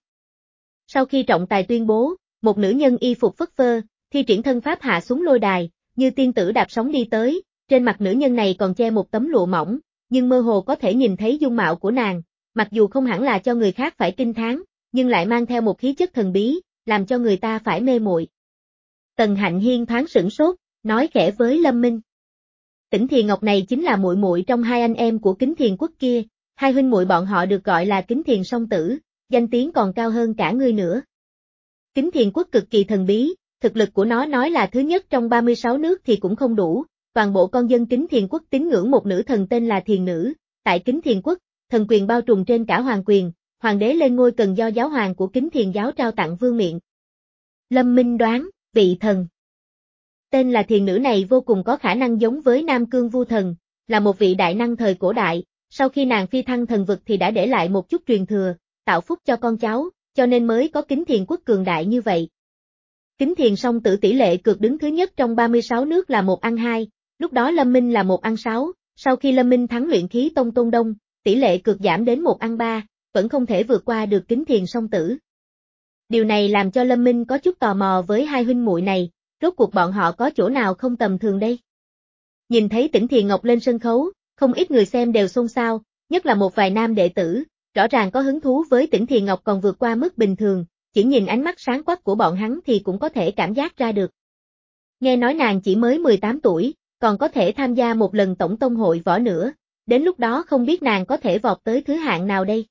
Sau khi trọng tài tuyên bố, một nữ nhân y phục phất phơ, thi triển thân pháp hạ xuống lôi đài, như tiên tử đạp sóng đi tới, trên mặt nữ nhân này còn che một tấm lụa mỏng, nhưng mơ hồ có thể nhìn thấy dung mạo của nàng, mặc dù không hẳn là cho người khác phải kinh thán, nhưng lại mang theo một khí chất thần bí, làm cho người ta phải mê muội. Tần Hạnh Hiên thoáng sửng sốt, nói khẽ với Lâm Minh. Tỉnh Thiền Ngọc này chính là muội muội trong hai anh em của Kính Thiền Quốc kia, hai huynh muội bọn họ được gọi là Kính Thiền song tử, danh tiếng còn cao hơn cả ngươi nữa. Kính Thiền Quốc cực kỳ thần bí, thực lực của nó nói là thứ nhất trong ba mươi sáu nước thì cũng không đủ, toàn bộ con dân Kính Thiền Quốc tín ngưỡng một nữ thần tên là Thiền Nữ, tại Kính Thiền Quốc, thần quyền bao trùm trên cả hoàng quyền, hoàng đế lên ngôi cần do giáo hoàng của Kính Thiền giáo trao tặng vương miện. Lâm Minh đoán, vị thần. Tên là thiền nữ này vô cùng có khả năng giống với Nam Cương Vu Thần, là một vị đại năng thời cổ đại, sau khi nàng phi thăng thần vực thì đã để lại một chút truyền thừa, tạo phúc cho con cháu, cho nên mới có Kính Thiền quốc cường đại như vậy. Kính Thiền song tử tỷ lệ cược đứng thứ nhất trong ba mươi sáu nước là một ăn hai, lúc đó Lâm Minh là một ăn sáu, sau khi Lâm Minh thắng luyện khí tông Tôn Đông, tỷ lệ cược giảm đến một ăn ba, vẫn không thể vượt qua được Kính Thiền song tử. Điều này làm cho Lâm Minh có chút tò mò với hai huynh muội này, rốt cuộc bọn họ có chỗ nào không tầm thường đây. Nhìn thấy Tỉnh Thiền Ngọc lên sân khấu, không ít người xem đều xôn xao, nhất là một vài nam đệ tử, rõ ràng có hứng thú với Tỉnh Thiền Ngọc còn vượt qua mức bình thường, chỉ nhìn ánh mắt sáng quắc của bọn hắn thì cũng có thể cảm giác ra được. Nghe nói nàng chỉ mới mười tám tuổi, còn có thể tham gia một lần tổng tông hội võ nữa, đến lúc đó không biết nàng có thể vọt tới thứ hạng nào đây.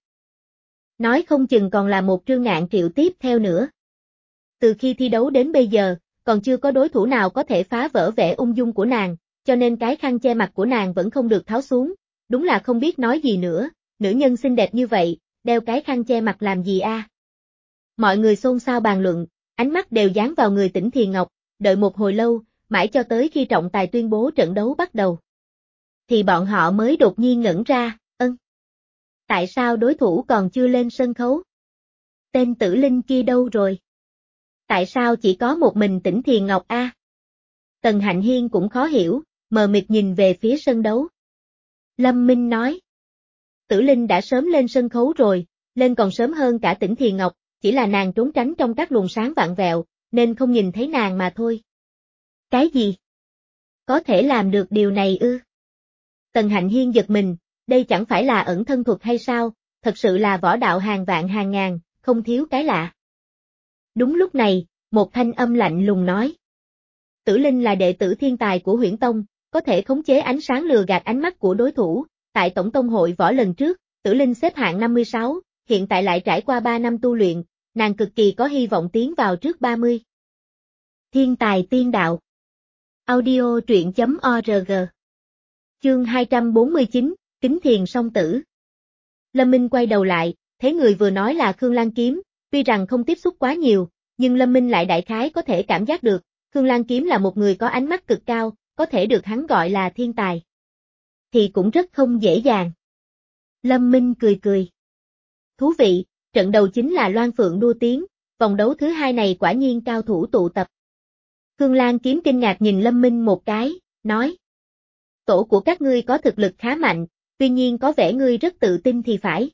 Nói không chừng còn là một Trương Ngạn Triệu tiếp theo nữa. Từ khi thi đấu đến bây giờ, còn chưa có đối thủ nào có thể phá vỡ vẻ ung dung của nàng, cho nên cái khăn che mặt của nàng vẫn không được tháo xuống, đúng là không biết nói gì nữa, nữ nhân xinh đẹp như vậy, đeo cái khăn che mặt làm gì a? Mọi người xôn xao bàn luận, ánh mắt đều dán vào người Tỉnh Thiền Ngọc, đợi một hồi lâu, mãi cho tới khi trọng tài tuyên bố trận đấu bắt đầu. Thì bọn họ mới đột nhiên ngẩn ra, ân. Tại sao đối thủ còn chưa lên sân khấu? Tên Tử Linh kia đâu rồi? Tại sao chỉ có một mình Tỉnh Thiền Ngọc a? Tần Hạnh Hiên cũng khó hiểu, mờ mịt nhìn về phía sân đấu. Lâm Minh nói. Tử Linh đã sớm lên sân khấu rồi, lên còn sớm hơn cả Tỉnh Thiền Ngọc, chỉ là nàng trốn tránh trong các luồng sáng vạn vẹo, nên không nhìn thấy nàng mà thôi. Cái gì? Có thể làm được điều này ư? Tần Hạnh Hiên giật mình, đây chẳng phải là ẩn thân thuật hay sao, thật sự là võ đạo hàng vạn hàng ngàn, không thiếu cái lạ. Đúng lúc này, một thanh âm lạnh lùng nói. Tử Linh là đệ tử thiên tài của Huyễn Tông, có thể khống chế ánh sáng lừa gạt ánh mắt của đối thủ, tại Tổng Tông hội võ lần trước, Tử Linh xếp hạng năm mươi sáu, hiện tại lại trải qua ba năm tu luyện, nàng cực kỳ có hy vọng tiến vào trước ba mươi. Thiên tài tiên đạo. Audio truyện chấm org. Chương hai trăm bốn mươi chín, Kính Thiền song tử. Lâm Minh quay đầu lại, thấy người vừa nói là Khương Lan Kiếm, tuy rằng không tiếp xúc quá nhiều, nhưng Lâm Minh lại đại khái có thể cảm giác được, Khương Lan Kiếm là một người có ánh mắt cực cao, có thể được hắn gọi là thiên tài. Thì cũng rất không dễ dàng. Lâm Minh cười cười. Thú vị, trận đầu chính là Loan Phượng đua tiếng, vòng đấu thứ hai này quả nhiên cao thủ tụ tập. Khương Lan Kiếm kinh ngạc nhìn Lâm Minh một cái, nói. Tổ của các ngươi có thực lực khá mạnh, tuy nhiên có vẻ ngươi rất tự tin thì phải.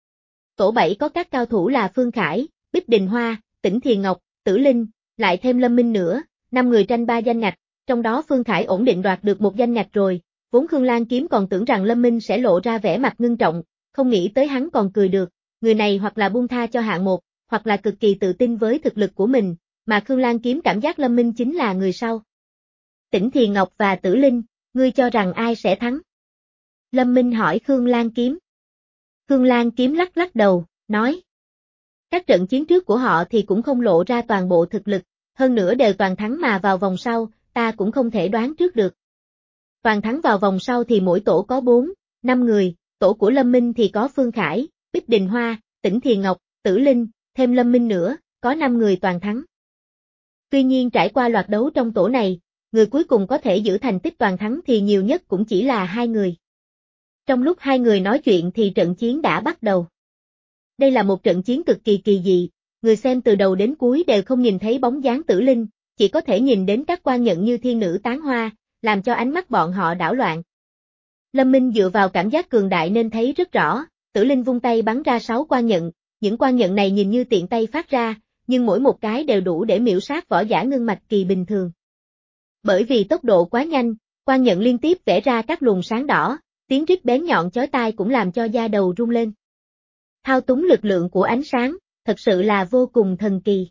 Tổ bảy có các cao thủ là Phương Khải, Bích Đình Hoa, Tỉnh Thiền Ngọc, Tử Linh, lại thêm Lâm Minh nữa, năm người tranh ba danh ngạch, trong đó Phương Khải ổn định đoạt được một danh ngạch rồi, vốn Khương Lan Kiếm còn tưởng rằng Lâm Minh sẽ lộ ra vẻ mặt ngưng trọng, không nghĩ tới hắn còn cười được, người này hoặc là buông tha cho hạng một, hoặc là cực kỳ tự tin với thực lực của mình, mà Khương Lan Kiếm cảm giác Lâm Minh chính là người sau. Tỉnh Thiền Ngọc và Tử Linh, ngươi cho rằng ai sẽ thắng? Lâm Minh hỏi Khương Lan Kiếm. Khương Lan Kiếm lắc lắc đầu, nói. Các trận chiến trước của họ thì cũng không lộ ra toàn bộ thực lực, hơn nữa đều toàn thắng mà vào vòng sau, ta cũng không thể đoán trước được. Toàn thắng vào vòng sau thì mỗi tổ có bốn, năm người, tổ của Lâm Minh thì có Phương Khải, Bích Đình Hoa, Tỉnh Thiền Ngọc, Tử Linh, thêm Lâm Minh nữa, có năm người toàn thắng. Tuy nhiên trải qua loạt đấu trong tổ này, người cuối cùng có thể giữ thành tích toàn thắng thì nhiều nhất cũng chỉ là hai người. Trong lúc hai người nói chuyện thì trận chiến đã bắt đầu. Đây là một trận chiến cực kỳ kỳ dị, người xem từ đầu đến cuối đều không nhìn thấy bóng dáng Tử Linh, chỉ có thể nhìn đến các quan nhận như thiên nữ tán hoa, làm cho ánh mắt bọn họ đảo loạn. Lâm Minh dựa vào cảm giác cường đại nên thấy rất rõ, Tử Linh vung tay bắn ra sáu quan nhận, những quan nhận này nhìn như tiện tay phát ra, nhưng mỗi một cái đều đủ để miểu sát võ giả ngưng mạch kỳ bình thường. Bởi vì tốc độ quá nhanh, quan nhận liên tiếp vẽ ra các luồng sáng đỏ, tiếng rít bén nhọn chói tai cũng làm cho da đầu rung lên. Thao túng lực lượng của ánh sáng, thật sự là vô cùng thần kỳ.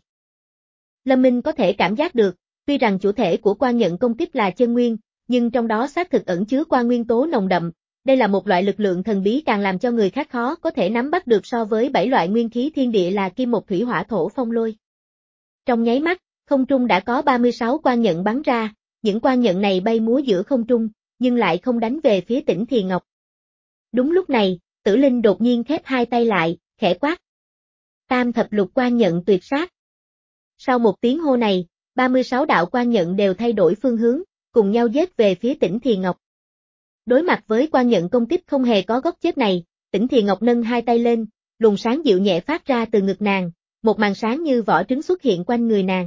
Lâm Minh có thể cảm giác được, tuy rằng chủ thể của quan nhận công kích là chân nguyên, nhưng trong đó xác thực ẩn chứa quan nguyên tố nồng đậm, đây là một loại lực lượng thần bí càng làm cho người khác khó có thể nắm bắt được so với bảy loại nguyên khí thiên địa là kim một thủy hỏa thổ phong lôi. Trong nháy mắt, không trung đã có ba mươi sáu quan nhận bắn ra, những quan nhận này bay múa giữa không trung, nhưng lại không đánh về phía Tỉnh Thiền Ngọc. Đúng lúc này, Tử Linh đột nhiên khép hai tay lại, khẽ quát. Tam thập lục quan nhận tuyệt sát. Sau một tiếng hô này, ba mươi sáu đạo quan nhận đều thay đổi phương hướng, cùng nhau giết về phía Tỉnh Thiền Ngọc. Đối mặt với quan nhận công kích không hề có góc chết này, Tỉnh Thiền Ngọc nâng hai tay lên, luồng sáng dịu nhẹ phát ra từ ngực nàng, một màn sáng như vỏ trứng xuất hiện quanh người nàng.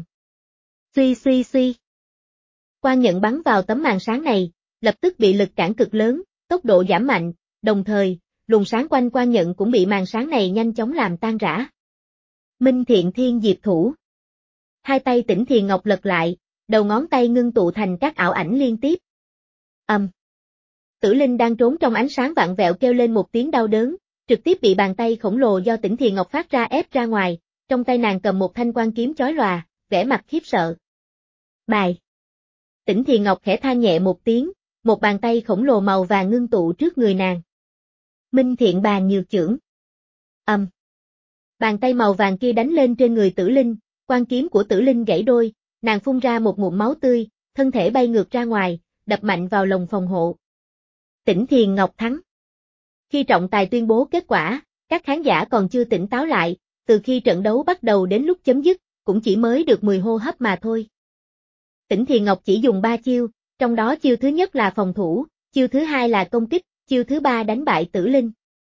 Suy suy suy. Quan nhận bắn vào tấm màn sáng này, lập tức bị lực cản cực lớn, tốc độ giảm mạnh, đồng thời, luồng sáng quanh quan nhận cũng bị màn sáng này nhanh chóng làm tan rã. Minh Thiện Thiên Diệp Thủ. Hai tay Tỉnh Thiền Ngọc lật lại, đầu ngón tay ngưng tụ thành các ảo ảnh liên tiếp. Ầm. Um. Tử Linh đang trốn trong ánh sáng vặn vẹo kêu lên một tiếng đau đớn, trực tiếp bị bàn tay khổng lồ do Tỉnh Thiền Ngọc phát ra ép ra ngoài, trong tay nàng cầm một thanh quan kiếm chói lòa, vẻ mặt khiếp sợ. Bài. Tỉnh Thiền Ngọc khẽ than nhẹ một tiếng, một bàn tay khổng lồ màu vàng ngưng tụ trước người nàng. Minh Thiện Bàn Nhược Chưởng. Ầm. Um. Bàn tay màu vàng kia đánh lên trên người Tử Linh, quan kiếm của Tử Linh gãy đôi, nàng phun ra một ngụm máu tươi, thân thể bay ngược ra ngoài, đập mạnh vào lồng phòng hộ. Tỉnh Thiền Ngọc thắng. Khi trọng tài tuyên bố kết quả, các khán giả còn chưa tỉnh táo lại, từ khi trận đấu bắt đầu đến lúc chấm dứt, cũng chỉ mới được mười hô hấp mà thôi. Tỉnh Thiền Ngọc chỉ dùng ba chiêu, trong đó chiêu thứ nhất là phòng thủ, chiêu thứ hai là công kích, chiêu thứ ba đánh bại Tử Linh.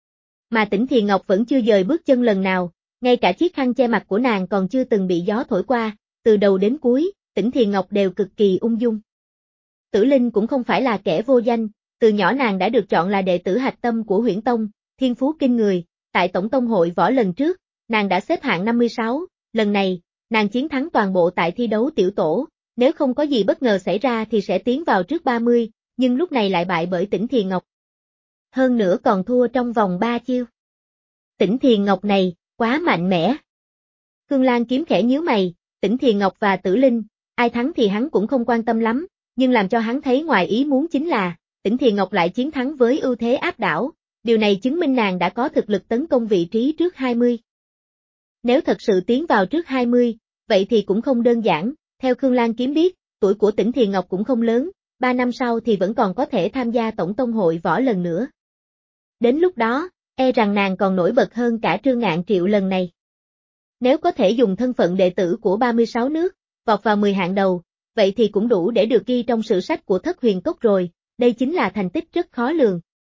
Mà Tỉnh Thiền Ngọc vẫn chưa dời bước chân lần nào, ngay cả chiếc khăn che mặt của nàng còn chưa từng bị gió thổi qua, từ đầu đến cuối, Tỉnh Thiền Ngọc đều cực kỳ ung dung. Tử Linh cũng không phải là kẻ vô danh, từ nhỏ nàng đã được chọn là đệ tử hạch tâm của Huyễn Tông, thiên phú kinh người, tại Tổng Tông hội võ lần trước, nàng đã xếp hạng năm mươi sáu, lần này, nàng chiến thắng toàn bộ tại thi đấu tiểu tổ, nếu không có gì bất ngờ xảy ra thì sẽ tiến vào trước ba mươi, nhưng lúc này lại bại bởi Tỉnh Thiền Ngọc. Hơn nữa còn thua trong vòng ba chiêu. Tỉnh Thiền Ngọc này, quá mạnh mẽ. Khương Lan Kiếm khẽ nhíu mày, Tỉnh Thiền Ngọc và Tử Linh, ai thắng thì hắn cũng không quan tâm lắm, nhưng làm cho hắn thấy ngoài ý muốn chính là, Tỉnh Thiền Ngọc lại chiến thắng với ưu thế áp đảo, điều này chứng minh nàng đã có thực lực tấn công vị trí trước hai mươi. Nếu thật sự tiến vào trước hai mươi, vậy thì cũng không đơn giản, theo Khương Lan Kiếm biết, tuổi của Tỉnh Thiền Ngọc cũng không lớn, ba năm sau thì vẫn còn có thể tham gia Tổng Tông hội võ lần nữa. Đến lúc đó, e rằng nàng còn nổi bật hơn cả Trương Ngạn Triệu lần này. Nếu có thể dùng thân phận đệ tử của ba mươi sáu nước, vọt vào mười hạng đầu, vậy thì cũng đủ để được ghi trong sử sách của Thất Huyền Cốc rồi, đây chính là thành tích rất khó lường.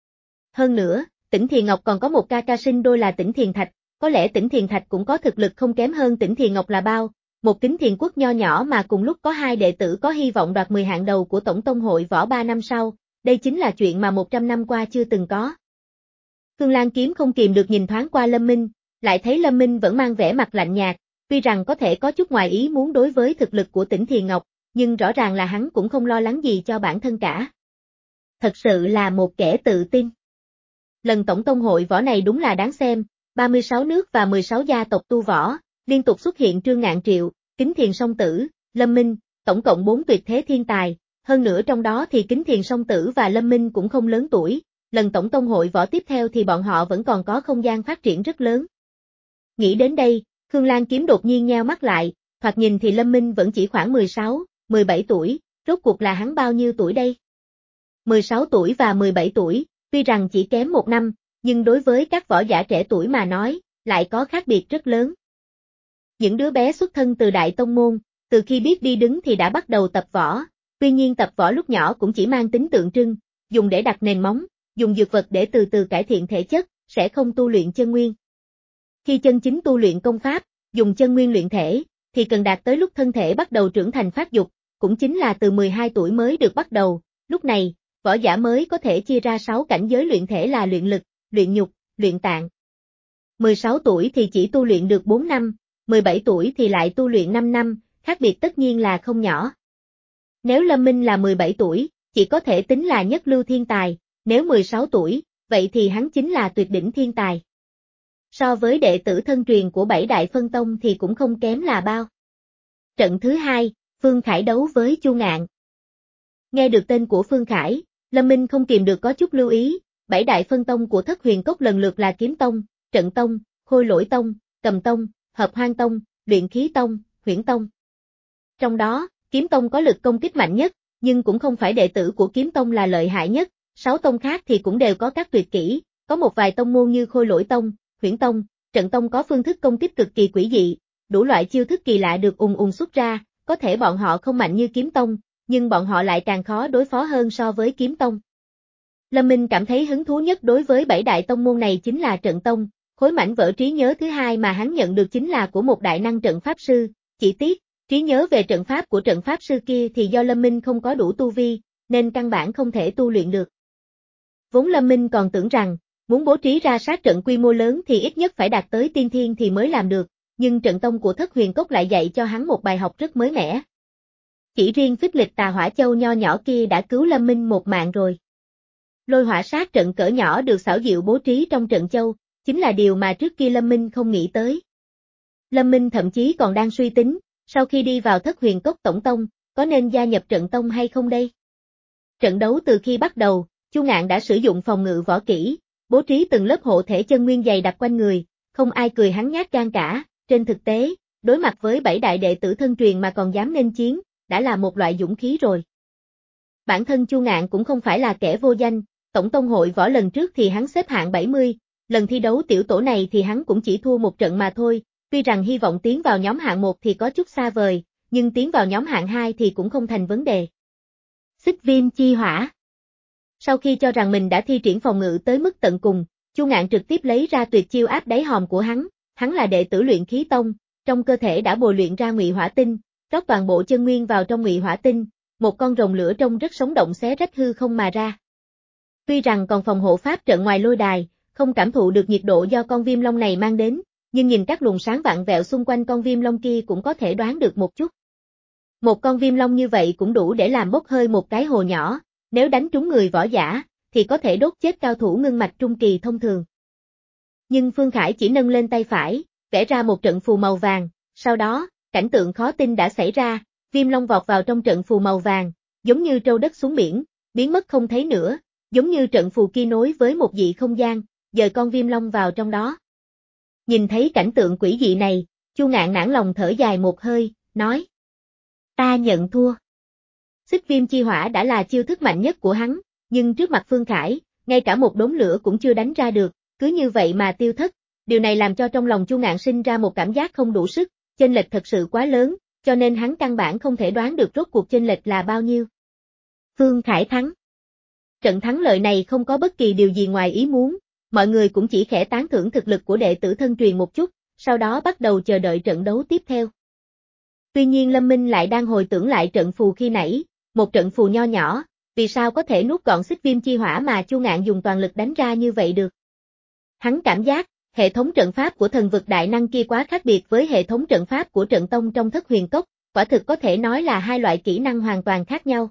Hơn nữa, Tỉnh Thiền Ngọc còn có một ca ca sinh đôi là Tỉnh Thiền Thạch, có lẽ Tỉnh Thiền Thạch cũng có thực lực không kém hơn Tỉnh Thiền Ngọc là bao, một Kính Thiền Quốc nho nhỏ mà cùng lúc có hai đệ tử có hy vọng đoạt mười hạng đầu của Tổng Tông hội võ ba năm sau, đây chính là chuyện mà một trăm năm qua chưa từng có. Khương Lan Kiếm không kìm được nhìn thoáng qua Lâm Minh, lại thấy Lâm Minh vẫn mang vẻ mặt lạnh nhạt, tuy rằng có thể có chút ngoài ý muốn đối với thực lực của Tỉnh Thiền Ngọc, nhưng rõ ràng là hắn cũng không lo lắng gì cho bản thân cả. Thật sự là một kẻ tự tin. Lần Tổng Tông hội võ này đúng là đáng xem, ba mươi sáu nước và mười sáu gia tộc tu võ, liên tục xuất hiện Trương Ngạn Triệu, Kính Thiền Song Tử, Lâm Minh, tổng cộng bốn tuyệt thế thiên tài, hơn nữa trong đó thì Kính Thiền Song Tử và Lâm Minh cũng không lớn tuổi, lần Tổng Tông hội võ tiếp theo thì bọn họ vẫn còn có không gian phát triển rất lớn. Nghĩ đến đây, Khương Lan Kiếm đột nhiên nheo mắt lại, thoạt nhìn thì Lâm Minh vẫn chỉ khoảng mười sáu, mười bảy tuổi, rốt cuộc là hắn bao nhiêu tuổi đây? mười sáu tuổi và mười bảy tuổi, tuy rằng chỉ kém một năm, nhưng đối với các võ giả trẻ tuổi mà nói, lại có khác biệt rất lớn. Những đứa bé xuất thân từ đại tông môn, từ khi biết đi đứng thì đã bắt đầu tập võ, tuy nhiên tập võ lúc nhỏ cũng chỉ mang tính tượng trưng, dùng để đặt nền móng, dùng dược vật để từ từ cải thiện thể chất, sẽ không tu luyện chân nguyên. Khi chân chính tu luyện công pháp, dùng chân nguyên luyện thể, thì cần đạt tới lúc thân thể bắt đầu trưởng thành phát dục, cũng chính là từ mười hai tuổi mới được bắt đầu, lúc này, võ giả mới có thể chia ra sáu cảnh giới luyện thể là luyện lực, luyện nhục, luyện tạng. mười sáu tuổi thì chỉ tu luyện được bốn năm, mười bảy tuổi thì lại tu luyện năm năm, khác biệt tất nhiên là không nhỏ. Nếu Lâm Minh là mười bảy tuổi, chỉ có thể tính là nhất lưu thiên tài, nếu mười sáu tuổi, vậy thì hắn chính là tuyệt đỉnh thiên tài. So với đệ tử thân truyền của bảy đại phân tông thì cũng không kém là bao. Trận thứ hai, Phương Khải đấu với Chu Ngạn. Nghe được tên của Phương Khải, Lâm Minh không kìm được có chút lưu ý, bảy đại phân tông của Thất Huyền Cốc lần lượt là Kiếm Tông, Trận Tông, Khôi Lỗi Tông, Cầm Tông, Hợp Hoang Tông, Luyện Khí Tông, Huyễn Tông. Trong đó, Kiếm Tông có lực công kích mạnh nhất, nhưng cũng không phải đệ tử của Kiếm Tông là lợi hại nhất, sáu tông khác thì cũng đều có các tuyệt kỹ, có một vài tông môn như Khôi Lỗi Tông, Huyễn Tông, Trận Tông có phương thức công kích cực kỳ quỷ dị, đủ loại chiêu thức kỳ lạ được ùng ùng xuất ra, có thể bọn họ không mạnh như Kiếm Tông, nhưng bọn họ lại càng khó đối phó hơn so với Kiếm Tông. Lâm Minh cảm thấy hứng thú nhất đối với bảy đại tông môn này chính là trận tông, khối mảnh vỡ trí nhớ thứ hai mà hắn nhận được chính là của một đại năng trận pháp sư, chỉ tiếc, trí nhớ về trận pháp của trận pháp sư kia thì do Lâm Minh không có đủ tu vi, nên căn bản không thể tu luyện được. Vốn Lâm Minh còn tưởng rằng, muốn bố trí ra sát trận quy mô lớn thì ít nhất phải đạt tới tiên thiên thì mới làm được, nhưng trận tông của Thất Huyền Cốc lại dạy cho hắn một bài học rất mới mẻ. Chỉ riêng phích lịch tà hỏa châu nho nhỏ kia đã cứu Lâm Minh một mạng rồi. Lôi hỏa sát trận cỡ nhỏ được xảo diệu bố trí trong trận châu, chính là điều mà trước kia Lâm Minh không nghĩ tới. Lâm Minh thậm chí còn đang suy tính, sau khi đi vào Thất Huyền Cốc tổng tông, có nên gia nhập trận tông hay không đây? Trận đấu từ khi bắt đầu, Chu Ngạn đã sử dụng phòng ngự võ kỹ, bố trí từng lớp hộ thể chân nguyên dày đặc quanh người, không ai cười hắn nhát gan cả, trên thực tế, đối mặt với bảy đại đệ tử thân truyền mà còn dám nên chiến, đã là một loại dũng khí rồi. Bản thân Chu Ngạn cũng không phải là kẻ vô danh, tổng tông hội võ lần trước thì hắn xếp hạng bảy mươi, lần thi đấu tiểu tổ này thì hắn cũng chỉ thua một trận mà thôi, tuy rằng hy vọng tiến vào nhóm hạng một thì có chút xa vời, nhưng tiến vào nhóm hạng hai thì cũng không thành vấn đề. Xích viêm chi hỏa. Sau khi cho rằng mình đã thi triển phòng ngự tới mức tận cùng, Chu Ngạn trực tiếp lấy ra tuyệt chiêu áp đáy hòm của hắn, hắn là đệ tử luyện khí tông, trong cơ thể đã bồi luyện ra ngụy hỏa tinh, rót toàn bộ chân nguyên vào trong ngụy hỏa tinh, một con rồng lửa trông rất sống động xé rách hư không mà ra. Tuy rằng còn phòng hộ pháp trận ngoài lôi đài, không cảm thụ được nhiệt độ do con viêm long này mang đến, nhưng nhìn các luồng sáng vạn vẹo xung quanh con viêm long kia cũng có thể đoán được một chút. Một con viêm long như vậy cũng đủ để làm bốc hơi một cái hồ nhỏ, nếu đánh trúng người võ giả, thì có thể đốt chết cao thủ ngưng mạch trung kỳ thông thường. Nhưng Phương Khải chỉ nâng lên tay phải, vẽ ra một trận phù màu vàng, sau đó, cảnh tượng khó tin đã xảy ra, viêm long vọt vào trong trận phù màu vàng, giống như trâu đất xuống biển, biến mất không thấy nữa, giống như trận phù kia nối với một dị không gian, dời con viêm long vào trong đó. Nhìn thấy cảnh tượng quỷ dị này, Chu Ngạn nản lòng thở dài một hơi, nói: Ta nhận thua. Xích viêm chi hỏa đã là chiêu thức mạnh nhất của hắn, nhưng trước mặt Phương Khải, ngay cả một đốm lửa cũng chưa đánh ra được, cứ như vậy mà tiêu thất, điều này làm cho trong lòng Chu Ngạn sinh ra một cảm giác không đủ sức, chênh lệch thật sự quá lớn, cho nên hắn căn bản không thể đoán được rốt cuộc chênh lệch là bao nhiêu. Phương Khải thắng. Trận thắng lợi này không có bất kỳ điều gì ngoài ý muốn, mọi người cũng chỉ khẽ tán thưởng thực lực của đệ tử thân truyền một chút, sau đó bắt đầu chờ đợi trận đấu tiếp theo. Tuy nhiên Lâm Minh lại đang hồi tưởng lại trận phù khi nãy, một trận phù nho nhỏ, vì sao có thể nuốt gọn xích viêm chi hỏa mà Chu Ngạn dùng toàn lực đánh ra như vậy được. Hắn cảm giác, hệ thống trận pháp của thần vực đại năng kia quá khác biệt với hệ thống trận pháp của trận tông trong Thất Huyền Cốc, quả thực có thể nói là hai loại kỹ năng hoàn toàn khác nhau.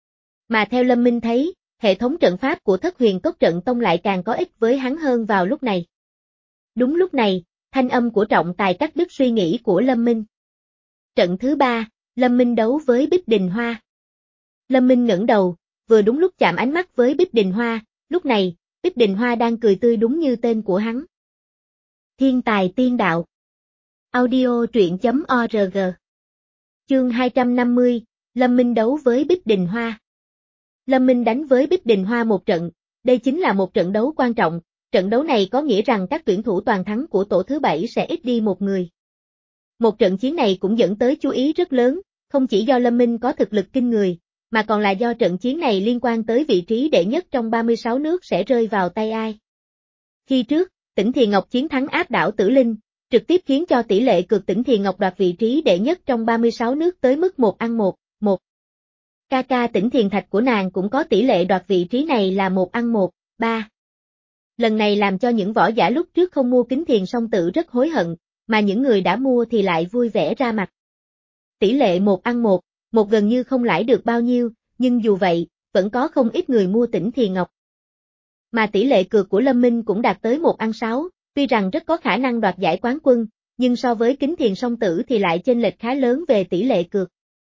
Mà theo Lâm Minh thấy, hệ thống trận pháp của Thất Huyền Cốc trận tông lại càng có ích với hắn hơn vào lúc này. Đúng lúc này, thanh âm của trọng tài cắt đứt suy nghĩ của Lâm Minh. Trận thứ ba, Lâm Minh đấu với Bích Đình Hoa. Lâm Minh ngẩng đầu, vừa đúng lúc chạm ánh mắt với Bích Đình Hoa, lúc này, Bích Đình Hoa đang cười tươi đúng như tên của hắn. Thiên tài tiên đạo. Audio truyện chấm org. Chương hai trăm năm mươi, Lâm Minh đấu với Bích Đình Hoa. Lâm Minh đánh với Bích Đình Hoa một trận, đây chính là một trận đấu quan trọng, trận đấu này có nghĩa rằng các tuyển thủ toàn thắng của tổ thứ bảy sẽ ít đi một người. Một trận chiến này cũng dẫn tới chú ý rất lớn, không chỉ do Lâm Minh có thực lực kinh người, mà còn là do trận chiến này liên quan tới vị trí đệ nhất trong ba mươi sáu nước sẽ rơi vào tay ai. Khi trước, Tỉnh Thì Ngọc chiến thắng áp đảo Tử Linh, trực tiếp khiến cho tỷ lệ cược Tỉnh Thì Ngọc đoạt vị trí đệ nhất trong ba mươi sáu nước tới mức một ăn một, một. Ca ca Tỉnh Thiền Thạch của nàng cũng có tỷ lệ đoạt vị trí này là một ăn một, ba. Lần này làm cho những võ giả lúc trước không mua Kính Thiền Song Tự rất hối hận, mà những người đã mua thì lại vui vẻ ra mặt. Tỷ lệ một ăn một, một gần như không lãi được bao nhiêu, nhưng dù vậy, vẫn có không ít người mua Tỉnh Thiền Ngọc. Mà tỷ lệ cược của Lâm Minh cũng đạt tới một ăn sáu, tuy rằng rất có khả năng đoạt giải quán quân, nhưng so với Kính Thiền Song Tử thì lại chênh lệch khá lớn về tỷ lệ cược.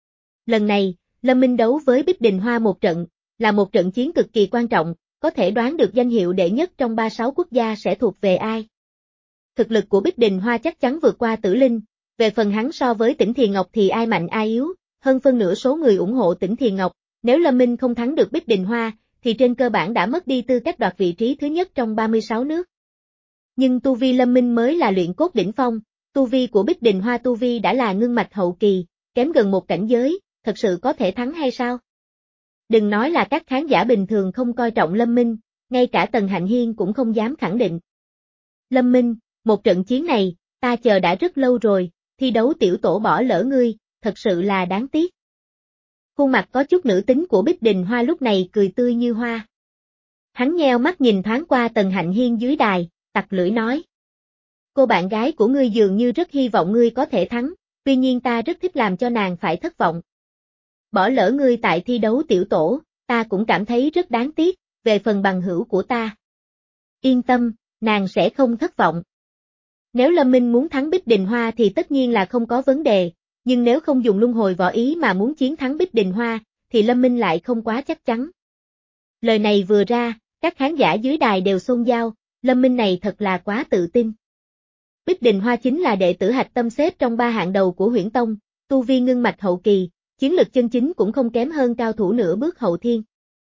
Lần này, Lâm Minh đấu với Bích Đình Hoa một trận, là một trận chiến cực kỳ quan trọng, có thể đoán được danh hiệu đệ nhất trong ba mươi sáu quốc gia sẽ thuộc về ai. Thực lực của Bích Đình Hoa chắc chắn vượt qua Tử Linh, về phần hắn so với Tỉnh Thiền Ngọc thì ai mạnh ai yếu, hơn phân nửa số người ủng hộ Tỉnh Thiền Ngọc, nếu Lâm Minh không thắng được Bích Đình Hoa, thì trên cơ bản đã mất đi tư cách đoạt vị trí thứ nhất trong ba mươi sáu nước. Nhưng tu vi Lâm Minh mới là luyện cốt đỉnh phong, tu vi của Bích Đình Hoa tu vi đã là ngưng mạch hậu kỳ, kém gần một cảnh giới, thật sự có thể thắng hay sao? Đừng nói là các khán giả bình thường không coi trọng Lâm Minh, ngay cả Tần Hạnh Hiên cũng không dám khẳng định. Lâm Minh, một trận chiến này, ta chờ đã rất lâu rồi, thi đấu tiểu tổ bỏ lỡ ngươi, thật sự là đáng tiếc. Khuôn mặt có chút nữ tính của Bích Đình Hoa lúc này cười tươi như hoa. Hắn nheo mắt nhìn thoáng qua Tần Hạnh Hiên dưới đài, tặc lưỡi nói. Cô bạn gái của ngươi dường như rất hy vọng ngươi có thể thắng, tuy nhiên ta rất thích làm cho nàng phải thất vọng. Bỏ lỡ ngươi tại thi đấu tiểu tổ, ta cũng cảm thấy rất đáng tiếc, về phần bằng hữu của ta. Yên tâm, nàng sẽ không thất vọng. Nếu Lâm Minh muốn thắng Bích Đình Hoa thì tất nhiên là không có vấn đề, nhưng nếu không dùng luân hồi võ ý mà muốn chiến thắng Bích Đình Hoa, thì Lâm Minh lại không quá chắc chắn. Lời này vừa ra, các khán giả dưới đài đều xôn xao, Lâm Minh này thật là quá tự tin. Bích Đình Hoa chính là đệ tử hạch tâm xếp trong ba hạng đầu của Huyễn Tông, tu vi ngưng mạch hậu kỳ, chiến lực chân chính cũng không kém hơn cao thủ nửa bước hậu thiên.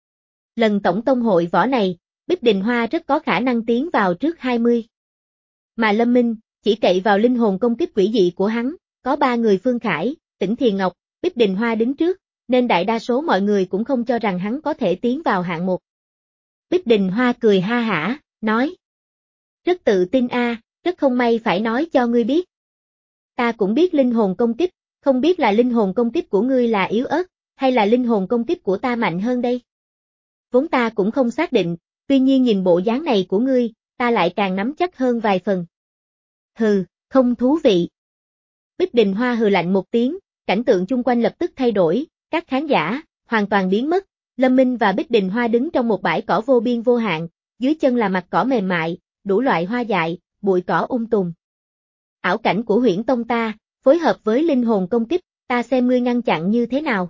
Lần tổng tông hội võ này, Bích Đình Hoa rất có khả năng tiến vào trước hai mươi. Mà Lâm Minh, chỉ cậy vào linh hồn công kích quỷ dị của hắn, có ba người Phương Khải, Tỉnh Thiền Ngọc, Bích Đình Hoa đứng trước, nên đại đa số mọi người cũng không cho rằng hắn có thể tiến vào hạng một. Bích Đình Hoa cười ha hả, nói. Rất tự tin a, rất không may phải nói cho ngươi biết. Ta cũng biết linh hồn công kích, không biết là linh hồn công kích của ngươi là yếu ớt, hay là linh hồn công kích của ta mạnh hơn đây. Vốn ta cũng không xác định, tuy nhiên nhìn bộ dáng này của ngươi, ta lại càng nắm chắc hơn vài phần. Hừ, không thú vị. Bích Đình Hoa hừ lạnh một tiếng, cảnh tượng chung quanh lập tức thay đổi, các khán giả, hoàn toàn biến mất, Lâm Minh và Bích Đình Hoa đứng trong một bãi cỏ vô biên vô hạn, dưới chân là mặt cỏ mềm mại, đủ loại hoa dại, bụi cỏ um tùm. Ảo cảnh của Huyễn Tông ta, phối hợp với linh hồn công kích, ta xem ngươi ngăn chặn như thế nào.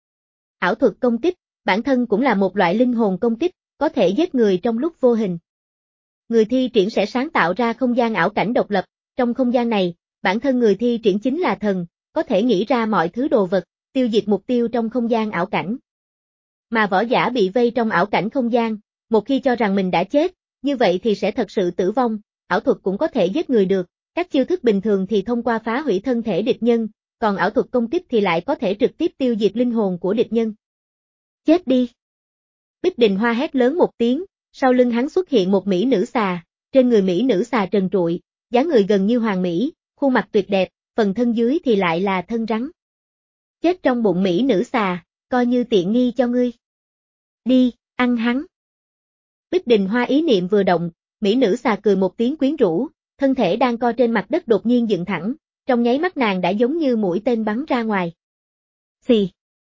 Ảo thuật công kích, bản thân cũng là một loại linh hồn công kích, có thể giết người trong lúc vô hình. Người thi triển sẽ sáng tạo ra không gian ảo cảnh độc lập, trong không gian này, bản thân người thi triển chính là thần, có thể nghĩ ra mọi thứ đồ vật, tiêu diệt mục tiêu trong không gian ảo cảnh. Mà võ giả bị vây trong ảo cảnh không gian, một khi cho rằng mình đã chết, như vậy thì sẽ thật sự tử vong, ảo thuật cũng có thể giết người được, các chiêu thức bình thường thì thông qua phá hủy thân thể địch nhân, còn ảo thuật công kích thì lại có thể trực tiếp tiêu diệt linh hồn của địch nhân. Chết đi! Bích Đình Hoa hét lớn một tiếng, sau lưng hắn xuất hiện một mỹ nữ xà, trên người mỹ nữ xà trần trụi, dáng người gần như hoàn mỹ, khuôn mặt tuyệt đẹp, phần thân dưới thì lại là thân rắn. Chết trong bụng mỹ nữ xà, coi như tiện nghi cho ngươi. Đi, ăn hắn. Bích Đình Hoa ý niệm vừa động, mỹ nữ xà cười một tiếng quyến rũ, thân thể đang co trên mặt đất đột nhiên dựng thẳng, trong nháy mắt nàng đã giống như mũi tên bắn ra ngoài. Xì.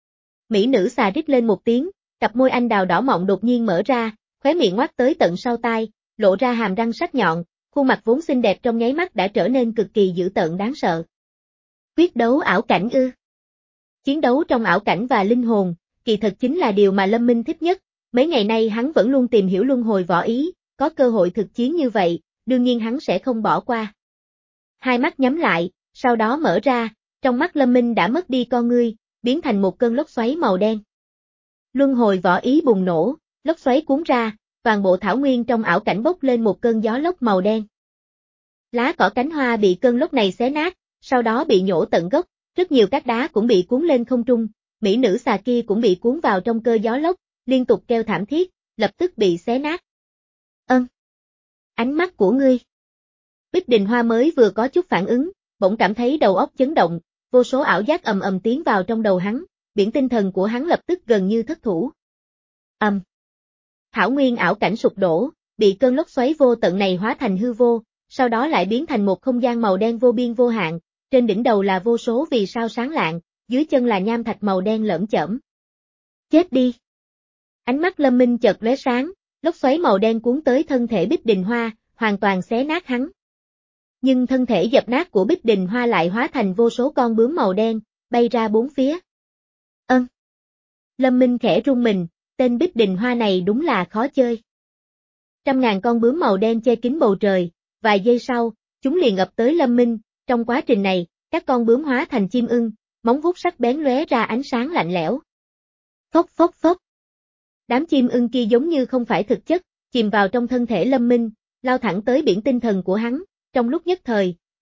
Mỹ nữ xà rít lên một tiếng, cặp môi anh đào đỏ mọng đột nhiên mở ra, khóe miệng ngoác tới tận sau tai, lộ ra hàm răng sắc nhọn, khuôn mặt vốn xinh đẹp trong nháy mắt đã trở nên cực kỳ dữ tợn đáng sợ. Quyết đấu ảo cảnh ư? Chiến đấu trong ảo cảnh và linh hồn, kỳ thật chính là điều mà Lâm Minh thích nhất, mấy ngày nay hắn vẫn luôn tìm hiểu luân hồi võ ý, có cơ hội thực chiến như vậy, đương nhiên hắn sẽ không bỏ qua. Hai mắt nhắm lại, sau đó mở ra, trong mắt Lâm Minh đã mất đi con ngươi, biến thành một cơn lốc xoáy màu đen. Luân hồi võ ý bùng nổ, lốc xoáy cuốn ra, toàn bộ thảo nguyên trong ảo cảnh bốc lên một cơn gió lốc màu đen. Lá cỏ cánh hoa bị cơn lốc này xé nát, sau đó bị nhổ tận gốc, rất nhiều cát đá cũng bị cuốn lên không trung, mỹ nữ xà kia cũng bị cuốn vào trong cơn gió lốc, liên tục kêu thảm thiết, lập tức bị xé nát. Ân. Ánh mắt của ngươi. Bích Đình Hoa mới vừa có chút phản ứng, bỗng cảm thấy đầu óc chấn động, vô số ảo giác ầm ầm tiến vào trong đầu hắn, biển tinh thần của hắn lập tức gần như thất thủ. Ầm. Thảo nguyên ảo cảnh sụp đổ, bị cơn lốc xoáy vô tận này hóa thành hư vô, sau đó lại biến thành một không gian màu đen vô biên vô hạn, trên đỉnh đầu là vô số vì sao sáng lạng, dưới chân là nham thạch màu đen lởm chởm. Chết đi! Ánh mắt Lâm Minh chợt lóe sáng, lốc xoáy màu đen cuốn tới thân thể Bích Đình Hoa, hoàn toàn xé nát hắn. Nhưng thân thể dập nát của Bích Đình Hoa lại hóa thành vô số con bướm màu đen, bay ra bốn phía. Ân! Lâm Minh khẽ run mình, tên Bích Đình Hoa này đúng là khó chơi. Trăm ngàn con bướm màu đen che kín bầu trời, vài giây sau, chúng liền ập tới Lâm Minh, trong quá trình này, các con bướm hóa thành chim ưng, móng vuốt sắc bén lóe ra ánh sáng lạnh lẽo. Phốc phốc phốc. Đám chim ưng kia giống như không phải thực chất, chìm vào trong thân thể Lâm Minh, lao thẳng tới biển tinh thần của hắn, trong lúc nhất thời,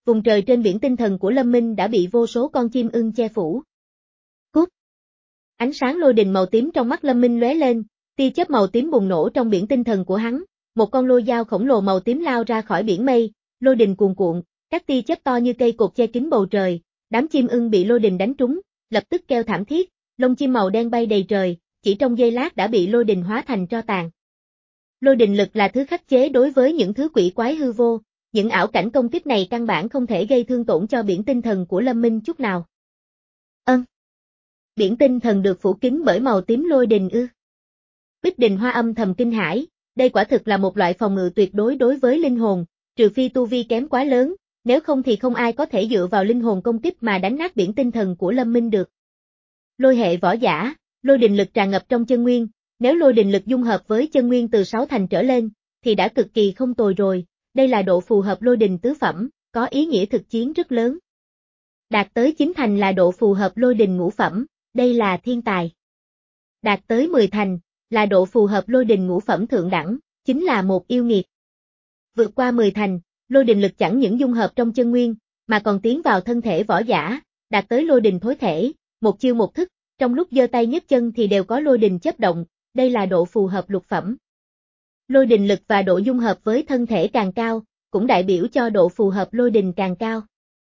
vùng trời trên biển tinh thần của Lâm Minh đã bị vô số con chim ưng che phủ. Cút! Ánh sáng lôi đình màu tím trong mắt Lâm Minh lóe lên, tia chớp màu tím bùng nổ trong biển tinh thần của hắn, một con lôi dao khổng lồ màu tím lao ra khỏi biển mây, lôi đình cuồn cuộn, các tia chớp to như cây cột che kín bầu trời, đám chim ưng bị lôi đình đánh trúng, lập tức kêu thảm thiết, lông chim màu đen bay đầy trời, chỉ trong giây lát đã bị lôi đình hóa thành tro tàn. Lôi đình lực là thứ khắc chế đối với những thứ quỷ quái hư vô, những ảo cảnh công kích này căn bản không thể gây thương tổn cho biển tinh thần của Lâm Minh chút nào. Ân. Biển tinh thần được phủ kín bởi màu tím lôi đình ư? Bích Đình Hoa âm thầm kinh hãi, đây quả thực là một loại phòng ngự tuyệt đối đối với linh hồn, trừ phi tu vi kém quá lớn, nếu không thì không ai có thể dựa vào linh hồn công kích mà đánh nát biển tinh thần của Lâm Minh được. Lôi hệ võ giả, lôi đình lực tràn ngập trong chân nguyên, nếu lôi đình lực dung hợp với chân nguyên từ sáu thành trở lên, thì đã cực kỳ không tồi rồi, đây là độ phù hợp lôi đình tứ phẩm, có ý nghĩa thực chiến rất lớn. Đạt tới chín thành là độ phù hợp lôi đình ngũ phẩm, đây là thiên tài. Đạt tới mười thành, là độ phù hợp lôi đình ngũ phẩm thượng đẳng, chính là một yêu nghiệt. Vượt qua mười thành, lôi đình lực chẳng những dung hợp trong chân nguyên, mà còn tiến vào thân thể võ giả, đạt tới lôi đình thối thể, một chiêu một thức, trong lúc giơ tay nhấc chân thì đều có lôi đình chớp động, đây là độ phù hợp lục phẩm. Lôi đình lực và độ dung hợp với thân thể càng cao, cũng đại biểu cho độ phù hợp lôi đình càng cao.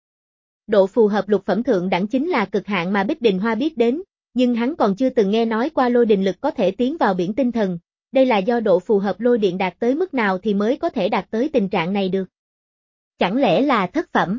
Độ phù hợp lục phẩm thượng đẳng chính là cực hạn mà Bích Đình Hoa biết đến, nhưng hắn còn chưa từng nghe nói qua lôi đình lực có thể tiến vào biển tinh thần, đây là do độ phù hợp lôi điện đạt tới mức nào thì mới có thể đạt tới tình trạng này được. Chẳng lẽ là thất phẩm?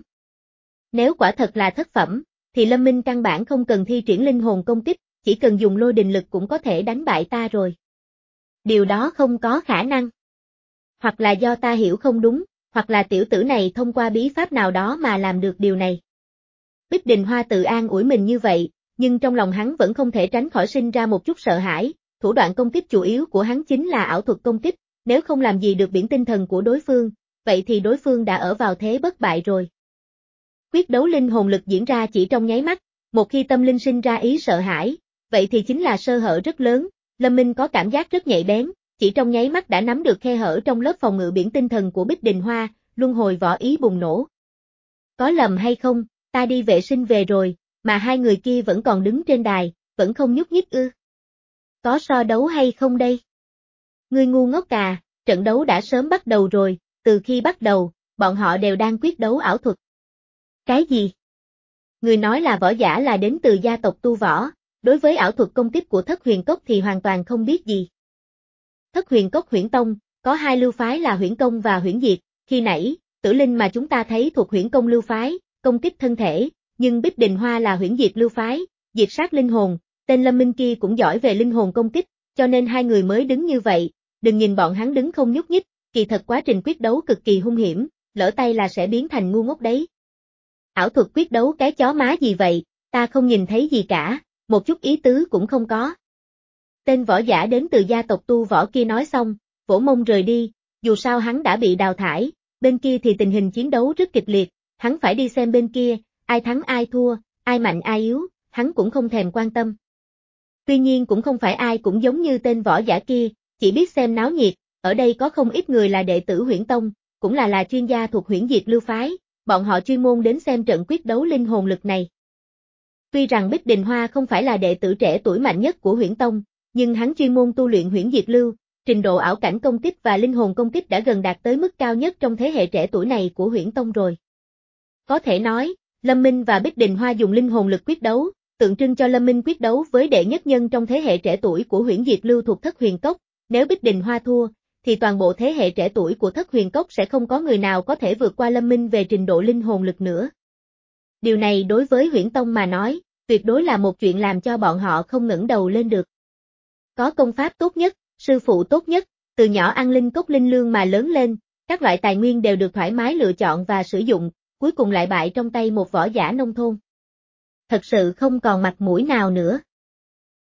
Nếu quả thật là thất phẩm, thì Lâm Minh căn bản không cần thi triển linh hồn công kích, chỉ cần dùng lôi đình lực cũng có thể đánh bại ta rồi. Điều đó không có khả năng. Hoặc là do ta hiểu không đúng, hoặc là tiểu tử này thông qua bí pháp nào đó mà làm được điều này. Bích Đình Hoa tự an ủi mình như vậy, nhưng trong lòng hắn vẫn không thể tránh khỏi sinh ra một chút sợ hãi, thủ đoạn công kích chủ yếu của hắn chính là ảo thuật công kích, nếu không làm gì được biển tinh thần của đối phương, vậy thì đối phương đã ở vào thế bất bại rồi. Quyết đấu linh hồn lực diễn ra chỉ trong nháy mắt, một khi tâm linh sinh ra ý sợ hãi, vậy thì chính là sơ hở rất lớn, Lâm Minh có cảm giác rất nhạy bén, chỉ trong nháy mắt đã nắm được khe hở trong lớp phòng ngự biển tinh thần của Bích Đình Hoa, luân hồi võ ý bùng nổ. Có lầm hay không, ta đi vệ sinh về rồi, mà hai người kia vẫn còn đứng trên đài, vẫn không nhúc nhích ư. Có so đấu hay không đây? Ngươi ngu ngốc à, trận đấu đã sớm bắt đầu rồi, từ khi bắt đầu, bọn họ đều đang quyết đấu ảo thuật. Cái gì? Người nói là võ giả là đến từ gia tộc tu võ, đối với ảo thuật công kích của Thất Huyền Cốc thì hoàn toàn không biết gì. Thất Huyền Cốc Huyễn Tông, có hai lưu phái là Huyễn Công và Huyễn Diệt, khi nãy, tử linh mà chúng ta thấy thuộc Huyễn Công lưu phái, công kích thân thể, nhưng Bích Đình Hoa là Huyễn Diệt lưu phái, diệt sát linh hồn, tên Lâm Minh kia cũng giỏi về linh hồn công kích, cho nên hai người mới đứng như vậy, đừng nhìn bọn hắn đứng không nhúc nhích, kỳ thật quá trình quyết đấu cực kỳ hung hiểm, lỡ tay là sẽ biến thành ngu ngốc đấy. Ảo thuật quyết đấu cái chó má gì vậy, ta không nhìn thấy gì cả, một chút ý tứ cũng không có. Tên võ giả đến từ gia tộc tu võ kia nói xong, vỗ mông rời đi, dù sao hắn đã bị đào thải, bên kia thì tình hình chiến đấu rất kịch liệt, hắn phải đi xem bên kia, ai thắng ai thua, ai mạnh ai yếu, hắn cũng không thèm quan tâm. Tuy nhiên cũng không phải ai cũng giống như tên võ giả kia, chỉ biết xem náo nhiệt, ở đây có không ít người là đệ tử Huyễn Tông, cũng là là chuyên gia thuộc Huyễn Diệt lưu phái, bọn họ chuyên môn đến xem trận quyết đấu linh hồn lực này. Tuy rằng Bích Đình Hoa không phải là đệ tử trẻ tuổi mạnh nhất của Huyễn Tông, nhưng hắn chuyên môn tu luyện Huyễn Diệt lưu, trình độ ảo cảnh công kích và linh hồn công kích đã gần đạt tới mức cao nhất trong thế hệ trẻ tuổi này của Huyễn Tông rồi. Có thể nói, Lâm Minh và Bích Đình Hoa dùng linh hồn lực quyết đấu, tượng trưng cho Lâm Minh quyết đấu với đệ nhất nhân trong thế hệ trẻ tuổi của Huyễn Diệt lưu thuộc Thất Huyền Cốc, nếu Bích Đình Hoa thua, thì toàn bộ thế hệ trẻ tuổi của Thất Huyền Cốc sẽ không có người nào có thể vượt qua Lâm Minh về trình độ linh hồn lực nữa. Điều này đối với Huyễn Tông mà nói, tuyệt đối là một chuyện làm cho bọn họ không ngẩng đầu lên được. Có công pháp tốt nhất, sư phụ tốt nhất, từ nhỏ ăn linh cốc linh lương mà lớn lên, các loại tài nguyên đều được thoải mái lựa chọn và sử dụng, cuối cùng lại bại trong tay một võ giả nông thôn. Thật sự không còn mặt mũi nào nữa.